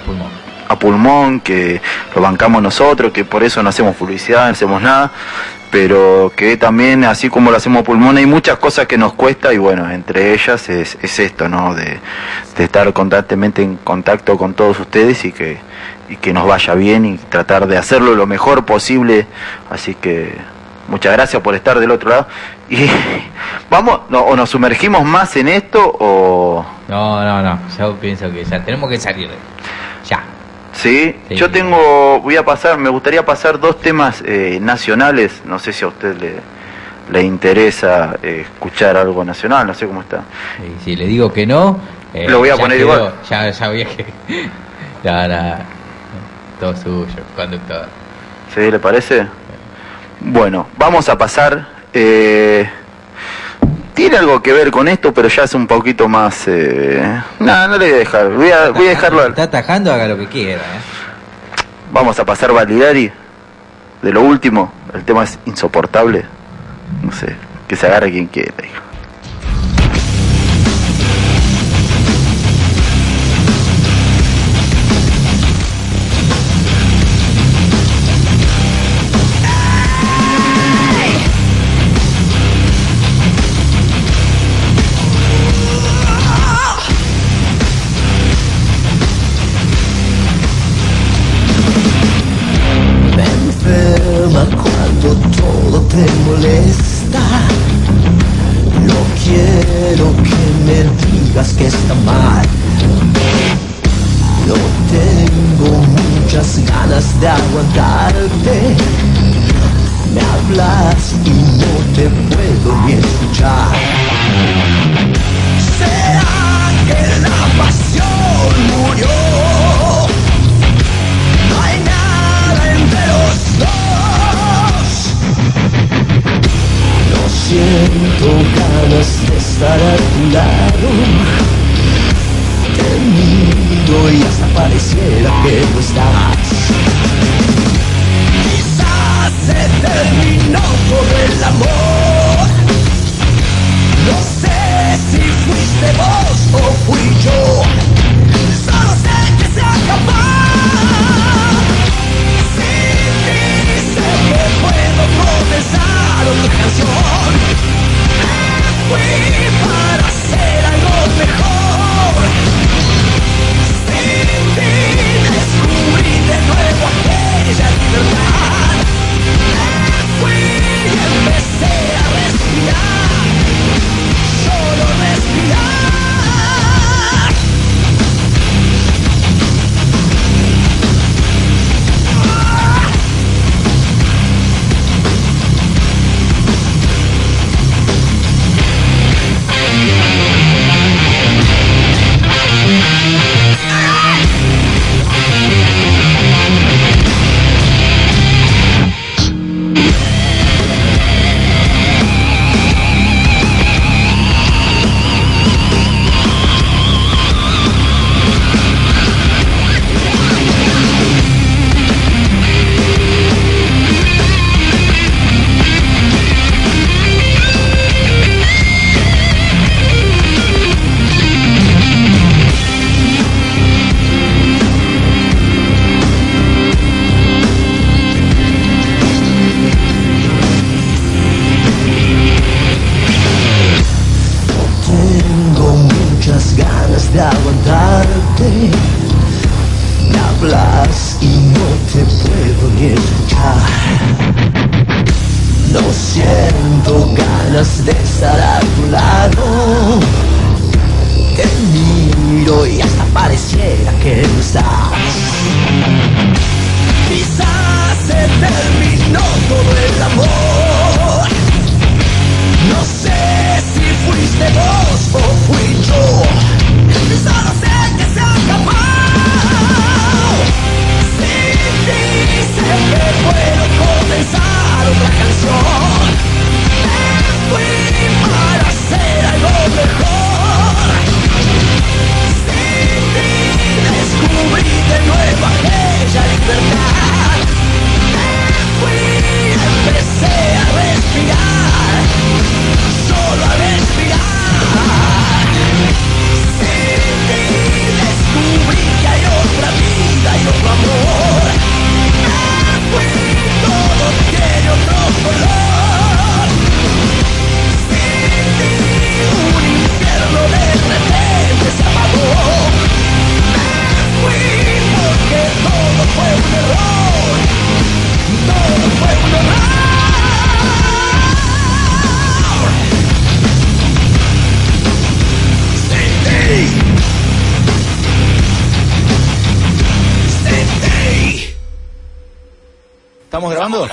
a pulmón, que lo bancamos nosotros, que por eso no hacemos publicidad, no hacemos nada, pero que también, así como lo hacemos pulmón, hay muchas cosas que nos cuesta, y bueno, entre ellas es esto, ¿no? De estar constantemente en contacto con todos ustedes y que nos vaya bien y tratar de hacerlo lo mejor posible. Así que muchas gracias por estar del otro lado. Y vamos, o nos sumergimos más en esto o... No, yo pienso que ya tenemos que salir. Ya. Sí, Sí. yo me gustaría pasar 2 temas nacionales. No sé si a usted le interesa escuchar algo nacional, no sé cómo está. Y si le digo que no, Lo voy a ya poner quedó, igual. Ya vi que... No, todo suyo, conductor. ¿Sí, le parece? Bueno, vamos a pasar... tiene algo que ver con esto, pero ya es un poquito más... No le voy a dejar. Voy a dejarlo... Está atajando, haga lo que quiera. Vamos a pasar Validari. De lo último, el tema es insoportable. No sé, que se agarre quien quiera, hijo. Me enferma cuando todo te molesta. No quiero que me digas que está mal. No tengo muchas ganas de aguantarte. Me hablas y no te puedo ni escuchar. ¿Será que la pasión murió? No hay nada entre los dos. No siento ganas de estar a tu lado. Te miro y hasta pareciera que no estás. Quizás se terminó todo el amor. No sé si fuiste vos o fui yo. Solo sé que se acabó. Sin ti sé que puedo comenzar otra canción. Me fui para hacer algo mejor. Sin ti descubrí de nuevo aquella libertad. Me fui y empecé a respirar. Solo respirar. Tengo muchas ganas de aguantarte. Me hablas y no te puedo ni escuchar. No siento ganas de estar a tu lado. Te miro y hasta pareciera que no estás. Quizás se terminó todo el amor. No sé si fuiste vos o fui yo. Solo sé que se acabó. Sin ti sé que puedo comenzar otra canción. Me fui para hacer algo mejor. Sin ti descubrí de nuevo aquella libertad. Me fui y empecé ¿Estamos grabando?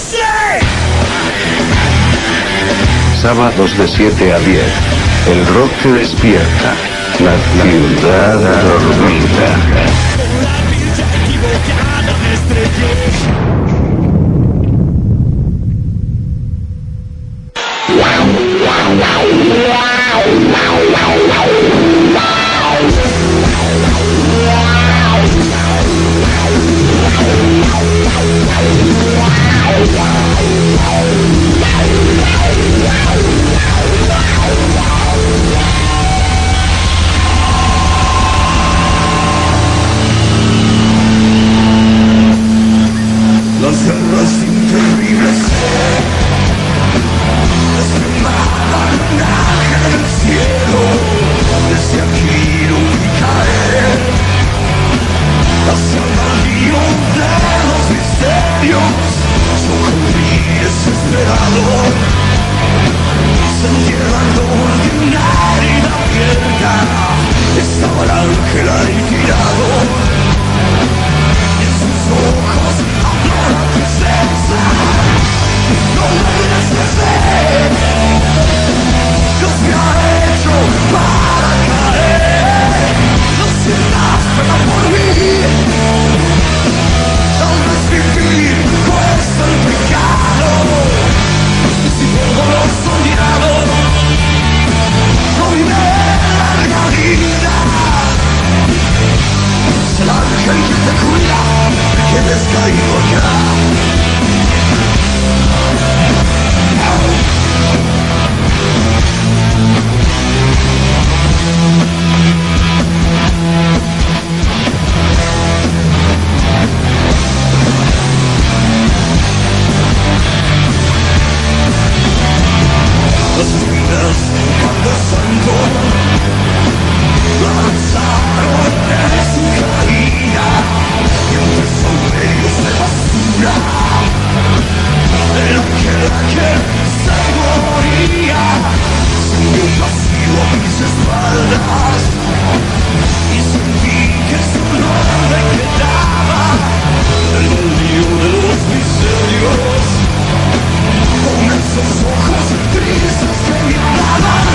Sábados de 7 a 10. El rock te despierta. La ciudad dormida. Las guerras terribles desplomaban un ángel del cielo. Desde aquí no vi caer hacia el baldío de los misterios. Yo corrí desesperado, sentí el ardor de una herida abierta. Estaba el ángel ahí tirado, en sus ojos habló la tristeza. No me desprecies, Dios me ha hecho para caer. No sientas pena por mí, tal vez vivir cuesta el pecado. Si todo lo soñado no vive la realidad. Es el ángel que te cuida, que te has caído acá. Las ruinas del Palo Santo lanzaron en su caída y empezó medios de basura. El ángel se moría, sentí un vacío a mis espaldas y sentí que solo me quedaba el baldío de los misterios. Con esos ojos tristes que me hablaban,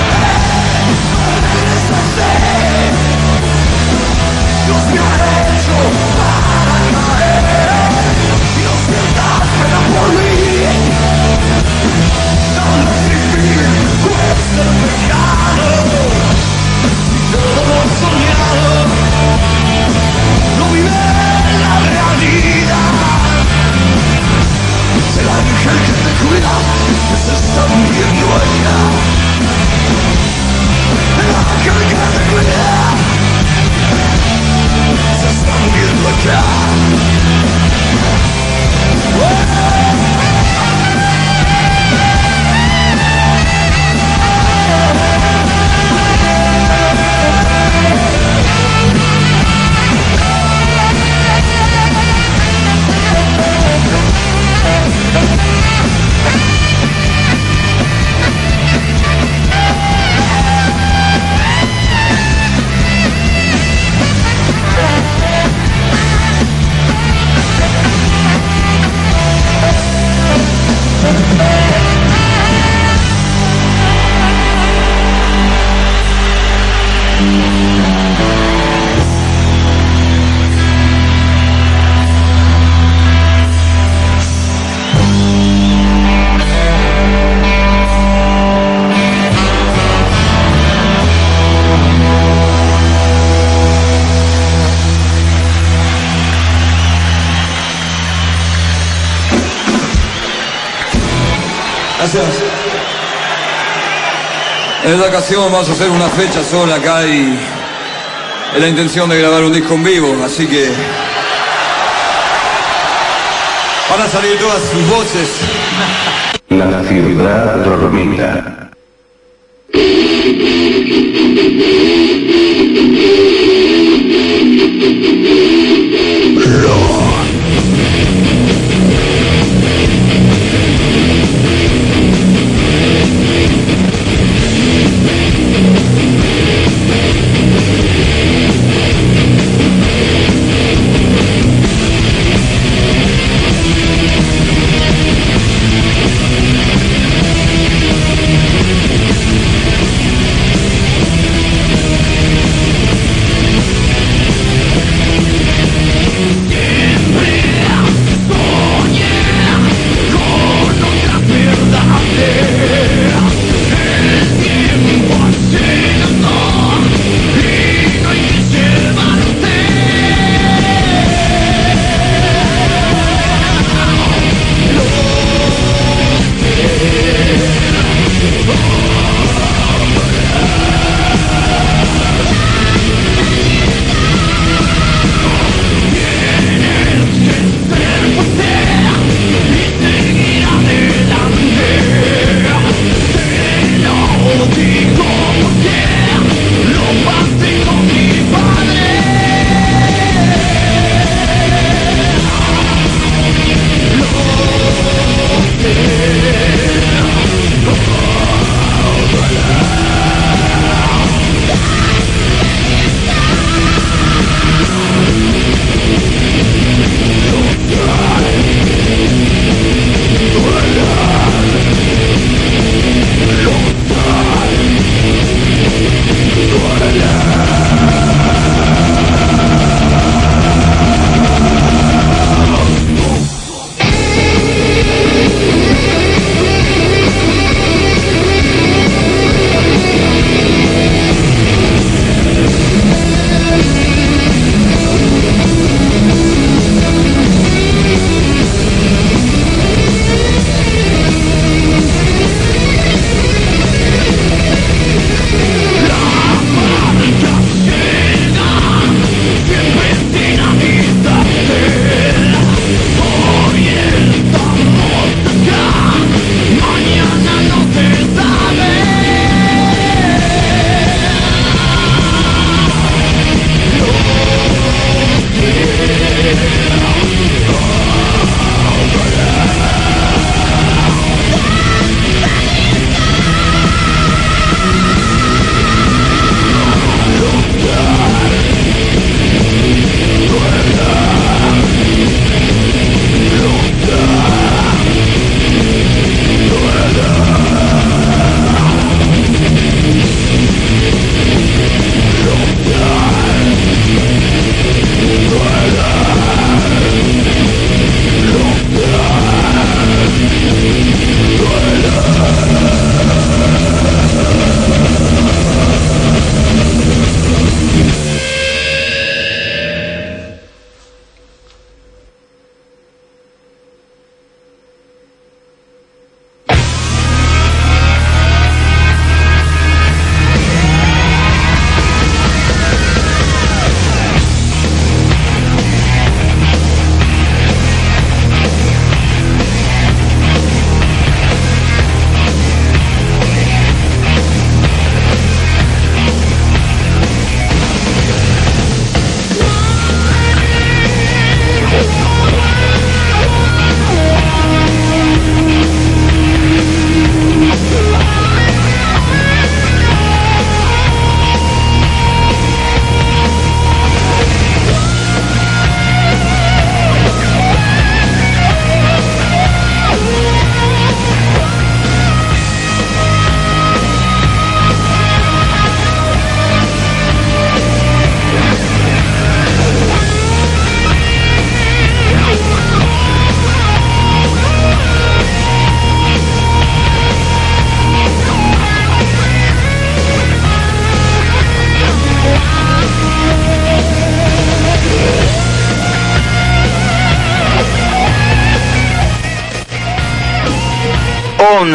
Dios me ha hecho para caer. Dios sientas pena por mí, tal vez vivir cuesta el pecado. Si todo lo soñado no vive la realidad. Es el ángel que te cuida, que se está muriendo allá. El ángel que te cuida, se está muriendo acá. Gracias. En esta ocasión vamos a hacer una fecha sola acá y es la intención de grabar un disco en vivo, así que van a salir todas sus voces. La ciudad dormida.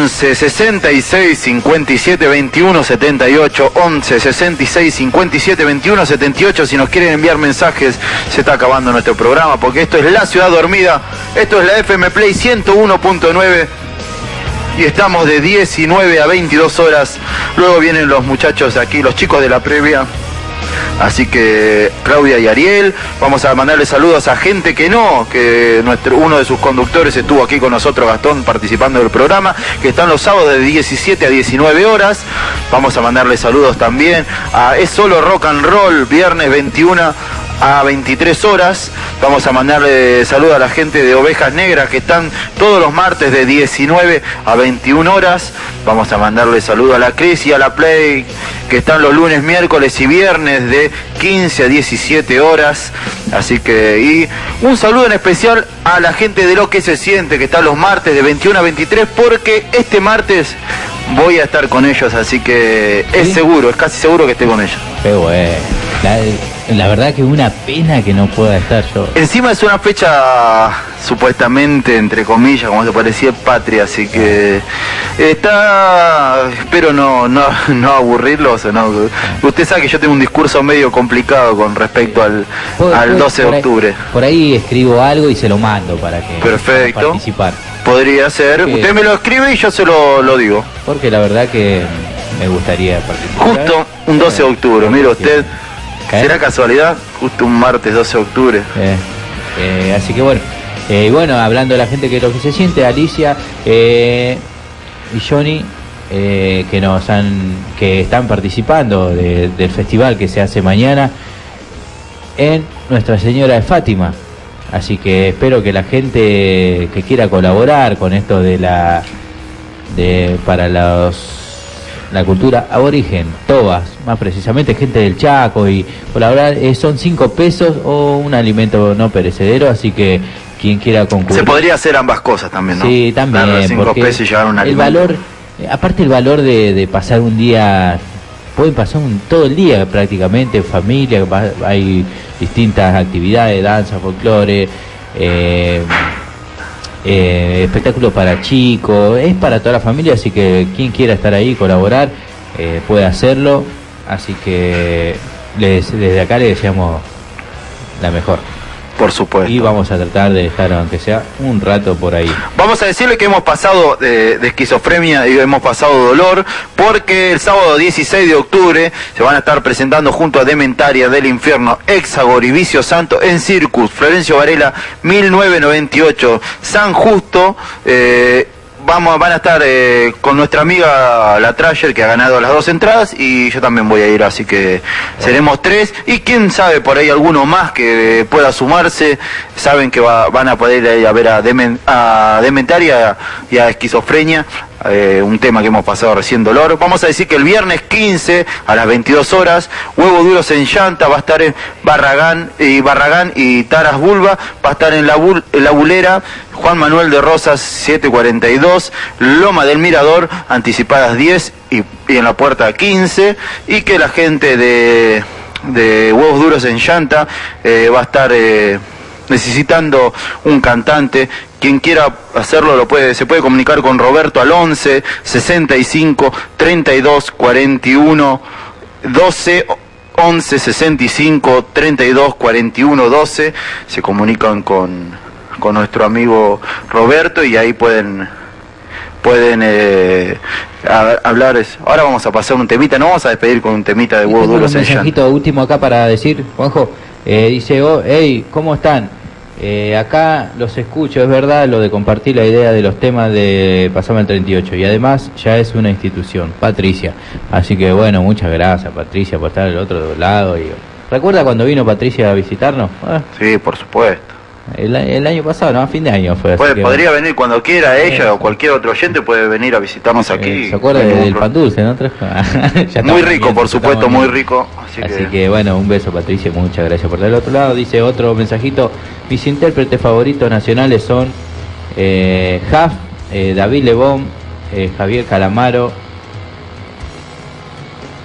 11 66 57 21 78, 11 66 57 21 78. Si nos quieren enviar mensajes, se está acabando nuestro programa, porque esto es La Ciudad Dormida, esto es la FM Play 101.9 y estamos de 19 a 22 horas. Luego vienen los muchachos aquí, los chicos de la previa. Así que Claudia y Ariel, vamos a mandarle saludos a gente que uno de sus conductores estuvo aquí con nosotros, Gastón, participando del programa, que están los sábados de 17 a 19 horas. Vamos a mandarle saludos también a Es Solo Rock and Roll, viernes 21 a 23 horas. Vamos a mandarle saludos a la gente de Ovejas Negras, que están todos los martes de 19 a 21 horas. Vamos a mandarle saludos a la Cris y a la Play, que están los lunes, miércoles y viernes de 15 a 17 horas. Así que, y un saludo en especial a la gente de Lo Que Se Siente, que está los martes de 21 a 23, porque este martes voy a estar con ellos, así que es seguro, es casi seguro que esté con ellos. Qué bueno. La verdad que una pena que no pueda estar yo. Encima es una fecha supuestamente, entre comillas, como se parecía, patria, así que espero no aburrirlos. No. Usted sabe que yo tengo un discurso medio complicado con respecto al 12 de octubre. Por ahí escribo algo y se lo mando para que perfecto. Para participar. Podría ser, usted me lo escribe y yo se lo digo. Porque la verdad que me gustaría participar. Justo un 12 de octubre, mire usted. ¿Será casualidad? Justo un martes 12 de octubre. Así que bueno. Y bueno, hablando de la gente que Lo Que Se Siente, Alicia y Johnny, que están participando del festival que se hace mañana en Nuestra Señora de Fátima. Así que espero que la gente que quiera colaborar con esto para la cultura aborigen, tobas, más precisamente gente del Chaco, y colaborar, son 5 pesos o un alimento no perecedero, así que quien quiera concurrir. Se podría hacer ambas cosas también, ¿no? Sí, también, claro, 5 pesos y llevar un alimento. El valor, aparte el valor de pasar un día, pueden pasar todo el día prácticamente en familia, hay distintas actividades, danza, folclore, espectáculos para chicos, es para toda la familia, así que quien quiera estar ahí, colaborar, puede hacerlo, así que desde acá le deseamos la mejor. Por supuesto. Y vamos a tratar de dejar, aunque sea un rato por ahí. Vamos a decirle que hemos pasado de esquizofrenia y hemos pasado dolor, porque el sábado 16 de octubre se van a estar presentando junto a Dementaria del Infierno, Hexagor y Vicio Santo en Circus, Florencio Varela 1998, San Justo. Van a estar con nuestra amiga la Trasher, que ha ganado las 2 entradas, y yo también voy a ir, así que seremos 3, y quién sabe, por ahí alguno más que pueda sumarse. Saben que van a poder ir a ver a Dementaria y a Esquizofrenia, un tema que hemos pasado recién, dolor. Vamos a decir que el viernes 15 a las 22 horas, Huevos Duros en Llanta va a estar en Barragán y Taras Bulba, va a estar en la Bulera, Juan Manuel de Rosas 742, Loma del Mirador, anticipadas 10 y en la puerta 15, y que la gente de Huevos Duros en Llanta va a estar necesitando un cantante. Quien quiera hacerlo se puede comunicar con Roberto al 11 65 32 41 12, 11 65 32 41 12. Se comunican con nuestro amigo Roberto y ahí pueden hablar. Ahora vamos a pasar un temita, no vamos a despedir con un temita de Huevos Duros en Llanta. Un mensajito último acá para decir, Juanjo, dice, hey, ¿cómo están? Acá los escucho, es verdad lo de compartir la idea de los temas de Pasame el 38, y además ya es una institución, Patricia. Así que bueno, muchas gracias, Patricia, por estar al otro lado. ¿Recuerda cuando vino Patricia a visitarnos? Sí, por supuesto. El año pasado, no, a fin de año fue. Podría venir cuando quiera, ella o cualquier otro oyente puede venir a visitarnos aquí. ¿Se acuerda del pan dulce, no? Muy rico, por supuesto, muy rico. Así que bueno, un beso, Patricia, muchas gracias por estar al otro lado. Dice otro mensajito, mis intérpretes favoritos nacionales son Jaf, David Lebón, Javier Calamaro,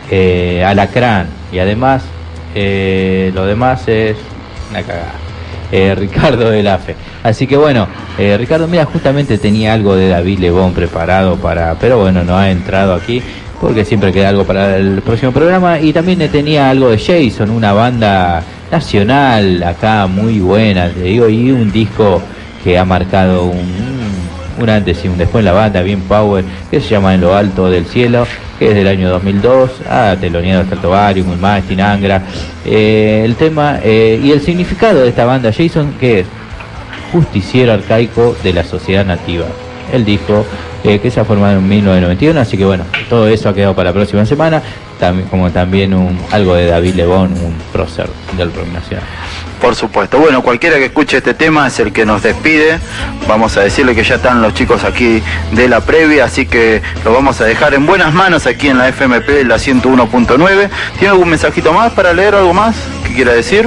Alacrán, y además lo demás es una cagada. Ricardo del AFE. Así que bueno, Ricardo, mira, justamente tenía algo de David Lebón preparado pero bueno, no ha entrado aquí porque siempre queda algo para el próximo programa. Y también tenía algo de Jason, una banda nacional acá muy buena, te digo, y un disco que ha marcado un antes y un después en la banda, bien power, que se llama En lo alto del cielo, que es del año 2002, teloneado Stratovarius, Muy Mastin, Angra. El tema y el significado de esta banda, Jason, que es justiciero arcaico de la sociedad nativa. El disco que se ha formado en 1991, así que bueno, todo eso ha quedado para la próxima semana, como también algo de David Lebón, un prócer del rock nacional. Por supuesto. Bueno, cualquiera que escuche este tema es el que nos despide. Vamos a decirle que ya están los chicos aquí de la previa, así que lo vamos a dejar en buenas manos aquí en la FMP, la 101.9. ¿Tiene algún mensajito más para leer, algo más que quiera decir?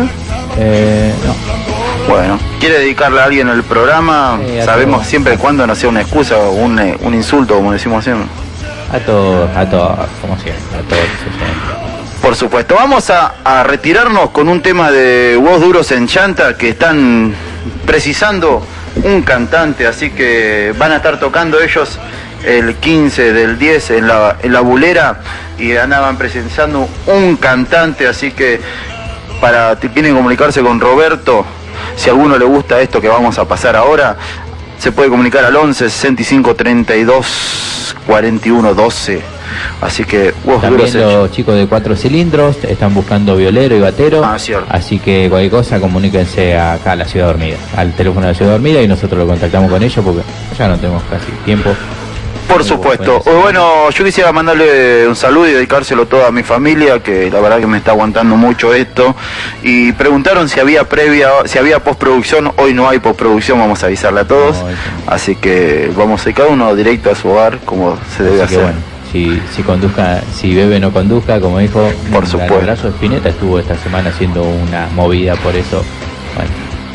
No. Bueno, ¿quiere dedicarle a alguien el programa? Sabemos todos, siempre y cuando no sea una excusa o un insulto, como decimos siempre. A todos, como siempre, a todos. Por supuesto, vamos a retirarnos con un tema de Voz Duros en Chanta, que están precisando un cantante, así que van a estar tocando ellos el 15 del 10 en la Bulera, y andaban precisando un cantante, así que tienen que comunicarse con Roberto. Si a alguno le gusta esto que vamos a pasar ahora, se puede comunicar al 11 65 32 41 12. Así que también los chicos de 4 cilindros están buscando violero y batero. Cierto. Así que cualquier cosa, comuníquense acá a la Ciudad Dormida, al teléfono de la Ciudad Dormida, y nosotros lo contactamos con ellos porque ya no tenemos casi tiempo. Por supuesto. Bueno, yo quisiera mandarle un saludo y dedicárselo todo a mi familia, que la verdad que me está aguantando mucho esto. Y preguntaron si había postproducción. Hoy no hay postproducción, vamos a avisarle a todos. Así que vamos a ir cada uno directo a su hogar, como se debe hacer. Bueno, si conduzca, si bebe no conduzca, como dijo. Por supuesto. El brazo de Spinetta estuvo esta semana haciendo una movida por eso. Bueno.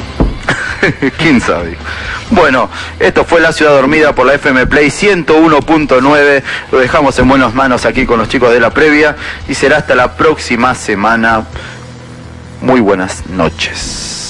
¿Quién sabe? Bueno, esto fue La Ciudad Dormida por la FM Play 101.9. Lo dejamos en buenas manos aquí con los chicos de la previa y será hasta la próxima semana. Muy buenas noches.